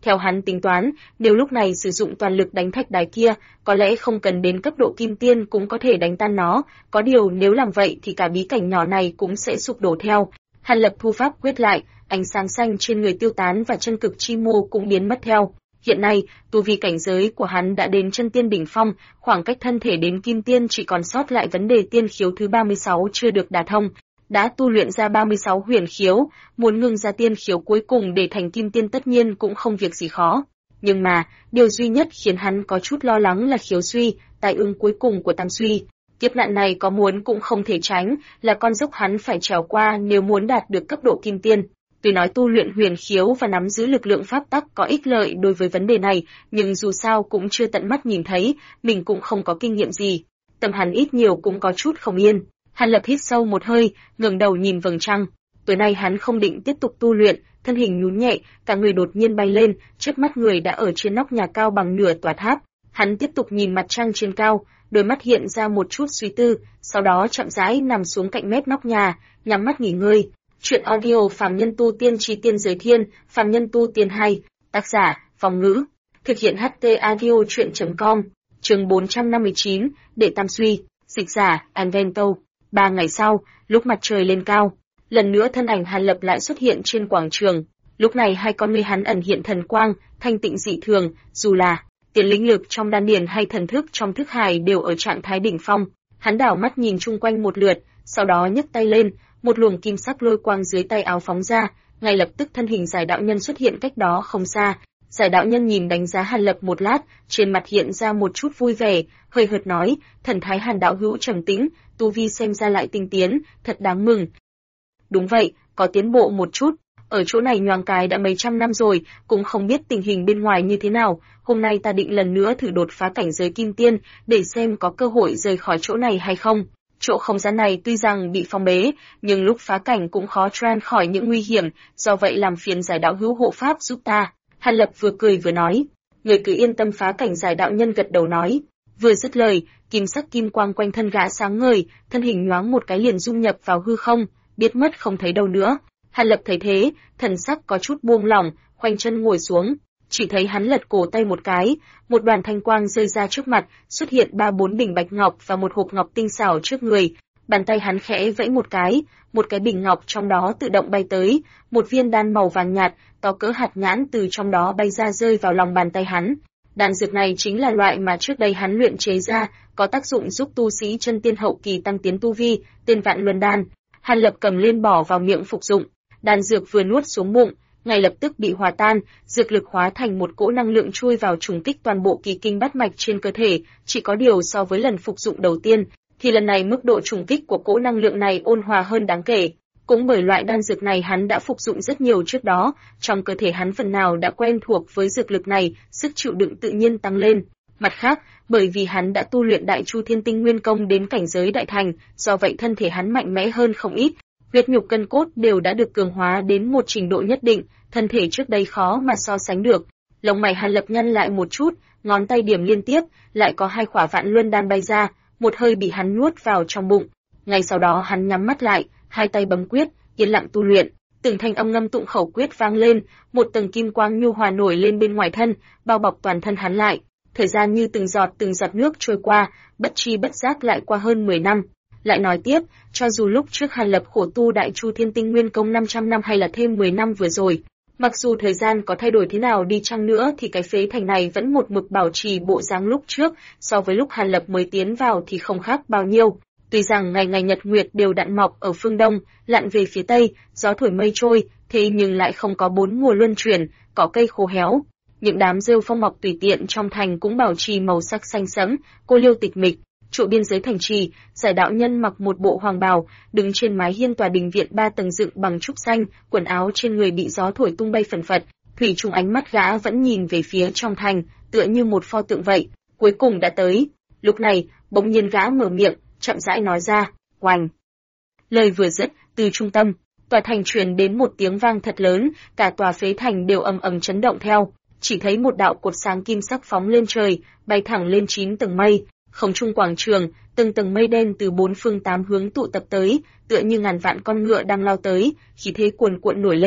Theo hắn tính toán, nếu lúc này sử dụng toàn lực đánh thạch đài kia, có lẽ không cần đến cấp độ kim tiên cũng có thể đánh tan nó, có điều nếu làm vậy thì cả bí cảnh nhỏ này cũng sẽ sụp đổ theo. Hàn Lập thu pháp quyết lại, ánh sáng xanh trên người tiêu tán và chân cực chi mô cũng biến mất theo. Hiện nay, tu vi cảnh giới của hắn đã đến chân tiên đỉnh phong, khoảng cách thân thể đến kim tiên chỉ còn sót lại vấn đề tiên khiếu thứ 36 chưa được đả thông. Đã tu luyện ra 36 huyền khiếu, muốn ngưng ra tiên khiếu cuối cùng để thành kim tiên tất nhiên cũng không việc gì khó. Nhưng mà, điều duy nhất khiến hắn có chút lo lắng là khiếu suy, tai ương cuối cùng của tam suy. Kiếp nạn này có muốn cũng không thể tránh, là con dốc hắn phải trèo qua nếu muốn đạt được cấp độ kim tiên. Tuy nói tu luyện huyền khiếu và nắm giữ lực lượng pháp tắc có ích lợi đối với vấn đề này, nhưng dù sao cũng chưa tận mắt nhìn thấy, mình cũng không có kinh nghiệm gì. Tâm hắn ít nhiều cũng có chút không yên. Hàn Lập hít sâu một hơi, ngẩng đầu nhìn vầng trăng. Tối nay hắn không định tiếp tục tu luyện, thân hình nhún nhẹ, cả người đột nhiên bay lên, trước mắt người đã ở trên nóc nhà cao bằng nửa tòa tháp. Hắn tiếp tục nhìn mặt trăng trên cao, đôi mắt hiện ra một chút suy tư, sau đó chậm rãi nằm xuống cạnh mép nóc nhà, nhắm mắt nghỉ ngơi. Chuyện audio Phàm Nhân Tu Tiên Chi Tiên Giới Thiên, Phàm Nhân Tu Tiên 2, tác giả, Phong Ngữ, thực hiện HT Audio Chuyện.com, chương 459, Đệ Tam Suy, dịch giả, Anvento. 3 ngày sau, lúc mặt trời lên cao, lần nữa thân ảnh Hàn Lập lại xuất hiện trên quảng trường. Lúc này hai con ngươi hắn ẩn hiện thần quang, thanh tịnh dị thường, dù là tiền linh lực trong đan điền hay thần thức trong thức hải đều ở trạng thái đỉnh phong. Hắn đảo mắt nhìn chung quanh một lượt, sau đó nhấc tay lên, một luồng kim sắc lôi quang dưới tay áo phóng ra, ngay lập tức thân hình Giải đạo nhân xuất hiện cách đó không xa. Giải đạo nhân nhìn đánh giá Hàn Lập một lát, trên mặt hiện ra một chút vui vẻ, hơi hợt nói, thần thái Hàn đạo hữu trầm tĩnh, tu vi xem ra lại tinh tiến, thật đáng mừng. Đúng vậy, có tiến bộ một chút, ở chỗ này nhoáng cái đã mấy trăm năm rồi, cũng không biết tình hình bên ngoài như thế nào, hôm nay ta định lần nữa thử đột phá cảnh giới kim tiên, để xem có cơ hội rời khỏi chỗ này hay không. Chỗ không gian này tuy rằng bị phong bế, nhưng lúc phá cảnh cũng khó tràn khỏi những nguy hiểm, do vậy làm phiền Giải đạo hữu hộ pháp giúp ta. Hàn Lập vừa cười vừa nói, người cứ yên tâm phá cảnh. Giải đạo nhân gật đầu nói. Vừa dứt lời, kim sắc kim quang quanh thân gã sáng ngời, thân hình nhoáng một cái liền dung nhập vào hư không, biến mất không thấy đâu nữa. Hàn Lập thấy thế, thần sắc có chút buông lỏng, khoanh chân ngồi xuống, chỉ thấy hắn lật cổ tay một cái, một đoàn thanh quang rơi ra trước mặt, xuất hiện 3-4 bình bạch ngọc và một hộp ngọc tinh xảo trước người. Bàn tay hắn khẽ vẫy một cái bình ngọc trong đó tự động bay tới, một viên đan màu vàng nhạt, to cỡ hạt nhãn từ trong đó bay ra rơi vào lòng bàn tay hắn. Đan dược này chính là loại mà trước đây hắn luyện chế ra, có tác dụng giúp tu sĩ chân tiên hậu kỳ tăng tiến tu vi, tên Vạn Luân Đan. Hàn Lập cầm lên bỏ vào miệng phục dụng, đan dược vừa nuốt xuống bụng, ngay lập tức bị hòa tan, dược lực hóa thành một cỗ năng lượng chui vào trùng kích toàn bộ kỳ kinh bát mạch trên cơ thể, chỉ có điều so với lần phục dụng đầu tiên, thì lần này mức độ trùng kích của cỗ năng lượng này ôn hòa hơn đáng kể. Cũng bởi loại đan dược này hắn đã phục dụng rất nhiều trước đó, trong cơ thể hắn phần nào đã quen thuộc với dược lực này, sức chịu đựng tự nhiên tăng lên. Mặt khác, bởi vì hắn đã tu luyện Đại Chu Thiên Tinh Nguyên Công đến cảnh giới đại thành, do vậy thân thể hắn mạnh mẽ hơn không ít, huyết nhục cân cốt đều đã được cường hóa đến một trình độ nhất định, thân thể trước đây khó mà so sánh được. Lông mày Hàn Lập nhăn lại một chút, ngón tay điểm liên tiếp, lại có 2 quả Vạn Luân Đan bay ra, một hơi bị hắn nuốt vào trong bụng. Ngay sau đó hắn nhắm mắt lại, 2 tay bấm quyết, yên lặng tu luyện. Từng thanh âm ngâm tụng khẩu quyết vang lên, một tầng kim quang nhu hòa nổi lên bên ngoài thân, bao bọc toàn thân hắn lại. Thời gian như từng giọt nước trôi qua, bất tri bất giác lại qua hơn 10 năm. Lại nói tiếp, cho dù lúc trước Hàn Lập khổ tu Đại Chu Thiên Tinh Nguyên Công 500 năm hay là thêm 10 năm vừa rồi, mặc dù thời gian có thay đổi thế nào đi chăng nữa thì cái phế thành này vẫn một mực bảo trì bộ dáng lúc trước, so với lúc Hàn Lập mới tiến vào thì không khác bao nhiêu. Tuy rằng ngày ngày nhật nguyệt đều đặn mọc ở phương đông, lặn về phía tây, gió thổi mây trôi, thế nhưng lại không có 4 mùa luân chuyển, cỏ cây khô héo. Những đám rêu phong mọc tùy tiện trong thành cũng bảo trì màu sắc xanh sẫm, cô liêu tịch mịch. Chỗ biên giới thành trì, Giải đạo nhân mặc một bộ hoàng bào, đứng trên mái hiên tòa đình viện 3 tầng dựng bằng trúc xanh, quần áo trên người bị gió thổi tung bay phần phật, thủy chung ánh mắt gã vẫn nhìn về phía trong thành, tựa như một pho tượng vậy. Cuối cùng đã tới. Lúc này, bỗng nhiên gã mở miệng, chậm rãi nói ra, oành. Lời vừa dứt, từ trung tâm, tòa thành truyền đến một tiếng vang thật lớn, cả tòa phế thành đều ầm ầm chấn động theo. Chỉ thấy một đạo cột sáng kim sắc phóng lên trời, bay thẳng lên 9 tầng mây. Không trung quảng trường, từng tầng mây đen từ 4 phương 8 hướng tụ tập tới, tựa như ngàn vạn con ngựa đang lao tới, khí thế cuồn cuộn nổi lên.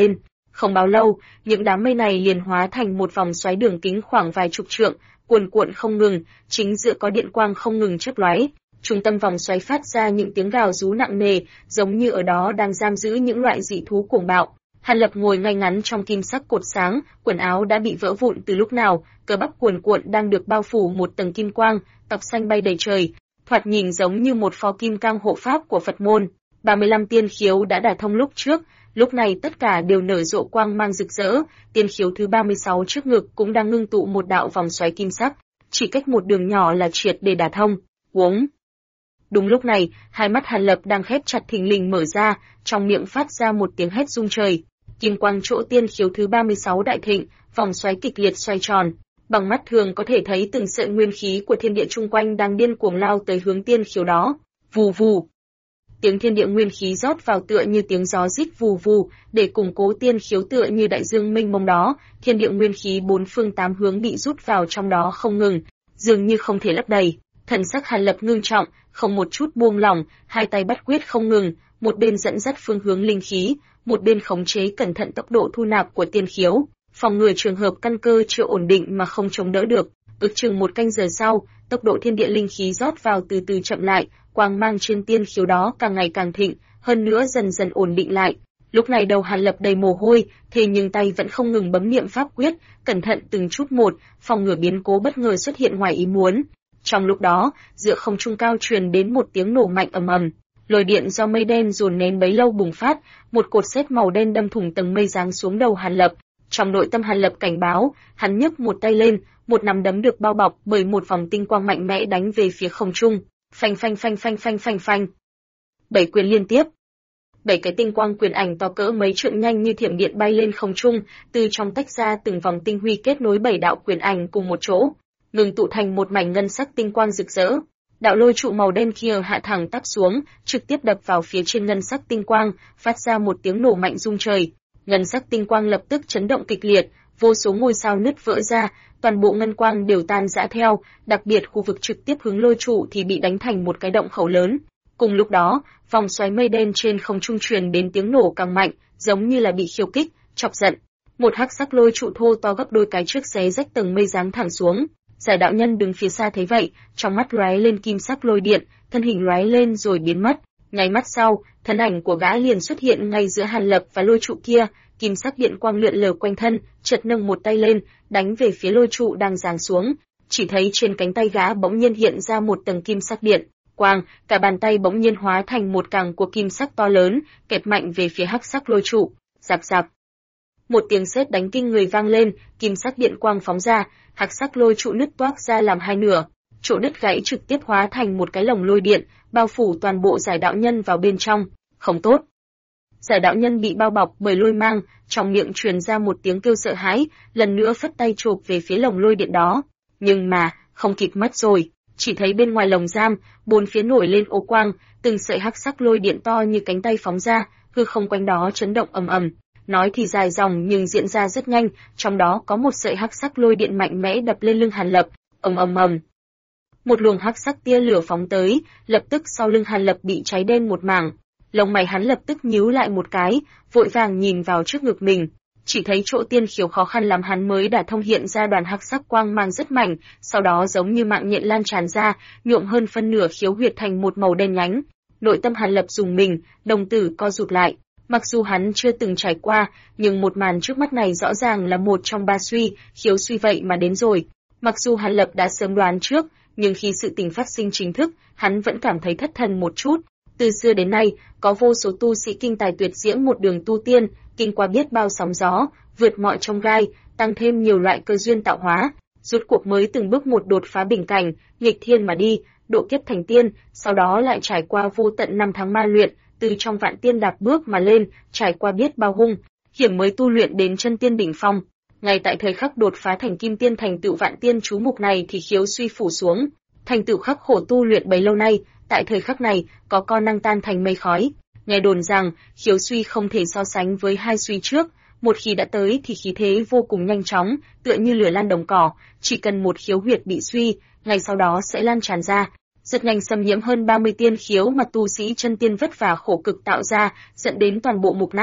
Không bao lâu, những đám mây này liền hóa thành một vòng xoáy đường kính khoảng vài chục trượng, cuồn cuộn không ngừng, chính giữa có điện quang không ngừng chớp lóe. Trung tâm vòng xoáy phát ra những tiếng gào rú nặng nề, giống như ở đó đang giam giữ những loại dị thú cuồng bạo. Hàn Lập ngồi ngay ngắn trong kim sắc cột sáng, quần áo đã bị vỡ vụn từ lúc nào, cơ bắp cuồn cuộn đang được bao phủ một tầng kim quang, tóc xanh bay đầy trời, thoạt nhìn giống như một phó kim cang hộ pháp của Phật môn. 35 tiên khiếu đã đả thông lúc trước, lúc này tất cả đều nở rộ quang mang rực rỡ, tiên khiếu thứ 36 trước ngực cũng đang ngưng tụ một đạo vòng xoáy kim sắc, chỉ cách một đường nhỏ là triệt để đả thông. Uống. Đúng lúc này, hai mắt Hàn Lập đang khép chặt thình lình mở ra, trong miệng phát ra một tiếng hét rung trời. Kim quang chỗ tiên khiếu thứ 36 đại thịnh, vòng xoáy kịch liệt xoay tròn. Bằng mắt thường có thể thấy từng sợi nguyên khí của thiên địa chung quanh đang điên cuồng lao tới hướng tiên khiếu đó. Vù vù. Tiếng thiên địa nguyên khí rót vào tựa như tiếng gió rít vù vù, để củng cố tiên khiếu tựa như đại dương mênh mông đó, thiên địa nguyên khí bốn phương tám hướng bị rút vào trong đó không ngừng, dường như không thể lấp đầy. Thần sắc Hàn Lập ngưng trọng, không một chút buông lỏng, hai tay bắt quyết không ngừng, một bên dẫn dắt phương hướng linh khí, một bên khống chế cẩn thận tốc độ thu nạp của tiên khiếu, phòng ngừa trường hợp căn cơ chưa ổn định mà không chống đỡ được. Ước chừng một canh giờ sau, tốc độ thiên địa linh khí rót vào từ từ chậm lại, quang mang trên tiên khiếu đó càng ngày càng thịnh, hơn nữa dần dần ổn định lại. Lúc này đầu Hàn Lập đầy mồ hôi, thế nhưng tay vẫn không ngừng bấm niệm pháp quyết, cẩn thận từng chút một, phòng ngừa biến cố bất ngờ xuất hiện ngoài ý muốn. Trong lúc đó, giữa không trung cao truyền đến một tiếng nổ mạnh ầm ầm, lôi điện do mây đen dồn nén bấy lâu bùng phát, một cột sét màu đen đâm thủng tầng mây giáng xuống đầu Hàn Lập. Trong nội tâm Hàn Lập cảnh báo, hắn nhấc một tay lên, một nắm đấm được bao bọc bởi một vòng tinh quang mạnh mẽ đánh về phía không trung. Phanh phanh phanh phanh phanh phanh phanh. 7 quyền liên tiếp. 7 cái tinh quang quyền ảnh to cỡ mấy trượng nhanh như thiểm điện bay lên không trung, từ trong tách ra từng vòng tinh huy kết nối 7 đạo quyền ảnh cùng một chỗ, ngừng tụ thành một mảnh ngân sắc tinh quang rực rỡ. Đạo lôi trụ màu đen kia hạ thẳng tắp xuống, trực tiếp đập vào phía trên ngân sắc tinh quang, phát ra một tiếng nổ mạnh rung trời. Ngân sắc tinh quang lập tức chấn động kịch liệt, vô số ngôi sao nứt vỡ ra, toàn bộ ngân quang đều tan rã theo, đặc biệt khu vực trực tiếp hướng lôi trụ thì bị đánh thành một cái động khẩu lớn. Cùng lúc đó, vòng xoáy mây đen trên không trung truyền đến tiếng nổ càng mạnh, giống như là bị khiêu kích, chọc giận. Một hắc sắc lôi trụ thô to gấp đôi cái trước xé rách tầng mây giáng thẳng xuống. Giải đạo nhân đứng phía xa thấy vậy, trong mắt lóe lên kim sắc lôi điện, thân hình lóe lên rồi biến mất. Nháy mắt sau, thân ảnh của gã liền xuất hiện ngay giữa Hàn Lập và lôi trụ kia, kim sắc điện quang lượn lờ quanh thân, chợt nâng một tay lên, đánh về phía lôi trụ đang giáng xuống. Chỉ thấy trên cánh tay gã bỗng nhiên hiện ra một tầng kim sắc điện quang, cả bàn tay bỗng nhiên hóa thành một càng của kim sắc to lớn, kẹp mạnh về phía hắc sắc lôi trụ. Rạp rạp. Một tiếng sét đánh kinh người vang lên, kim sắc điện quang phóng ra, hắc sắc lôi trụ nứt toác ra làm hai nửa, chỗ đứt gãy trực tiếp hóa thành một cái lồng lôi điện, bao phủ toàn bộ giải đạo nhân vào bên trong. Không tốt. Giải đạo nhân bị bao bọc bởi lôi mang, trong miệng truyền ra một tiếng kêu sợ hãi, lần nữa phất tay chộp về phía lồng lôi điện đó. Nhưng mà, không kịp mất rồi, chỉ thấy bên ngoài lồng giam, bốn phía nổi lên ô quang, từng sợi hắc sắc lôi điện to như cánh tay phóng ra, hư không quanh đó chấn động ầm ầm. Nói thì dài dòng nhưng diễn ra rất nhanh, trong đó có một sợi hắc sắc lôi điện mạnh mẽ đập lên lưng Hàn Lập, ầm ầm ầm. Một luồng hắc sắc tia lửa phóng tới, lập tức sau lưng Hàn Lập bị cháy đen một mảng. Lông mày hắn lập tức nhíu lại một cái, vội vàng nhìn vào trước ngực mình, chỉ thấy chỗ tiên khiếu khó khăn lắm hắn mới đã thông hiện ra đoàn hắc sắc quang mang rất mảnh, sau đó giống như mạng nhện lan tràn ra, nhuộm hơn phân nửa khiếu huyệt thành một màu đen nhánh. Nội tâm Hàn Lập rùng mình, đồng tử co rụt lại. Mặc dù hắn chưa từng trải qua, nhưng một màn trước mắt này rõ ràng là một trong ba suy, khiếu suy vậy mà đến rồi. Mặc dù Hàn Lập đã sớm đoán trước, nhưng khi sự tình phát sinh chính thức, hắn vẫn cảm thấy thất thần một chút. Từ xưa đến nay, có vô số tu sĩ kinh tài tuyệt diễm một đường tu tiên, kinh qua biết bao sóng gió, vượt mọi chông gai, tăng thêm nhiều loại cơ duyên tạo hóa, rốt cuộc mới từng bước một đột phá bình cảnh, nghịch thiên mà đi, độ kiếp thành tiên, sau đó lại trải qua vô tận năm tháng ma luyện, từ trong vạn tiên đạp bước mà lên, trải qua biết bao hung hiểm mới tu luyện đến chân tiên đỉnh phong. Ngay tại thời khắc đột phá thành kim tiên thành tựu vạn tiên chú mục này thì khiếu suy phủ xuống, thành tựu khắc khổ tu luyện bấy lâu nay, tại thời khắc này có con năng tan thành mây khói. Nghe đồn rằng khiếu suy không thể so sánh với hai suy trước, một khi đã tới thì khí thế vô cùng nhanh chóng, tựa như lửa lan đồng cỏ, chỉ cần một khiếu huyệt bị suy, ngay sau đó sẽ lan tràn ra, rất nhanh xâm nhiễm hơn 30 tiên khiếu mà tu sĩ chân tiên vất vả khổ cực tạo ra, dẫn đến toàn bộ mục nát.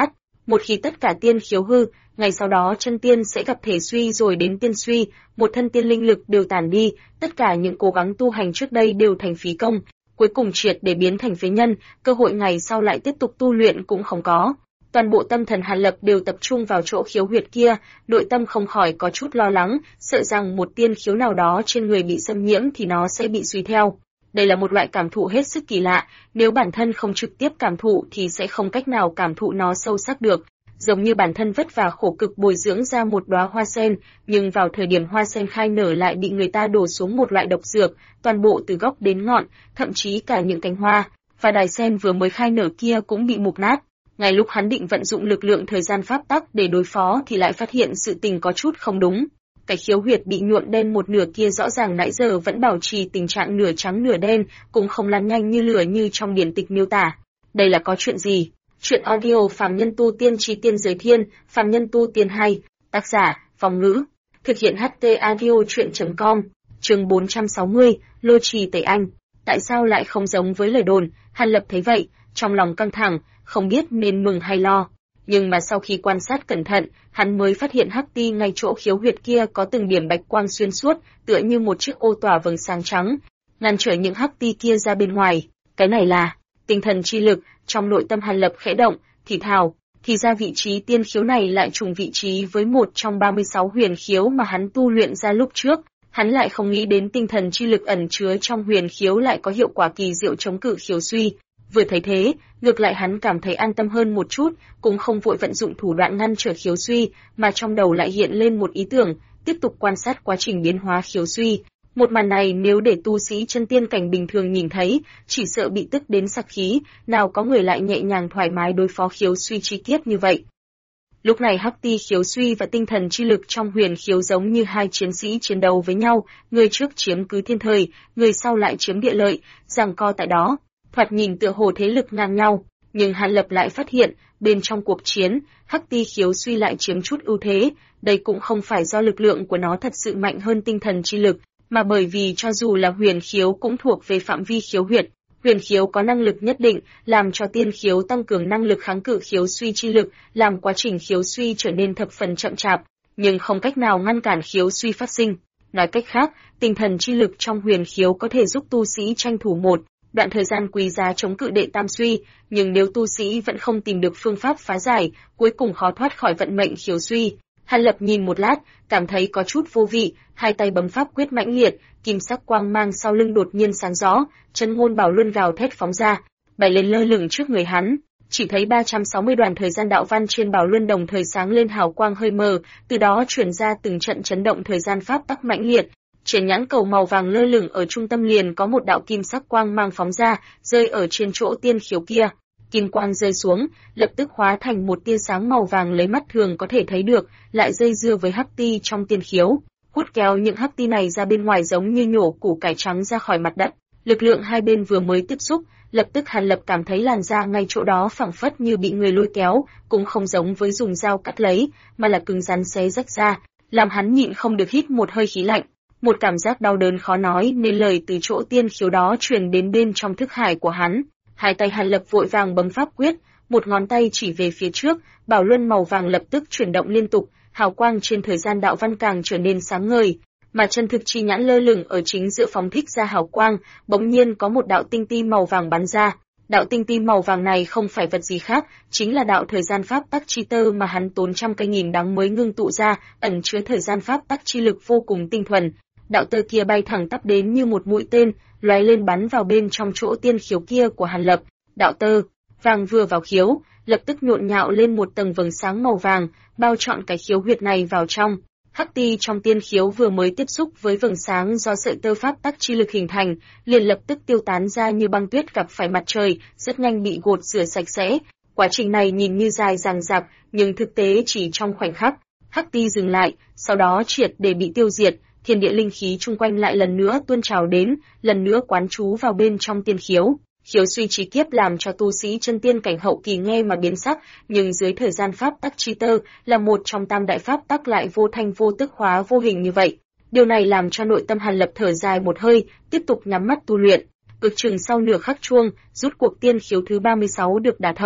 Một khi tất cả tiên khiếu hư, ngày sau đó chân tiên sẽ gặp thể suy rồi đến tiên suy, một thân tiên linh lực đều tản đi, tất cả những cố gắng tu hành trước đây đều thành phí công, cuối cùng triệt để biến thành phế nhân, cơ hội ngày sau lại tiếp tục tu luyện cũng không có. Toàn bộ tâm thần Hàn Lập đều tập trung vào chỗ khiếu huyệt kia, nội tâm không khỏi có chút lo lắng, sợ rằng một tiên khiếu nào đó trên người bị xâm nhiễm thì nó sẽ bị suy theo. Đây là một loại cảm thụ hết sức kỳ lạ, nếu bản thân không trực tiếp cảm thụ thì sẽ không cách nào cảm thụ nó sâu sắc được. Giống như bản thân vất vả khổ cực bồi dưỡng ra một đóa hoa sen, nhưng vào thời điểm hoa sen khai nở lại bị người ta đổ xuống một loại độc dược, toàn bộ từ gốc đến ngọn, thậm chí cả những cánh hoa và đài sen vừa mới khai nở kia cũng bị mục nát. Ngay lúc hắn định vận dụng lực lượng thời gian pháp tắc để đối phó thì lại phát hiện sự tình có chút không đúng. Cái khiếu huyệt bị nhuộm đen một nửa kia rõ ràng nãy giờ vẫn bảo trì tình trạng nửa trắng nửa đen, cũng không lan nhanh như lửa như trong điển tịch miêu tả. Đây là có chuyện gì? Chuyện audio Phàm Nhân Tu Tiên Chí Tiên Giới Thiên, Phàm Nhân Tu Tiên 2, tác giả, Phong Ngữ. Thực hiện HT Audio Chuyện.com, chương 460, Lô Trì Tẩy Anh. Tại sao lại không giống với lời đồn? Hàn Lập thấy vậy, trong lòng căng thẳng, không biết nên mừng hay lo. Nhưng mà sau khi quan sát cẩn thận, hắn mới phát hiện hắc ti ngay chỗ khiếu huyệt kia có từng điểm bạch quang xuyên suốt, tựa như một chiếc ô tỏa vầng sáng trắng, ngăn trở những hắc ti kia ra bên ngoài. Cái này là tinh thần chi lực. Trong nội tâm Hàn Lập khẽ động, thì thào, thì ra vị trí tiên khiếu này lại trùng vị trí với một trong 36 huyền khiếu mà hắn tu luyện ra lúc trước. Hắn lại không nghĩ đến tinh thần chi lực ẩn chứa trong huyền khiếu lại có hiệu quả kỳ diệu chống cự khiếu suy. Vừa thấy thế, ngược lại hắn cảm thấy an tâm hơn một chút, cũng không vội vận dụng thủ đoạn ngăn trở khiếu suy, mà trong đầu lại hiện lên một ý tưởng, tiếp tục quan sát quá trình biến hóa khiếu suy. Một màn này nếu để tu sĩ chân tiên cảnh bình thường nhìn thấy, chỉ sợ bị tức đến sặc khí, nào có người lại nhẹ nhàng thoải mái đối phó khiếu suy chi tiết như vậy. Lúc này hắc ti khiếu suy và tinh thần chi lực trong huyền khiếu giống như hai chiến sĩ chiến đấu với nhau, người trước chiếm cứ thiên thời, người sau lại chiếm địa lợi, giằng co tại đó, thoạt nhìn tựa hồ thế lực ngang nhau, nhưng Hàn Lập lại phát hiện, bên trong cuộc chiến, hắc ti khiếu suy lại chiếm chút ưu thế, đây cũng không phải do lực lượng của nó thật sự mạnh hơn tinh thần chi lực, mà bởi vì cho dù là huyền khiếu cũng thuộc về phạm vi khiếu huyệt, huyền khiếu có năng lực nhất định, làm cho tiên khiếu tăng cường năng lực kháng cự khiếu suy chi lực, làm quá trình khiếu suy trở nên thập phần chậm chạp, nhưng không cách nào ngăn cản khiếu suy phát sinh. Nói cách khác, tinh thần chi lực trong huyền khiếu có thể giúp tu sĩ tranh thủ một đoạn thời gian quý giá chống cự đệ tam suy, nhưng nếu tu sĩ vẫn không tìm được phương pháp phá giải, cuối cùng khó thoát khỏi vận mệnh khiếu suy. Hàn Lập nhìn một lát, cảm thấy có chút vô vị, hai tay bấm pháp quyết mãnh liệt, kim sắc quang mang sau lưng đột nhiên sáng rõ, chân ngôn bảo luân gào thét phóng ra, bay lên lơ lửng trước người hắn. Chỉ thấy 360 đoàn thời gian đạo văn trên bảo luân đồng thời sáng lên hào quang hơi mờ, từ đó truyền ra từng trận chấn động thời gian pháp tắc mãnh liệt. Trên nhãn cầu màu vàng lơ lửng ở trung tâm liền có một đạo kim sắc quang mang phóng ra, rơi ở trên chỗ tiên khiếu kia. Kim quang rơi xuống, lập tức hóa thành một tia sáng màu vàng lấy mắt thường có thể thấy được, lại dây dưa với hắc ti trong tiên khiếu, hút kéo những hắc ti này ra bên ngoài giống như nhổ củ cải trắng ra khỏi mặt đất. Lực lượng hai bên vừa mới tiếp xúc, lập tức Hàn Lập cảm thấy làn da ngay chỗ đó phảng phất như bị người lôi kéo, cũng không giống với dùng dao cắt lấy, mà là cứng rắn xé rách ra, làm hắn nhịn không được hít một hơi khí lạnh. Một cảm giác đau đớn khó nói nên lời từ chỗ tiên khiếu đó truyền đến bên trong thức hải của hắn. Hai tay Hàn Lập vội vàng bấm pháp quyết, một ngón tay chỉ về phía trước, bảo luân màu vàng lập tức chuyển động liên tục, hào quang trên thời gian đạo văn càng trở nên sáng ngời, mà chân thực chi nhãn lơ lửng ở chính giữa phóng thích ra hào quang, bỗng nhiên có một đạo tinh ti màu vàng bắn ra. Đạo tinh ti màu vàng này không phải vật gì khác, chính là đạo thời gian pháp tắc chi tơ mà hắn tốn trăm cây nghìn đắng mới ngưng tụ ra, ẩn chứa thời gian pháp tắc chi lực vô cùng tinh thuần. Đạo tơ kia bay thẳng tắp đến như một mũi tên, lóe lên bắn vào bên trong chỗ tiên khiếu kia của Hàn Lập. Đạo tơ vàng vừa vào khiếu, lập tức nhộn nhạo lên một tầng vầng sáng màu vàng, bao trọn cái khiếu huyệt này vào trong. Hắc ti trong tiên khiếu vừa mới tiếp xúc với vầng sáng do sợi tơ pháp tắc chi lực hình thành, liền lập tức tiêu tán ra như băng tuyết gặp phải mặt trời, rất nhanh bị gột rửa sạch sẽ. Quá trình này nhìn như dài dằng dặc, nhưng thực tế chỉ trong khoảnh khắc, hắc ti dừng lại, sau đó triệt để bị tiêu diệt. Thiên địa linh khí chung quanh lại lần nữa tuôn trào đến, lần nữa quán trú vào bên trong tiên khiếu. Khiếu suy trí kiếp làm cho tu sĩ chân tiên cảnh hậu kỳ nghe mà biến sắc, nhưng dưới thời gian pháp tắc chi tơ, là một trong tam đại pháp tắc lại vô thanh vô tức hóa vô hình như vậy. Điều này làm cho nội tâm Hàn Lập thở dài một hơi, tiếp tục nhắm mắt tu luyện. Cực chừng sau nửa khắc chuông, rút cuộc tiên khiếu thứ 36 được đả thông.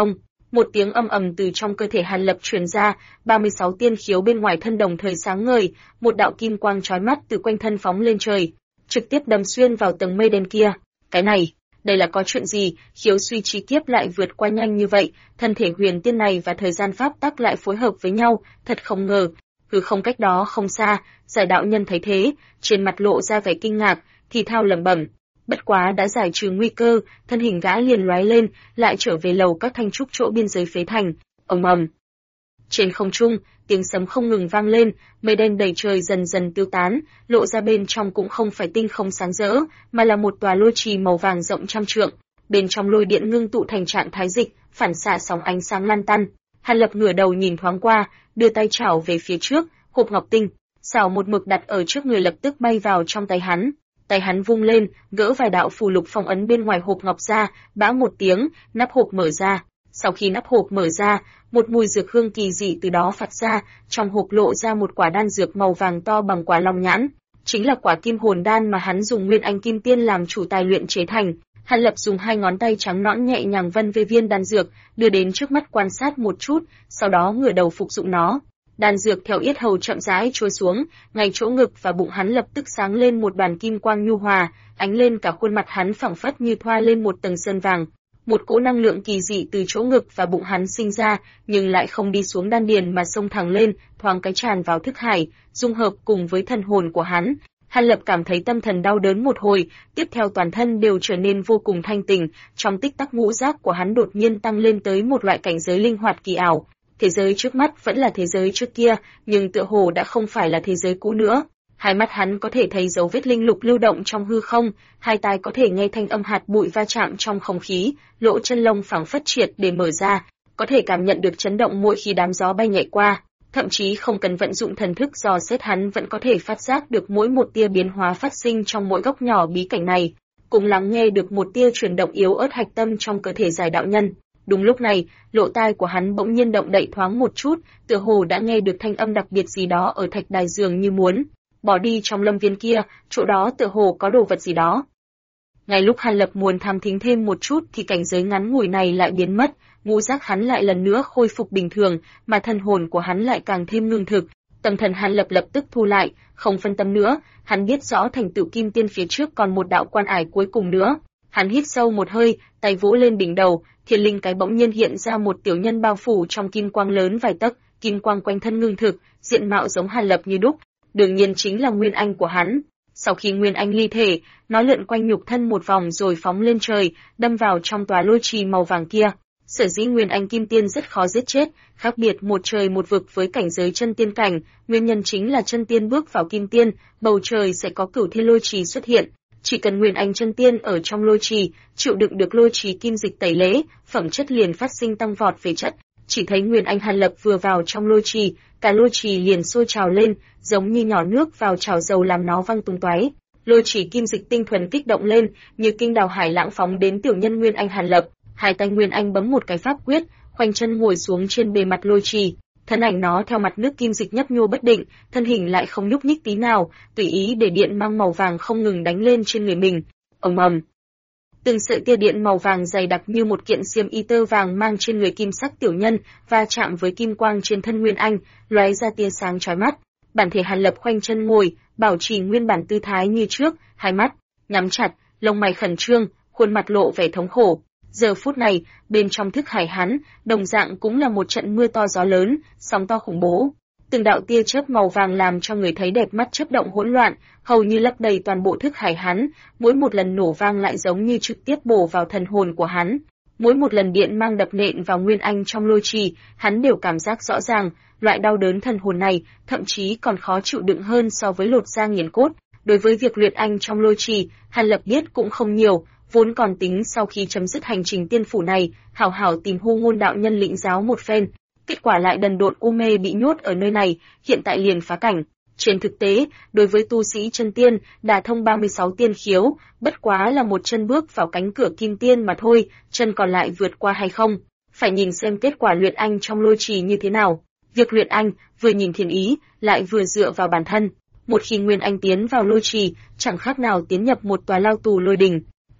Một tiếng ầm ầm từ trong cơ thể Hàn Lập truyền ra, 36 tiên khiếu bên ngoài thân đồng thời sáng ngời, một đạo kim quang chói mắt từ quanh thân phóng lên trời, trực tiếp đâm xuyên vào tầng mây đen kia. Cái này, đây là có chuyện gì? Khiếu suy chi kiếp lại vượt qua nhanh như vậy, thân thể huyền tiên này và thời gian pháp tắc lại phối hợp với nhau, thật không ngờ. Hư không cách đó không xa, Giải đạo nhân thấy thế, trên mặt lộ ra vẻ kinh ngạc, thì thào lẩm bẩm. Bất quá đã giải trừ nguy cơ, thân hình gã liền lóe lên, lại trở về lầu các thanh trúc chỗ biên giới phế thành. Ầm ầm. Trên không trung, tiếng sấm không ngừng vang lên, mây đen đầy trời dần dần tiêu tán, lộ ra bên trong cũng không phải tinh không sáng rỡ, mà là một tòa lôi trì màu vàng rộng trăm trượng. Bên trong lôi điện ngưng tụ thành trạng thái dịch, phản xạ sóng ánh sáng lan tăn. Hàn Lập ngửa đầu nhìn thoáng qua, đưa tay chảo về phía trước, hộp ngọc tinh, xảo một mực đặt ở trước người lập tức bay vào trong tay hắn. Tay hắn vung lên, gỡ vài đạo phù lục phong ấn bên ngoài hộp ngọc ra, bã một tiếng, nắp hộp mở ra. Sau khi nắp hộp mở ra, một mùi dược hương kỳ dị từ đó phát ra, trong hộp lộ ra một quả đan dược màu vàng to bằng quả long nhãn, chính là quả kim hồn đan mà hắn dùng Nguyên Anh Kim Tiên làm chủ tài luyện chế thành. Hàn Lập dùng hai ngón tay trắng nõn nhẹ nhàng vân về viên đan dược, đưa đến trước mắt quan sát một chút, sau đó ngửa đầu phục dụng nó. Đan dược theo yết hầu chậm rãi trôi xuống, ngay chỗ ngực và bụng hắn lập tức sáng lên một đoàn kim quang nhu hòa, ánh lên cả khuôn mặt hắn phẳng phất như thoa lên một tầng sơn vàng. Một cỗ năng lượng kỳ dị từ chỗ ngực và bụng hắn sinh ra, nhưng lại không đi xuống đan điền mà xông thẳng lên, thoáng cái tràn vào thức hải, dung hợp cùng với thần hồn của hắn. Hàn Lập cảm thấy tâm thần đau đớn một hồi, tiếp theo toàn thân đều trở nên vô cùng thanh tỉnh, trong tích tắc ngũ giác của hắn đột nhiên tăng lên tới một loại cảnh giới linh hoạt kỳ ảo. Thế giới trước mắt vẫn là thế giới trước kia, nhưng tựa hồ đã không phải là thế giới cũ nữa. Hai mắt hắn có thể thấy dấu vết linh lục lưu động trong hư không, hai tai có thể nghe thanh âm hạt bụi va chạm trong không khí, lỗ chân lông phẳng phất triệt để mở ra, có thể cảm nhận được chấn động mỗi khi đám gió bay nhẹ qua. Thậm chí không cần vận dụng thần thức dò xét hắn vẫn có thể phát giác được mỗi một tia biến hóa phát sinh trong mỗi góc nhỏ bí cảnh này, cũng lắng nghe được một tia chuyển động yếu ớt hạch tâm trong cơ thể Giải đạo nhân. Đúng lúc này, lỗ tai của hắn bỗng nhiên động đậy thoáng một chút, tựa hồ đã nghe được thanh âm đặc biệt gì đó ở thạch đài dường như muốn bỏ đi trong lâm viên kia, chỗ đó tựa hồ có đồ vật gì đó. Ngay lúc Hàn Lập muốn tham thính thêm một chút thì cảnh giới ngắn ngủi này lại biến mất, ngũ giác hắn lại lần nữa khôi phục bình thường, mà thân hồn của hắn lại càng thêm ngưng thực. Tâm thần Hàn Lập lập tức thu lại, không phân tâm nữa, hắn biết rõ thành tựu kim tiên phía trước còn một đạo quan ải cuối cùng nữa. Hắn hít sâu một hơi, tay vỗ lên đỉnh đầu, thiên linh cái bỗng nhiên hiện ra một tiểu nhân bao phủ trong kim quang lớn vài tấc, kim quang quanh thân ngưng thực, diện mạo giống Hàn Lập như đúc, đương nhiên chính là Nguyên Anh của hắn. Sau khi Nguyên Anh ly thể, nó lượn quanh nhục thân một vòng rồi phóng lên trời, đâm vào trong tòa lôi trì màu vàng kia. Sở dĩ Nguyên Anh Kim Tiên rất khó giết chết, khác biệt một trời một vực với cảnh giới chân tiên cảnh, nguyên nhân chính là chân tiên bước vào Kim Tiên, bầu trời sẽ có cửu thiên lôi trì xuất hiện. Chỉ cần Nguyên Anh chân tiên ở trong lôi trì, chịu đựng được lôi trì kim dịch tẩy lễ, phẩm chất liền phát sinh tăng vọt về chất. Chỉ thấy Nguyên Anh Hàn Lập vừa vào trong lôi trì, cả lôi trì liền sôi trào lên, giống như nhỏ nước vào chảo dầu làm nó văng tung tóe. Lôi trì kim dịch tinh thuần kích động lên, như kinh đào hải lãng phóng đến tiểu nhân Nguyên Anh Hàn Lập. Hai tay Nguyên Anh bấm một cái pháp quyết, khoanh chân ngồi xuống trên bề mặt lôi trì. Thân ảnh nó theo mặt nước kim dịch nhấp nhô bất định, thân hình lại không nhúc nhích tí nào, tùy ý để điện mang màu vàng không ngừng đánh lên trên người mình. Ầm ầm. Từng sợi tia điện màu vàng dày đặc như một kiện xiêm y tơ vàng mang trên người kim sắc tiểu nhân, va chạm với kim quang trên thân Nguyên Anh, lóe ra tia sáng chói mắt. Bản thể Hàn Lập khoanh chân ngồi, bảo trì nguyên bản tư thái như trước, hai mắt nhắm chặt, lông mày khẩn trương, khuôn mặt lộ vẻ thống khổ. Giờ phút này, bên trong thức hải hắn, đồng dạng cũng là một trận mưa to gió lớn, sóng to khủng bố. Từng đạo tia chớp màu vàng làm cho người thấy đẹp mắt chớp động hỗn loạn, hầu như lấp đầy toàn bộ thức hải hắn, mỗi một lần nổ vang lại giống như trực tiếp bổ vào thần hồn của hắn. Mỗi một lần điện mang đập nện vào Nguyên Anh trong lôi trì, hắn đều cảm giác rõ ràng, loại đau đớn thần hồn này, thậm chí còn khó chịu đựng hơn so với lột da nghiền cốt. Đối với việc luyện anh trong lôi trì, Hàn Lập biết cũng không nhiều, vốn còn tính sau khi chấm dứt hành trình tiên phủ này, hảo hảo tìm Hu Ngôn đạo nhân lĩnh giáo một phen. Kết quả lại đần độn u mê bị nhốt ở nơi này, hiện tại liền phá cảnh. Trên thực tế, đối với tu sĩ chân tiên, đả thông 36 tiên khiếu, bất quá là một chân bước vào cánh cửa kim tiên mà thôi, chân còn lại vượt qua hay không, phải nhìn xem kết quả luyện anh trong lôi trì như thế nào. Việc luyện anh, vừa nhìn thiên ý, lại vừa dựa vào bản thân. Một khi Nguyên Anh tiến vào lôi trì, chẳng khác nào tiến nhập một tòa lao tù lôi đình.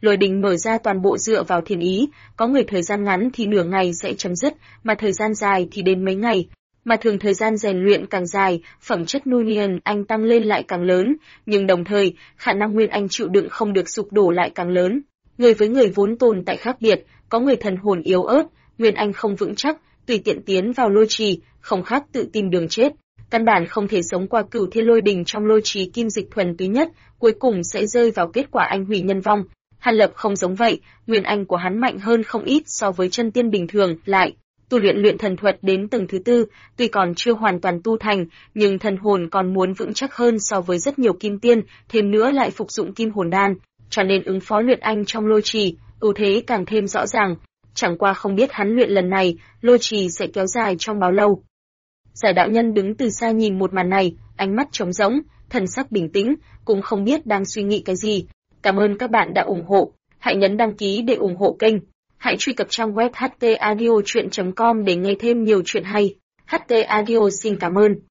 Lôi đình mở ra toàn bộ dựa vào thiên ý, có người thời gian ngắn thì nửa ngày sẽ chấm dứt, mà thời gian dài thì đến mấy ngày. Mà thường thời gian rèn luyện càng dài, phẩm chất Nuyen Anh tăng lên lại càng lớn, nhưng đồng thời, khả năng Nguyên Anh chịu đựng không được sụp đổ lại càng lớn. Người với người vốn tồn tại khác biệt, có người thần hồn yếu ớt, Nguyên Anh không vững chắc, tùy tiện tiến vào lôi trì, không khác tự tìm đường chết. Căn bản không thể sống qua Cửu Thiên Lôi Đình trong lôi trì kim dịch thuần túy nhất, cuối cùng sẽ rơi vào kết quả anh hủy nhân vong. Hàn Lập không giống vậy, Nguyên Anh của hắn mạnh hơn không ít so với chân tiên bình thường, lại tu luyện thần thuật đến tầng thứ tư, tuy còn chưa hoàn toàn tu thành, nhưng thần hồn còn muốn vững chắc hơn so với rất nhiều kim tiên, thêm nữa lại phục dụng kim hồn đan, cho nên ứng phó luyện anh trong lôi trì, ưu thế càng thêm rõ ràng. Chẳng qua không biết hắn luyện lần này, lôi trì sẽ kéo dài trong bao lâu. Giải đạo nhân đứng từ xa nhìn một màn này, ánh mắt trống rỗng, thần sắc bình tĩnh, cũng không biết đang suy nghĩ cái gì. Cảm ơn các bạn đã ủng hộ, hãy nhấn đăng ký để ủng hộ kênh. Hãy truy cập trang web htaudio.com để nghe thêm nhiều chuyện hay. HT Audio xin cảm ơn.